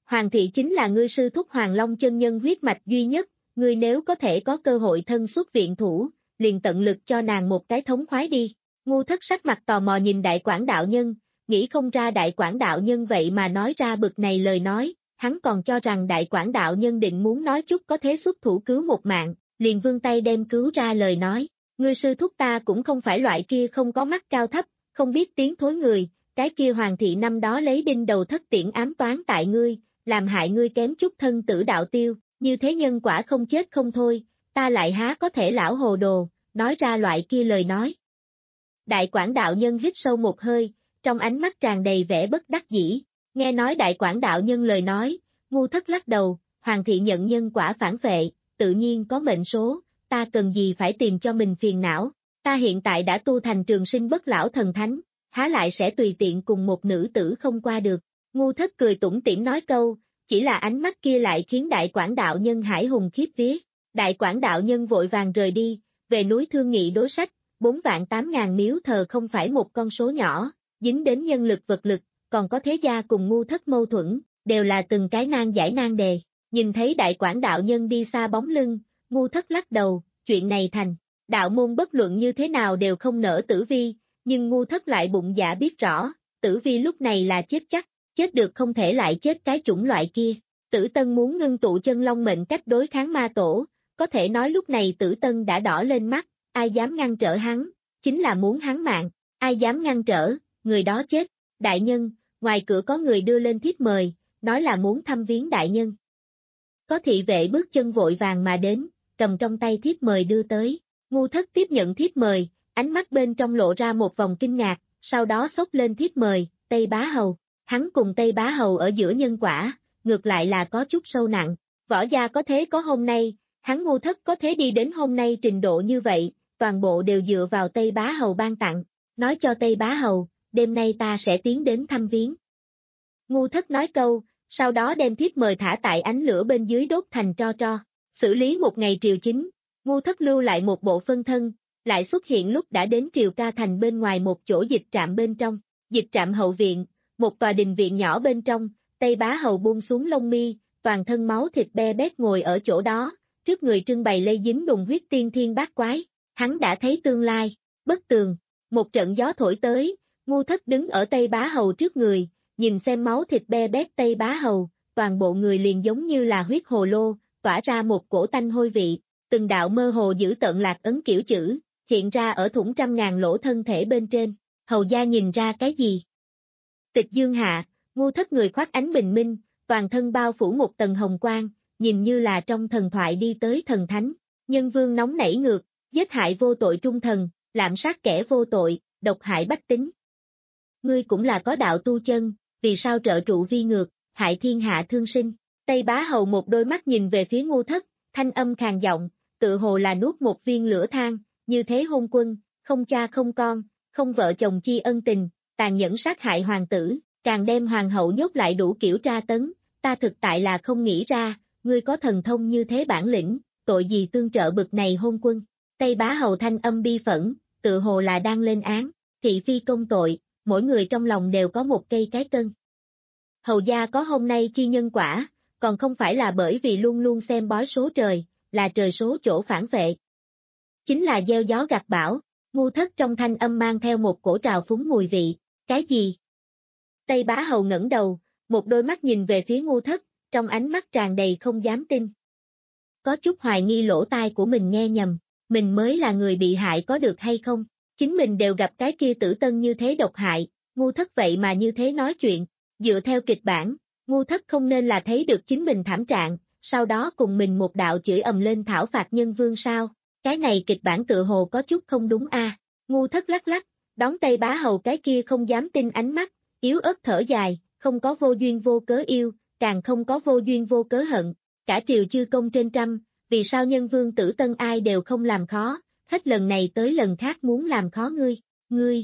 Hoàng thị chính là ngươi sư thúc Hoàng Long chân nhân huyết mạch duy nhất, ngươi nếu có thể có cơ hội thân xuất viện thủ, liền tận lực cho nàng một cái thống khoái đi. Ngu Thất sắc mặt tò mò nhìn Đại Quảng đạo nhân, nghĩ không ra Đại Quảng đạo nhân vậy mà nói ra bực này lời nói, hắn còn cho rằng Đại Quảng đạo nhân định muốn nói chút có thế xuất thủ cứu một mạng, liền vươn tay đem cứu ra lời nói, ngươi sư thúc ta cũng không phải loại kia không có mắt cao thấp, không biết tiếng thối người, cái kia Hoàng thị năm đó lấy đinh đầu thất tiễn ám toán tại ngươi, làm hại ngươi kém chút thân tử đạo tiêu, như thế nhân quả không chết không thôi, ta lại há có thể lão hồ đồ, nói ra loại kia lời nói. Đại Quảng đạo nhân hít sâu một hơi, trong ánh mắt tràn đầy vẻ bất đắc dĩ, nghe nói Đại Quảng đạo nhân lời nói, Ngu Thất lắc đầu, Hoàng thị nhận nhân quả phản vệ, tự nhiên có mệnh số, ta cần gì phải tìm cho mình phiền não, ta hiện tại đã tu thành trường sinh bất lão thần thánh, há lại sẽ tùy tiện cùng một nữ tử không qua được. Ngu Thất cười tủm tỉm nói câu, chỉ là ánh mắt kia lại khiến Đại Quảng đạo nhân hải hùng khiếp vía. Đại Quảng đạo nhân vội vàng rời đi, về núi thương nghị đối sách, bốn vạn tám ngàn miếu thờ không phải một con số nhỏ, dính đến nhân lực vật lực, còn có thế gia cùng Ngu Thất mâu thuẫn, đều là từng cái nan giải nan đề. Nhìn thấy Đại Quảng đạo nhân đi xa bóng lưng, Ngu Thất lắc đầu, chuyện này thành, đạo môn bất luận như thế nào đều không nỡ Tử Vi, nhưng Ngu Thất lại bụng dạ biết rõ, Tử Vi lúc này là chết chắc, chết được không thể lại chết cái chủng loại kia. Tử Tân muốn ngưng tụ chân long mệnh cách đối kháng ma tổ, có thể nói lúc này Tử Tân đã đỏ lên mắt, ai dám ngăn trở hắn, chính là muốn hắn mạng, ai dám ngăn trở, người đó chết. Đại nhân, ngoài cửa có người đưa lên thiếp mời, nói là muốn thăm viếng đại nhân. Có thị vệ bước chân vội vàng mà đến, cầm trong tay thiếp mời đưa tới, Ngu Thất tiếp nhận thiếp mời, ánh mắt bên trong lộ ra một vòng kinh ngạc, sau đó xốc lên thiếp mời, Tây Bá Hầu, hắn cùng Tây Bá Hầu ở giữa nhân quả, ngược lại là có chút sâu nặng, võ gia có thế có hôm nay, hắn Ngu Thất có thế đi đến hôm nay trình độ như vậy, toàn bộ đều dựa vào Tây Bá Hầu ban tặng, nói cho Tây Bá Hầu, đêm nay ta sẽ tiến đến thăm viếng. Ngu Thất nói câu, sau đó đem thiếp mời thả tại ánh lửa bên dưới đốt thành tro tro, xử lý một ngày triều chính, Ngu Thất lưu lại một bộ phân thân, lại xuất hiện lúc đã đến Triều Ca Thành bên ngoài một chỗ dịch trạm bên trong, dịch trạm hậu viện, một tòa đình viện nhỏ bên trong, Tây Bá Hầu buông xuống lông mi, toàn thân máu thịt be bét ngồi ở chỗ đó, trước người trưng bày lây dính đùng huyết tiên thiên bát quái, hắn đã thấy tương lai, bất tường, một trận gió thổi tới, Ngu Thất đứng ở Tây Bá Hầu trước người, nhìn xem máu thịt be bét Tây Bá Hầu, toàn bộ người liền giống như là huyết hồ lô, tỏa ra một cổ tanh hôi vị, từng đạo mơ hồ giữ tận lạc ấn kiểu chữ, hiện ra ở thủng trăm ngàn lỗ thân thể bên trên, Hầu gia nhìn ra cái gì? Tịch dương hạ, Ngu Thất người khoác ánh bình minh, toàn thân bao phủ một tầng hồng quang, nhìn như là trong thần thoại đi tới thần thánh, nhân vương nóng nảy ngược, giết hại vô tội trung thần, lạm sát kẻ vô tội, độc hại bách tính. Ngươi cũng là có đạo tu chân, vì sao trợ trụ vi ngược, hại thiên hạ thương sinh? Tây Bá Hầu một đôi mắt nhìn về phía Ngu Thất, thanh âm khàn giọng, tự hồ là nuốt một viên lửa than, như thế hôn quân, không cha không con, không vợ chồng chi ân tình, tàn nhẫn sát hại hoàng tử, càng đem hoàng hậu nhốt lại đủ kiểu tra tấn, ta thực tại là không nghĩ ra, ngươi có thần thông như thế bản lĩnh, tội gì tương trợ bực này hôn quân? Tây Bá Hầu thanh âm bi phẫn, tự hồ là đang lên án, thị phi công tội, mỗi người trong lòng đều có một cây cái cân. Hầu gia có hôm nay chi nhân quả, còn không phải là bởi vì luôn luôn xem bói số trời, là trời số chỗ phản vệ. Chính là gieo gió gặt bão, Ngu Thất trong thanh âm mang theo một cổ trào phúng mùi vị, cái gì? Tây Bá Hầu ngẩng đầu, một đôi mắt nhìn về phía Ngu Thất, trong ánh mắt tràn đầy không dám tin. Có chút hoài nghi lỗ tai của mình nghe nhầm, mình mới là người bị hại có được hay không? Chính mình đều gặp cái kia Tử Tân như thế độc hại, Ngu Thất vậy mà như thế nói chuyện, dựa theo kịch bản, Ngu Thất không nên là thấy được chính mình thảm trạng, sau đó cùng mình một đạo chửi ầm lên thảo phạt nhân vương sao, cái này kịch bản tự hồ có chút không đúng a. À. Ngu Thất lắc lắc, đón Tây Bá Hầu cái kia không dám tin ánh mắt, yếu ớt thở dài, không có vô duyên vô cớ yêu, càng không có vô duyên vô cớ hận, cả triều chư công trên trăm, vì sao nhân vương Tử Tân ai đều không làm khó, hết lần này tới lần khác muốn làm khó ngươi, ngươi.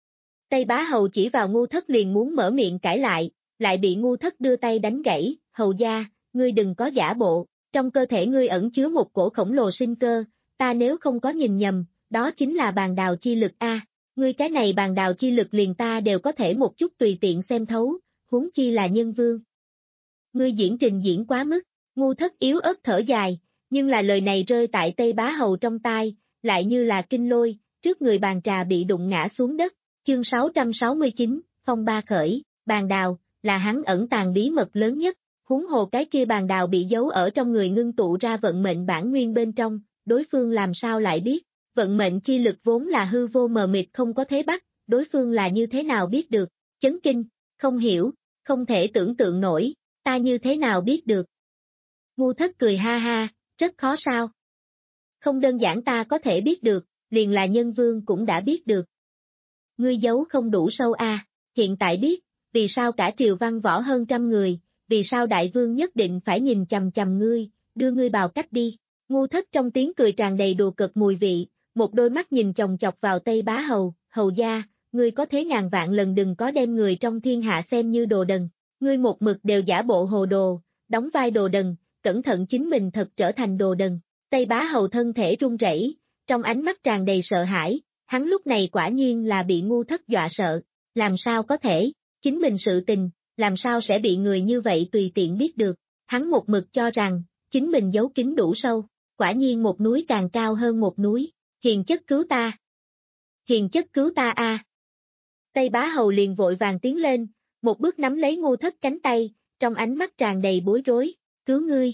Tây Bá Hầu chỉ vào Ngu Thất liền muốn mở miệng cãi lại, lại bị Ngu Thất đưa tay đánh gãy, Hầu gia, ngươi đừng có giả bộ, trong cơ thể ngươi ẩn chứa một cổ khổng lồ sinh cơ, ta nếu không có nhìn nhầm, đó chính là bàn đào chi lực a. Ngươi cái này bàn đào chi lực liền ta đều có thể một chút tùy tiện xem thấu, huống chi là nhân vương. ngươi diễn trình diễn quá mức, Ngu Thất yếu ớt thở dài, nhưng là lời này rơi tại Tây Bá Hầu trong tai, lại như là kinh lôi, trước người bàn trà bị đụng ngã xuống đất, chương sáu trăm sáu mươi chín, phong ba khởi, bàn đào, là hắn ẩn tàng bí mật lớn nhất, huống hồ cái kia bàn đào bị giấu ở trong người ngưng tụ ra vận mệnh bản nguyên bên trong, đối phương làm sao lại biết, vận mệnh chi lực vốn là hư vô mờ mịt không có thế bắt, đối phương là như thế nào biết được, chấn kinh, không hiểu, không thể tưởng tượng nổi, ta như thế nào biết được. Ngu Thất cười ha ha, rất khó sao. Không đơn giản ta có thể biết được, liền là nhân vương cũng đã biết được. Ngươi giấu không đủ sâu a, à. Hiện tại biết, vì sao cả triều văn võ hơn trăm người, vì sao đại vương nhất định phải nhìn chằm chằm ngươi, đưa ngươi bào cách đi. Ngu Thất trong tiếng cười tràn đầy đùa cợt mùi vị, một đôi mắt nhìn chòng chọc vào Tây Bá Hầu, hầu gia, ngươi có thế ngàn vạn lần đừng có đem người trong thiên hạ xem như đồ đần, ngươi một mực đều giả bộ hồ đồ, đóng vai đồ đần, cẩn thận chính mình thật trở thành đồ đần. Tây Bá Hầu thân thể run rẩy, trong ánh mắt tràn đầy sợ hãi, hắn lúc này quả nhiên là bị Ngu Thất dọa sợ, làm sao có thể, chính mình sự tình, làm sao sẽ bị người như vậy tùy tiện biết được, hắn một mực cho rằng, chính mình giấu kín đủ sâu, quả nhiên một núi càng cao hơn một núi, hiền chất cứu ta. Hiền chất cứu ta a. À. Tây Bá Hầu liền vội vàng tiến lên, một bước nắm lấy Ngu Thất cánh tay, trong ánh mắt tràn đầy bối rối, cứu ngươi.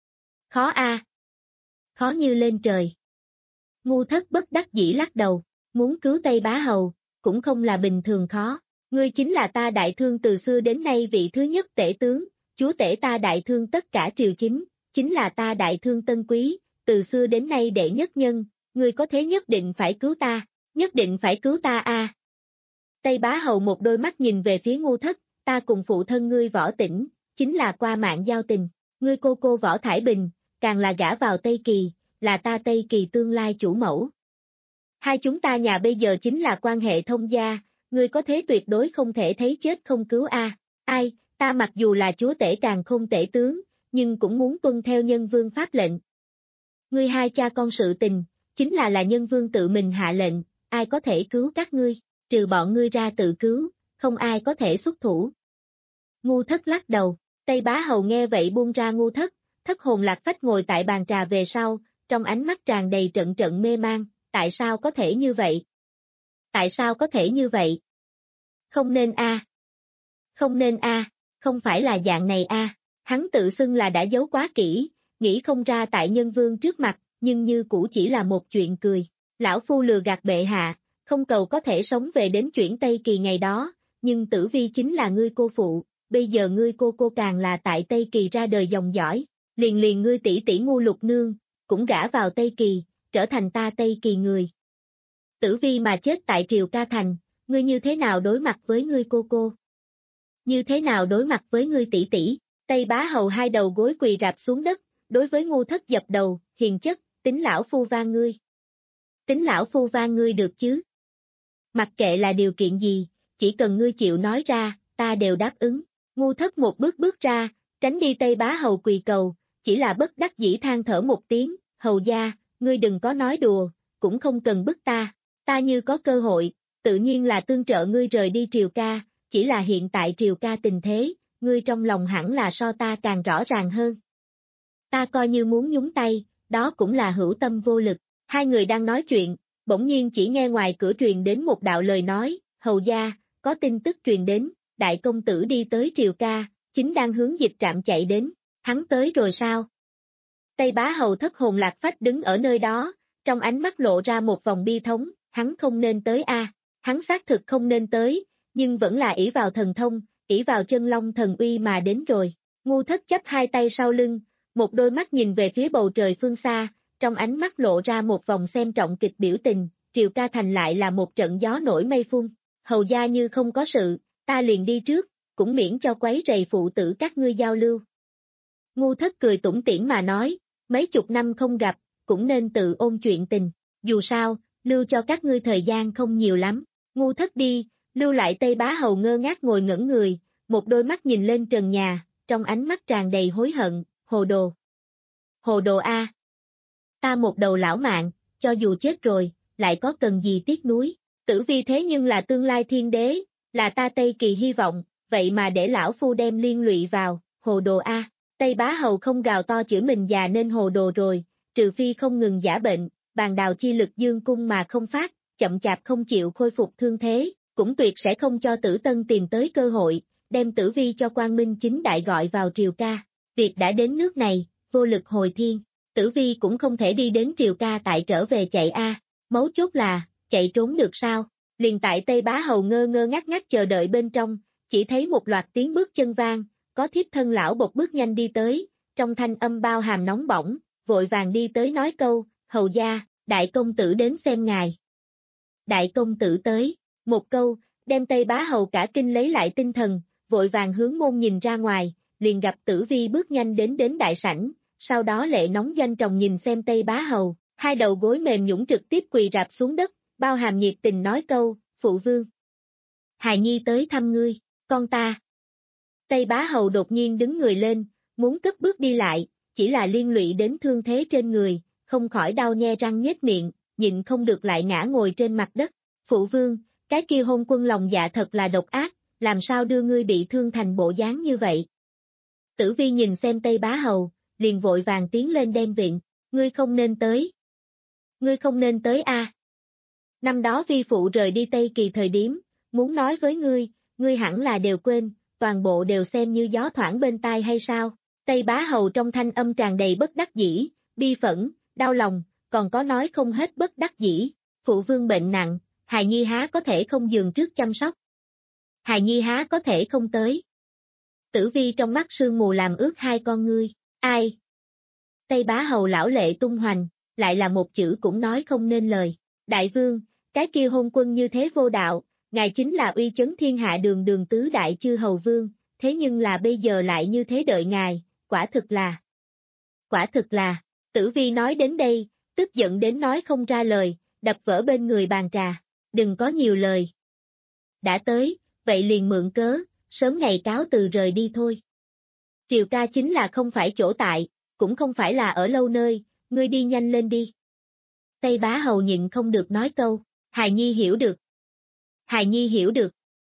Khó a. À. Khó như lên trời. Ngu Thất bất đắc dĩ lắc đầu, muốn cứu Tây Bá Hầu, cũng không là bình thường khó, ngươi chính là ta đại thương từ xưa đến nay vị thứ nhất tể tướng, chúa tể ta đại thương tất cả triều chính, chính là ta đại thương tân quý, từ xưa đến nay đệ nhất nhân, ngươi có thế nhất định phải cứu ta, nhất định phải cứu ta a. À. Tây Bá Hầu một đôi mắt nhìn về phía Ngu Thất, ta cùng phụ thân ngươi Võ Tĩnh, chính là qua mạng giao tình, ngươi cô cô Võ Thải Bình, càng là gả vào Tây Kỳ, là ta Tây Kỳ tương lai chủ mẫu. Hai chúng ta nhà bây giờ chính là quan hệ thông gia, ngươi có thế tuyệt đối không thể thấy chết không cứu a. À. Ai, ta mặc dù là chúa tể càng không tể tướng, nhưng cũng muốn tuân theo nhân vương pháp lệnh. Ngươi hai cha con sự tình, chính là là nhân vương tự mình hạ lệnh, ai có thể cứu các ngươi, trừ bọn ngươi ra tự cứu, không ai có thể xuất thủ. Ngu Thất lắc đầu, Tây Bá Hầu nghe vậy buông ra Ngu Thất, thất hồn lạc phách ngồi tại bàn trà về sau, trong ánh mắt tràn đầy trận trận mê mang, tại sao có thể như vậy? Tại sao có thể như vậy? Không nên a. À. Không nên a, à. Không phải là dạng này a. À. Hắn tự xưng là đã giấu quá kỹ, nghĩ không ra tại nhân vương trước mặt, nhưng như cũ chỉ là một chuyện cười. Lão phu lừa gạt bệ hạ, không cầu có thể sống về đến chuyển Tây Kỳ ngày đó, nhưng Tử Vi chính là ngươi cô phụ, bây giờ ngươi cô cô càng là tại Tây Kỳ ra đời dòng dõi, liền liền ngươi tỷ tỷ Ngu Lục Nương, cũng gả vào Tây Kỳ, trở thành ta Tây Kỳ người. Tử Vi mà chết tại Triều Ca Thành, ngươi như thế nào đối mặt với ngươi cô cô? Như thế nào đối mặt với ngươi tỷ tỷ? Tây Bá Hầu hai đầu gối quỳ rạp xuống đất, đối với Ngu Thất dập đầu, hiền chất, tính lão phu van ngươi. Tính lão phu van ngươi được chứ? Mặc kệ là điều kiện gì, chỉ cần ngươi chịu nói ra, ta đều đáp ứng. Ngu Thất một bước bước ra, tránh đi Tây Bá Hầu quỳ cầu, chỉ là bất đắc dĩ than thở một tiếng, hầu gia, ngươi đừng có nói đùa, cũng không cần bức ta, ta như có cơ hội, tự nhiên là tương trợ ngươi rời đi Triều Ca, chỉ là hiện tại Triều Ca tình thế, ngươi trong lòng hẳn là so ta càng rõ ràng hơn. Ta coi như muốn nhúng tay, đó cũng là hữu tâm vô lực, hai người đang nói chuyện, bỗng nhiên chỉ nghe ngoài cửa truyền đến một đạo lời nói, hầu gia, có tin tức truyền đến, đại công tử đi tới Triều Ca, chính đang hướng dịch trạm chạy đến, hắn tới rồi sao? Tây Bá Hầu thất hồn lạc phách đứng ở nơi đó, trong ánh mắt lộ ra một vòng bi thống, hắn không nên tới a, à. Hắn xác thực không nên tới, nhưng vẫn là ỷ vào thần thông, ỷ vào chân long thần uy mà đến rồi. Ngu Thất chắp hai tay sau lưng, một đôi mắt nhìn về phía bầu trời phương xa, trong ánh mắt lộ ra một vòng xem trọng kịch biểu tình, Triều Ca Thành lại là một trận gió nổi mây phun, hầu gia như không có sự, ta liền đi trước, cũng miễn cho quấy rầy phụ tử các ngươi giao lưu. Ngu Thất cười tủm tỉm mà nói, mấy chục năm không gặp, cũng nên tự ôn chuyện tình, dù sao, lưu cho các ngươi thời gian không nhiều lắm. Ngu Thất đi, lưu lại Tây Bá Hầu ngơ ngác ngồi ngẩn người, một đôi mắt nhìn lên trần nhà, trong ánh mắt tràn đầy hối hận, hồ đồ. Hồ đồ a. Ta một đầu lão mạng, cho dù chết rồi, lại có cần gì tiếc nuối, Tử Vi thế nhưng là tương lai thiên đế, là ta Tây Kỳ hy vọng, vậy mà để lão phu đem liên lụy vào, hồ đồ a. Tây Bá Hầu không gào to chửi mình già nên hồ đồ rồi, trừ phi không ngừng giả bệnh, bàn đào chi lực dương cung mà không phát, chậm chạp không chịu khôi phục thương thế, cũng tuyệt sẽ không cho Tử Tân tìm tới cơ hội, đem Tử Vi cho Quang Minh chính đại gọi vào triều ca. Việc đã đến nước này, vô lực hồi thiên, Tử Vi cũng không thể đi đến triều ca tại trở về chạy a. Mấu chốt là, chạy trốn được sao? Liền tại Tây Bá Hầu ngơ ngơ ngác ngác chờ đợi bên trong, chỉ thấy một loạt tiếng bước chân vang, có thiếp thân lão bộc bước nhanh đi tới, trong thanh âm bao hàm nóng bỏng, vội vàng đi tới nói câu, hầu gia, đại công tử đến xem ngài. Đại công tử tới, một câu, đem Tây Bá Hầu cả kinh lấy lại tinh thần, vội vàng hướng môn nhìn ra ngoài, liền gặp Tử Vi bước nhanh đến đến đại sảnh, sau đó lệ nóng doanh tròng nhìn xem Tây Bá Hầu, hai đầu gối mềm nhũn trực tiếp quỳ rạp xuống đất, bao hàm nhiệt tình nói câu, phụ vương. Hài Nhi tới thăm ngươi, con ta. Tây Bá Hầu đột nhiên đứng người lên, muốn cất bước đi lại, chỉ là liên lụy đến thương thế trên người, không khỏi đau nhe răng nhếch miệng, nhịn không được lại ngã ngồi trên mặt đất. Phụ vương, cái kia hôn quân lòng dạ thật là độc ác, làm sao đưa ngươi bị thương thành bộ dáng như vậy? Tử Vi nhìn xem Tây Bá Hầu, liền vội vàng tiến lên đem viện, ngươi không nên tới. Ngươi không nên tới a. Năm đó vi phụ rời đi Tây Kỳ thời điểm, muốn nói với ngươi, ngươi hẳn là đều quên, toàn bộ đều xem như gió thoảng bên tai hay sao? Tây Bá Hầu trong thanh âm tràn đầy bất đắc dĩ, bi phẫn, đau lòng, còn có nói không hết bất đắc dĩ, phụ vương bệnh nặng, hài nhi há có thể không giường trước chăm sóc. Hài nhi há có thể không tới. Tử Vi trong mắt sương mù làm ướt hai con ngươi, ai? Tây Bá Hầu lão lệ tung hoành, lại là một chữ cũng nói không nên lời. Đại vương, cái kia hôn quân như thế vô đạo, ngài chính là uy chấn thiên hạ đường đường tứ đại chư hầu vương, thế nhưng là bây giờ lại như thế đợi ngài, quả thực là. Quả thực là, Tử Vi nói đến đây, tức giận đến nói không ra lời, đập vỡ bên người bàn trà, đừng có nhiều lời. Đã tới, vậy liền mượn cớ, sớm ngày cáo từ rời đi thôi. Triều ca chính là không phải chỗ tại, cũng không phải là ở lâu nơi, ngươi đi nhanh lên đi. Tây Bá Hầu nhịn không được nói câu, hài nhi hiểu được. Hài nhi hiểu được.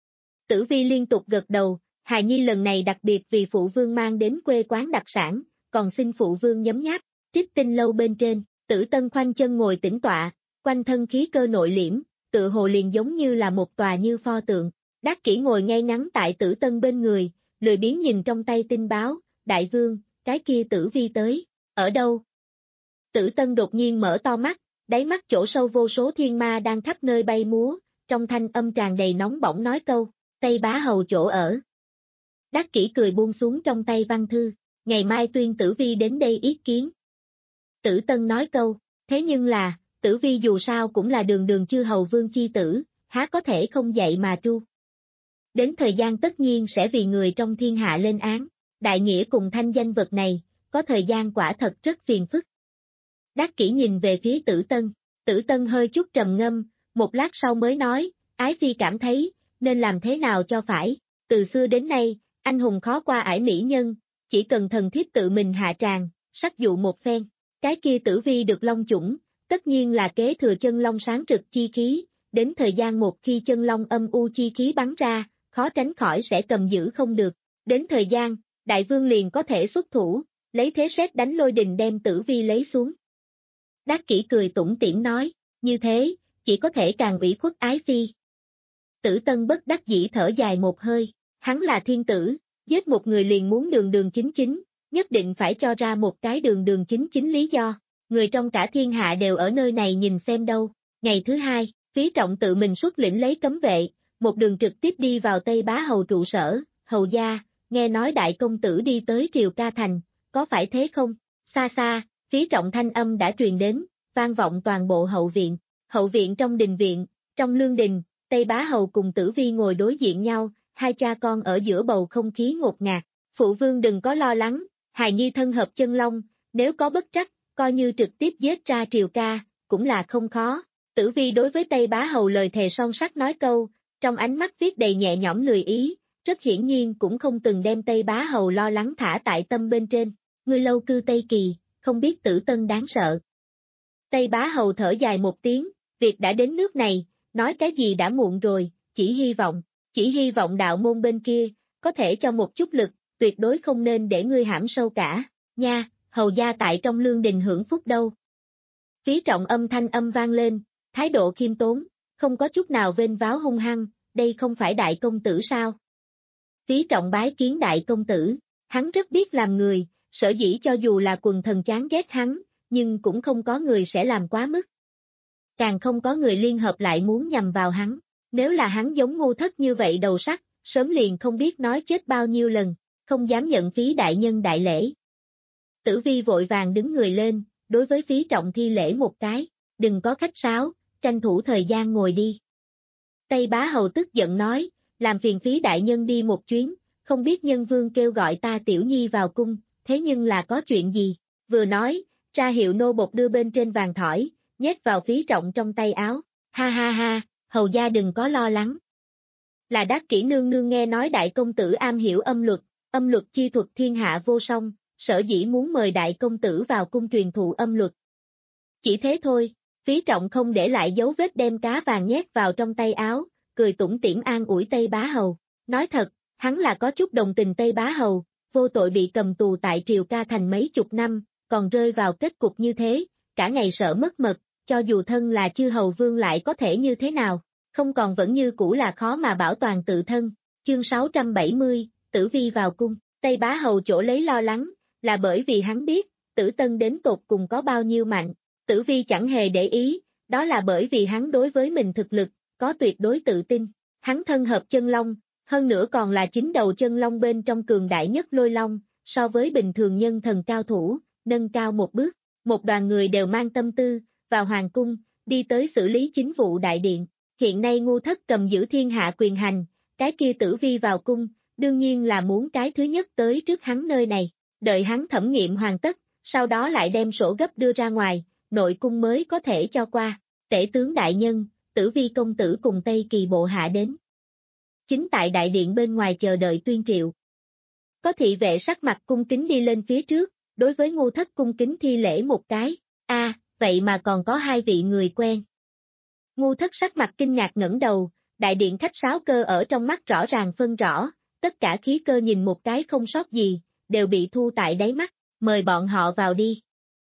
Tử Vi liên tục gật đầu, hài nhi lần này đặc biệt vì phụ vương mang đến quê quán đặc sản, còn xin phụ vương nhấm nháp. Trích Tinh lâu bên trên, Tử Tân khoanh chân ngồi tĩnh tọa, quanh thân khí cơ nội liễm, tự hồ liền giống như là một tòa như pho tượng. Đắc Kỷ ngồi ngay ngắn tại Tử Tân bên người, lười biếng nhìn trong tay tin báo, đại vương, cái kia Tử Vi tới, ở đâu? Tử Tân đột nhiên mở to mắt, đáy mắt chỗ sâu vô số thiên ma đang khắp nơi bay múa, trong thanh âm tràn đầy nóng bỏng nói câu, Tây Bá Hầu chỗ ở. Đắc Kỷ cười buông xuống trong tay văn thư, ngày mai tuyên Tử Vi đến đây ý kiến. Tử Tân nói câu, thế nhưng là, Tử Vi dù sao cũng là đường đường chư hầu vương chi tử, há có thể không dạy mà tru. Đến thời gian tất nhiên sẽ vì người trong thiên hạ lên án, đại nghĩa cùng thanh danh vật này, có thời gian quả thật rất phiền phức. Đắc Kỷ nhìn về phía Tử Tân, Tử Tân hơi chút trầm ngâm, một lát sau mới nói, Ái Phi cảm thấy, nên làm thế nào cho phải, từ xưa đến nay, anh hùng khó qua ải mỹ nhân, chỉ cần thần thiếp tự mình hạ tràng, sắc dụ một phen, cái kia Tử Vi được long chủng, tất nhiên là kế thừa chân long sáng trực chi khí, đến thời gian một khi chân long âm u chi khí bắn ra, khó tránh khỏi sẽ cầm giữ không được, đến thời gian, đại vương liền có thể xuất thủ, lấy thế sét đánh lôi đình đem Tử Vi lấy xuống. Đắc Kỷ cười tủm tỉm nói, như thế, chỉ có thể càng ủy khuất Ái Phi. Tử Tân bất đắc dĩ thở dài một hơi, hắn là thiên tử, giết một người liền muốn đường đường chính chính, nhất định phải cho ra một cái đường đường chính chính lý do, người trong cả thiên hạ đều ở nơi này nhìn xem đâu. Ngày thứ hai, Phí Trọng tự mình xuất lĩnh lấy cấm vệ, một đường trực tiếp đi vào Tây Bá Hầu trụ sở, hầu gia, nghe nói đại công tử đi tới Triều Ca Thành, có phải thế không? Xa xa, Phí Trọng thanh âm đã truyền đến, vang vọng toàn bộ hậu viện, hậu viện trong đình viện, trong lương đình, Tây Bá Hầu cùng Tử Vi ngồi đối diện nhau, hai cha con ở giữa bầu không khí ngột ngạt, phụ vương đừng có lo lắng, hài nhi thân hợp chân long, nếu có bất trắc, coi như trực tiếp giết ra Triều Ca, cũng là không khó. Tử Vi đối với Tây Bá Hầu lời thề son sắt nói câu, trong ánh mắt viết đầy nhẹ nhõm lười ý, rất hiển nhiên cũng không từng đem Tây Bá Hầu lo lắng thả tại tâm bên trên, ngươi lâu cư Tây Kỳ, không biết Tử Tân đáng sợ. Tây Bá Hầu thở dài một tiếng, việc đã đến nước này, nói cái gì đã muộn rồi, chỉ hy vọng, chỉ hy vọng đạo môn bên kia, có thể cho một chút lực, tuyệt đối không nên để ngươi hãm sâu cả, nha, hầu gia tại trong lương đình hưởng phúc đâu. Phí Trọng âm thanh âm vang lên, thái độ khiêm tốn, không có chút nào vênh váo hung hăng, đây không phải đại công tử sao? Phí Trọng bái kiến đại công tử, hắn rất biết làm người, sở dĩ cho dù là quần thần chán ghét hắn, nhưng cũng không có người sẽ làm quá mức. Càng không có người liên hợp lại muốn nhằm vào hắn, nếu là hắn giống Ngô Thất như vậy đầu sắt, sớm liền không biết nói chết bao nhiêu lần, không dám nhận Phí đại nhân đại lễ. Tử Vi vội vàng đứng người lên, đối với Phí Trọng thi lễ một cái, đừng có khách sáo, tranh thủ thời gian ngồi đi. Tây Bá Hầu tức giận nói, làm phiền Phí đại nhân đi một chuyến, không biết nhân vương kêu gọi ta tiểu nhi vào cung, thế nhưng là có chuyện gì, vừa nói, ra hiệu nô bộc đưa bên trên vàng thỏi, nhét vào Phí Trọng trong tay áo, ha ha ha, hầu gia đừng có lo lắng. Là Đắc Kỷ nương nương nghe nói đại công tử am hiểu âm luật, âm luật chi thuật thiên hạ vô song, sở dĩ muốn mời đại công tử vào cung truyền thụ âm luật. Chỉ thế thôi, Phí Trọng không để lại dấu vết đem cá vàng nhét vào trong tay áo, cười tủm tỉm an ủi Tây Bá Hầu, nói thật, hắn là có chút đồng tình Tây Bá Hầu, vô tội bị cầm tù tại Triều Ca Thành mấy chục năm, còn rơi vào kết cục như thế, cả ngày sợ mất mật, cho dù thân là chư hầu vương lại có thể như thế nào, không còn vẫn như cũ là khó mà bảo toàn tự thân. Chương sáu trăm bảy mươi, Tử Vi vào cung, Tây Bá Hầu chỗ lấy lo lắng, là bởi vì hắn biết, Tử Tân đến tột cùng có bao nhiêu mạnh, Tử Vi chẳng hề để ý, đó là bởi vì hắn đối với mình thực lực, có tuyệt đối tự tin, hắn thân hợp chân long, hơn nữa còn là chính đầu chân long bên trong cường đại nhất lôi long, so với bình thường nhân thần cao thủ, nâng cao một bước, một đoàn người đều mang tâm tư, vào hoàng cung, đi tới xử lý chính vụ đại điện, hiện nay Ngô Thất cầm giữ thiên hạ quyền hành, cái kia Tử Vi vào cung, đương nhiên là muốn cái thứ nhất tới trước hắn nơi này, đợi hắn thẩm nghiệm hoàn tất, sau đó lại đem sổ gấp đưa ra ngoài, nội cung mới có thể cho qua, tể tướng đại nhân, Tử Vi công tử cùng Tây Kỳ bộ hạ đến. Chính tại đại điện bên ngoài chờ đợi tuyên triệu. Có thị vệ sắc mặt cung kính đi lên phía trước, đối với Ngô Thất cung kính thi lễ một cái, a à, vậy mà còn có hai vị người quen. Ngô Thất sắc mặt kinh ngạc ngẩng đầu, đại điện khách sáo cơ ở trong mắt rõ ràng phân rõ, tất cả khí cơ nhìn một cái không sót gì, đều bị thu tại đáy mắt, mời bọn họ vào đi.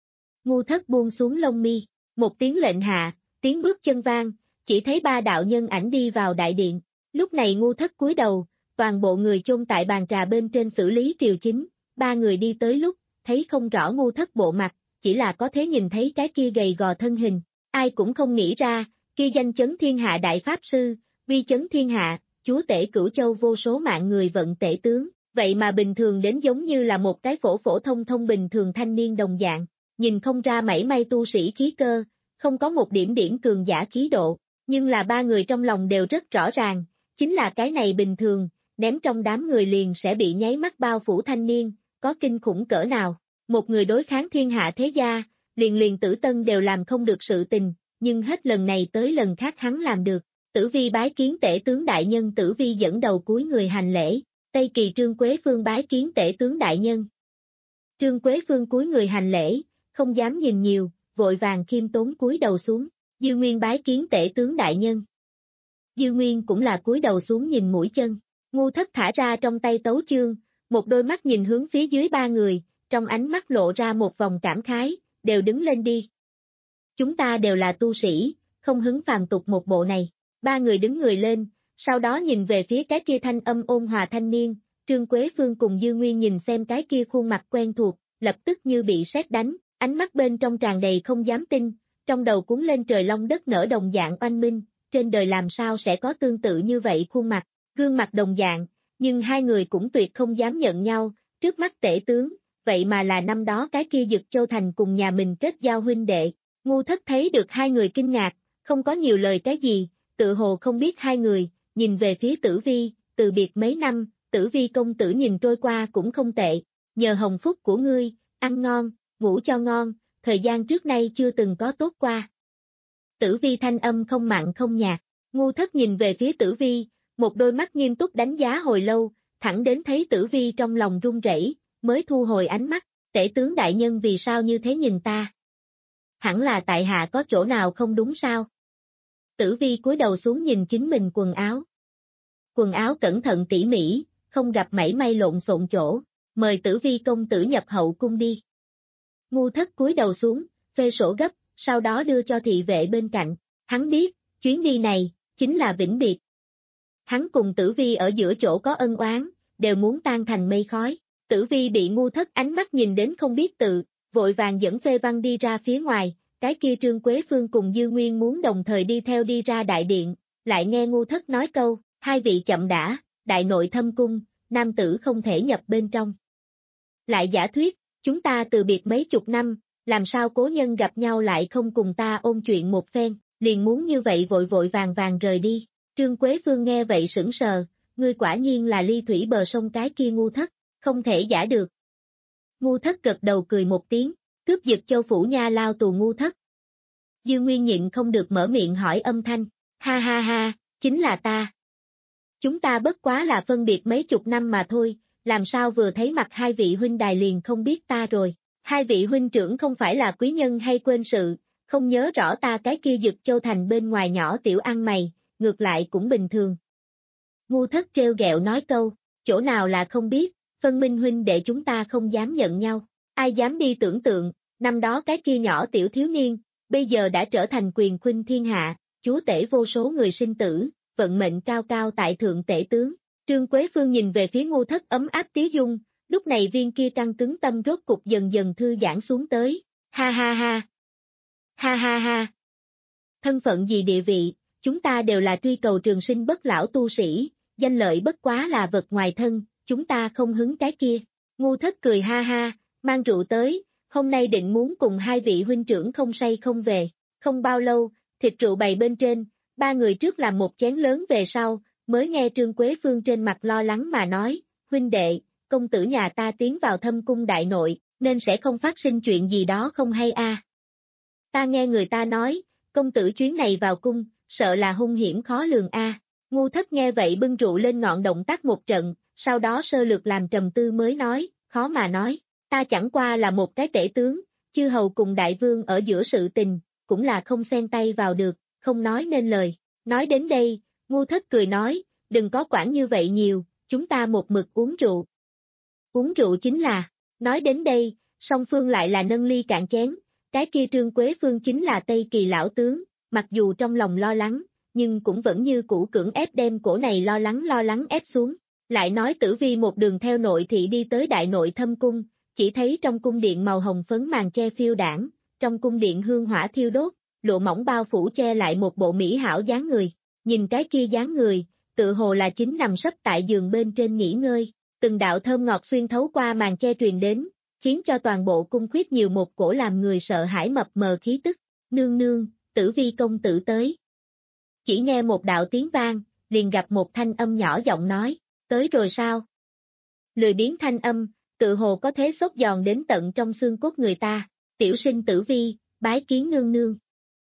Ngô Thất buông xuống lông mi, một tiếng lệnh hạ, tiếng bước chân vang, chỉ thấy ba đạo nhân ảnh đi vào đại điện, lúc này Ngô Thất cúi đầu, toàn bộ người chôn tại bàn trà bên trên xử lý triều chính, ba người đi tới lúc, thấy không rõ Ngô Thất bộ mặt, chỉ là có thể nhìn thấy cái kia gầy gò thân hình, ai cũng không nghĩ ra, kia danh chấn thiên hạ đại pháp sư, vi chấn thiên hạ, chúa tể cửu châu vô số mạng người vận tể tướng, vậy mà bình thường đến giống như là một cái phổ phổ thông thông bình thường thanh niên đồng dạng, nhìn không ra mảy may tu sĩ khí cơ, không có một điểm điểm cường giả khí độ, nhưng là ba người trong lòng đều rất rõ ràng, chính là cái này bình thường, ném trong đám người liền sẽ bị nháy mắt bao phủ thanh niên, có kinh khủng cỡ nào, một người đối kháng thiên hạ thế gia, liền liền Tử Tân đều làm không được sự tình, nhưng hết lần này tới lần khác hắn làm được. Tử Vi bái kiến tể tướng đại nhân. Tử Vi dẫn đầu cúi người hành lễ, Tây Kỳ Trương Quế Phương bái kiến tể tướng đại nhân. Trương Quế Phương cúi người hành lễ, không dám nhìn nhiều, vội vàng khiêm tốn cúi đầu xuống, Dư Nguyên bái kiến tể tướng đại nhân. Dư Nguyên cũng là cúi đầu xuống nhìn mũi chân, Ngô Thất thả ra trong tay tấu chương, một đôi mắt nhìn hướng phía dưới ba người, trong ánh mắt lộ ra một vòng cảm khái, đều đứng lên đi. Chúng ta đều là tu sĩ, không hứng phàm tục một bộ này. Ba người đứng người lên, sau đó nhìn về phía cái kia thanh âm ôn hòa thanh niên, Trương Quế Phương cùng Dư Nguyên nhìn xem cái kia khuôn mặt quen thuộc, lập tức như bị sét đánh, ánh mắt bên trong tràn đầy không dám tin, trong đầu cuốn lên trời long đất nở đồng dạng oanh minh, trên đời làm sao sẽ có tương tự như vậy khuôn mặt, gương mặt đồng dạng, nhưng hai người cũng tuyệt không dám nhận nhau, trước mắt tể tướng, vậy mà là năm đó cái kia Dực Châu Thành cùng nhà mình kết giao huynh đệ. Ngô Thất thấy được hai người kinh ngạc, không có nhiều lời cái gì, tự hồ không biết hai người, nhìn về phía Tử Vi, từ biệt mấy năm, Tử Vi công tử nhìn trôi qua cũng không tệ, nhờ hồng phúc của ngươi, ăn ngon, ngủ cho ngon, thời gian trước nay chưa từng có tốt qua. Tử Vi thanh âm không mặn không nhạt, Ngô Thất nhìn về phía Tử Vi, một đôi mắt nghiêm túc đánh giá hồi lâu, thẳng đến thấy Tử Vi trong lòng run rẩy, mới thu hồi ánh mắt, tể tướng đại nhân vì sao như thế nhìn ta? Hẳn là tại hạ có chỗ nào không đúng sao? Tử Vi cúi đầu xuống nhìn chính mình quần áo. Quần áo cẩn thận tỉ mỉ, không gặp mảy may lộn xộn chỗ, mời Tử Vi công tử nhập hậu cung đi. Ngu Thất cúi đầu xuống, phê sổ gấp, sau đó đưa cho thị vệ bên cạnh, hắn biết, chuyến đi này, chính là vĩnh biệt. Hắn cùng Tử Vi ở giữa chỗ có ân oán, đều muốn tan thành mây khói. Tử Vi bị Ngu Thất ánh mắt nhìn đến không biết tự, vội vàng dẫn Phê Văn đi ra phía ngoài, cái kia Trương Quế Phương cùng Dư Nguyên muốn đồng thời đi theo đi ra đại điện, lại nghe Ngu Thất nói câu, hai vị chậm đã, đại nội thâm cung, nam tử không thể nhập bên trong. Lại giả thuyết, chúng ta từ biệt mấy chục năm, làm sao cố nhân gặp nhau lại không cùng ta ôn chuyện một phen, liền muốn như vậy vội vội vàng vàng rời đi. Trương Quế Phương nghe vậy sững sờ, ngươi quả nhiên là ly thủy bờ sông cái kia Ngu Thất, không thể giả được. Ngu Thất gật đầu cười một tiếng, cướp giật Châu Phủ Nha lao tù Ngu Thất. Dư Nguyên nhịn không được mở miệng hỏi âm thanh, ha ha ha, chính là ta. Chúng ta bất quá là phân biệt mấy chục năm mà thôi, làm sao vừa thấy mặt hai vị huynh đài liền không biết ta rồi. Hai vị huynh trưởng không phải là quý nhân hay quên sự, không nhớ rõ ta cái kia Dực Châu thành bên ngoài nhỏ tiểu ăn mày, ngược lại cũng bình thường. Ngu Thất trêu ghẹo nói câu, chỗ nào là không biết, phân minh huynh đệ chúng ta không dám nhận nhau, ai dám đi tưởng tượng, năm đó cái kia nhỏ tiểu thiếu niên, bây giờ đã trở thành quyền khuynh thiên hạ, chúa tể vô số người sinh tử, vận mệnh cao cao tại thượng tể tướng. Trương Quế Phương nhìn về phía Ngu Thất ấm áp tiếu dung, lúc này viên kia căng cứng tâm rốt cục dần dần thư giãn xuống tới, ha ha ha, ha ha ha. Thân phận gì địa vị, chúng ta đều là truy cầu trường sinh bất lão tu sĩ, danh lợi bất quá là vật ngoài thân, chúng ta không hứng cái kia. Ngu Thất cười ha ha, mang rượu tới, hôm nay định muốn cùng hai vị huynh trưởng không say không về. Không bao lâu, thịt rượu bày bên trên, ba người trước làm một chén lớn về sau, mới nghe Trương Quế Phương trên mặt lo lắng mà nói, huynh đệ, công tử nhà ta tiến vào thâm cung đại nội, nên sẽ không phát sinh chuyện gì đó không hay a. À. Ta nghe người ta nói, công tử chuyến này vào cung, sợ là hung hiểm khó lường a. À. Ngu Thất nghe vậy bưng rượu lên ngọn động tác một trận, sau đó sơ lược làm trầm tư mới nói, khó mà nói, ta chẳng qua là một cái tể tướng, chư hầu cùng đại vương ở giữa sự tình, cũng là không xen tay vào được, không nói nên lời. Nói đến đây, Ngu Thất cười nói, đừng có quản như vậy nhiều, chúng ta một mực uống rượu. Uống rượu chính là, nói đến đây, song phương lại là nâng ly cạn chén, cái kia Trương Quế Phương chính là Tây Kỳ lão tướng, mặc dù trong lòng lo lắng, nhưng cũng vẫn như cũ cưỡng ép đem cổ này lo lắng lo lắng ép xuống. Lại nói Tử Vi một đường theo nội thị đi tới đại nội thâm cung, chỉ thấy trong cung điện màu hồng phấn màn che phiêu đảng, trong cung điện hương hỏa thiêu đốt, lụa mỏng bao phủ che lại một bộ mỹ hảo dáng người, nhìn cái kia dáng người, tự hồ là chính nằm sấp tại giường bên trên nghỉ ngơi, từng đạo thơm ngọt xuyên thấu qua màn che truyền đến, khiến cho toàn bộ cung khuyết nhiều một cổ làm người sợ hãi mập mờ khí tức, nương nương, Tử Vi công tử tới. Chỉ nghe một đạo tiếng vang, liền gặp một thanh âm nhỏ giọng nói, tới rồi sao? Lười biếng thanh âm, tự hồ có thế sốt giòn đến tận trong xương cốt người ta, tiểu sinh Tử Vi, bái kiến nương nương.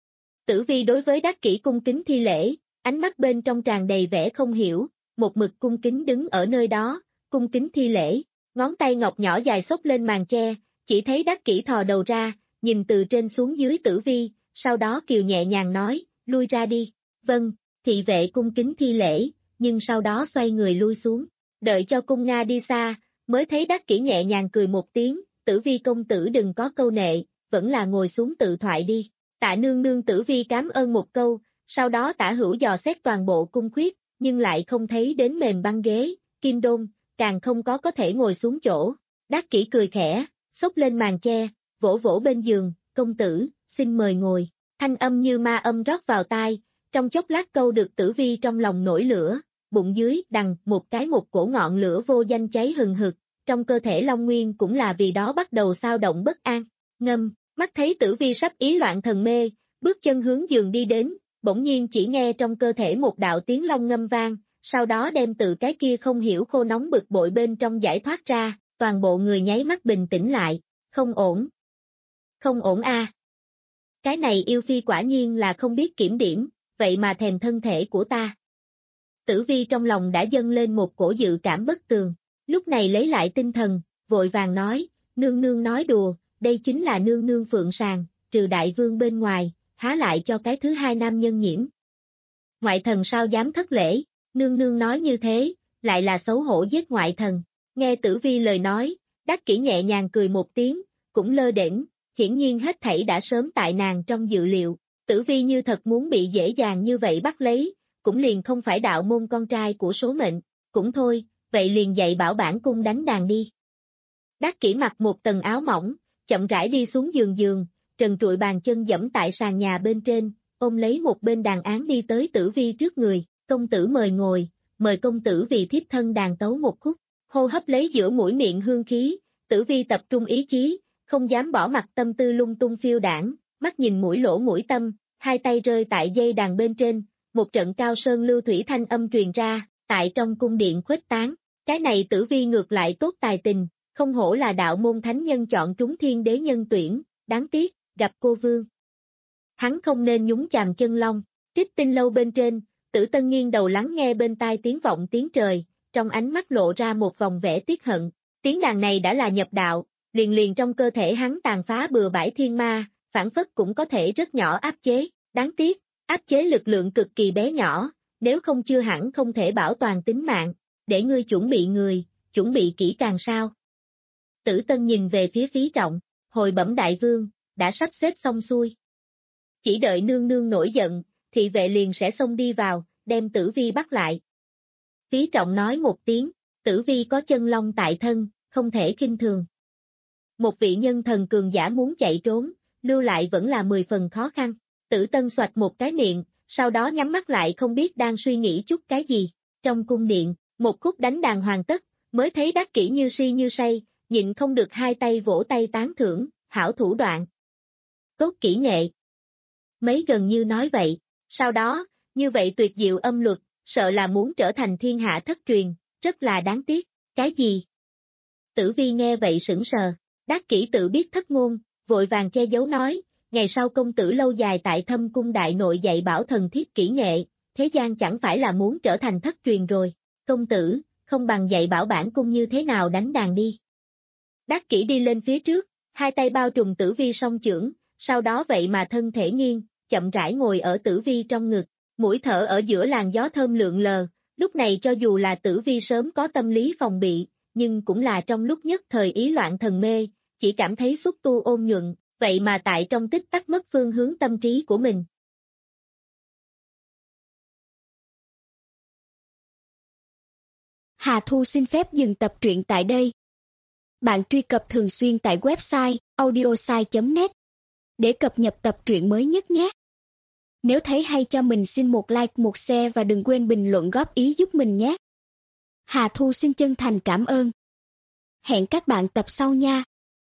Tử Vi đối với Đắc Kỷ cung kính thi lễ, ánh mắt bên trong tràn đầy vẻ không hiểu, một mực cung kính đứng ở nơi đó, cung kính thi lễ, ngón tay ngọc nhỏ dài xốc lên màn che, chỉ thấy Đắc Kỷ thò đầu ra, nhìn từ trên xuống dưới Tử Vi, sau đó kiều nhẹ nhàng nói, lui ra đi, vâng, thị vệ cung kính thi lễ, nhưng sau đó xoay người lui xuống, đợi cho cung Nga đi xa, mới thấy Đắc Kỷ nhẹ nhàng cười một tiếng, Tử Vi công tử đừng có câu nệ, vẫn là ngồi xuống tự thoại đi. Tạ nương nương Tử Vi cảm ơn một câu, sau đó Tả Hữu dò xét toàn bộ cung khuyết, nhưng lại không thấy đến mềm băng ghế, kim đôn, càng không có có thể ngồi xuống chỗ. Đắc Kỷ cười khẽ, xốc lên màn che, vỗ vỗ bên giường, công tử, xin mời ngồi. Thanh âm như ma âm rót vào tai, trong chốc lát câu được Tử Vi trong lòng nổi lửa, bụng dưới đằng một cái một cổ ngọn lửa vô danh cháy hừng hực, trong cơ thể Long Nguyên cũng là vì đó bắt đầu xao động bất an, ngâm. Mắt thấy Tử Vi sắp ý loạn thần mê, bước chân hướng giường đi đến, bỗng nhiên chỉ nghe trong cơ thể một đạo tiếng long ngâm vang, sau đó đem từ cái kia không hiểu khô nóng bực bội bên trong giải thoát ra, toàn bộ người nháy mắt bình tĩnh lại, không ổn. Không ổn a. À. Cái này yêu phi quả nhiên là không biết kiểm điểm, vậy mà thèm thân thể của ta. Tử Vi trong lòng đã dâng lên một cổ dự cảm bất tường, lúc này lấy lại tinh thần, vội vàng nói, nương nương nói đùa. Đây chính là nương nương phượng sàng, trừ đại vương bên ngoài, há lại cho cái thứ hai nam nhân nhiễm. Ngoại thần sao dám thất lễ, nương nương nói như thế, lại là xấu hổ giết ngoại thần. Nghe Tử Vi lời nói, Đắc Kỷ nhẹ nhàng cười một tiếng, cũng lơ đễnh, hiển nhiên hết thảy đã sớm tại nàng trong dự liệu. Tử Vi như thật muốn bị dễ dàng như vậy bắt lấy, cũng liền không phải đạo môn con trai của số mệnh, cũng thôi, vậy liền dạy bảo bản cung đánh đàn đi. Đắc Kỷ mặc một tầng áo mỏng, chậm rãi đi xuống giường giường, trần trụi bàn chân dẫm tại sàn nhà bên trên, ôm lấy một bên đàn án đi tới Tử Vi trước người, công tử mời ngồi, mời công tử vì thiếp thân đàn tấu một khúc, hô hấp lấy giữa mũi miệng hương khí, Tử Vi tập trung ý chí, không dám bỏ mặc tâm tư lung tung phiêu đảng, mắt nhìn mũi lỗ mũi tâm, hai tay rơi tại dây đàn bên trên, một trận cao sơn lưu thủy thanh âm truyền ra, tại trong cung điện khuếch tán, cái này Tử Vi ngược lại tốt tài tình, không hổ là đạo môn thánh nhân chọn trúng thiên đế nhân tuyển, đáng tiếc, gặp cô vương. Hắn không nên nhúng chàm chân long, Trích Tinh lâu bên trên, Tử Tân nghiêng đầu lắng nghe bên tai tiếng vọng tiếng trời, trong ánh mắt lộ ra một vòng vẻ tiếc hận, tiếng đàn này đã là nhập đạo, liền liền trong cơ thể hắn tàn phá bừa bãi thiên ma, phản phất cũng có thể rất nhỏ áp chế, đáng tiếc, áp chế lực lượng cực kỳ bé nhỏ, nếu không chưa hẳn không thể bảo toàn tính mạng, để ngươi chuẩn bị người, chuẩn bị kỹ càng sao. Tử Tân nhìn về phía Phí Trọng, hồi bẩm đại vương, đã sắp xếp xong xuôi. Chỉ đợi nương nương nổi giận, thị vệ liền sẽ xông đi vào, đem Tử Vi bắt lại. Phí Trọng nói một tiếng, Tử Vi có chân long tại thân, không thể khinh thường. Một vị nhân thần cường giả muốn chạy trốn, lưu lại vẫn là mười phần khó khăn. Tử Tân xoạch một cái miệng, sau đó nhắm mắt lại không biết đang suy nghĩ chút cái gì. Trong cung điện, một khúc đánh đàn hoàn tất, mới thấy Đắc Kỷ như si như say, nhịn không được hai tay vỗ tay tán thưởng, hảo thủ đoạn. Tốt kỹ nghệ. Mấy gần như nói vậy, sau đó, như vậy tuyệt diệu âm luật, sợ là muốn trở thành thiên hạ thất truyền, rất là đáng tiếc, cái gì? Tử Vi nghe vậy sững sờ, Đắc Kỷ tự biết thất ngôn, vội vàng che giấu nói, ngày sau công tử lâu dài tại Thâm cung đại nội dạy bảo thần thiếp kỹ nghệ, thế gian chẳng phải là muốn trở thành thất truyền rồi, công tử, không bằng dạy bảo bản cung như thế nào đánh đàn đi. Đắc Kỷ đi lên phía trước, hai tay bao trùm Tử Vi song chưởng, sau đó vậy mà thân thể nghiêng, chậm rãi ngồi ở Tử Vi trong ngực, mũi thở ở giữa làn gió thơm lượn lờ, lúc này cho dù là Tử Vi sớm có tâm lý phòng bị, nhưng cũng là trong lúc nhất thời ý loạn thần mê, chỉ cảm thấy xúc tu ôn nhuận, vậy mà tại trong tích tắc mất phương hướng tâm trí của mình. Hà Thu xin phép dừng tập truyện tại đây. Bạn truy cập thường xuyên tại website audiosai chấm net để cập nhật tập truyện mới nhất nhé. Nếu thấy hay cho mình xin một like, một share và đừng quên bình luận góp ý giúp mình nhé. Hà Thu xin chân thành cảm ơn. Hẹn các bạn tập sau nha.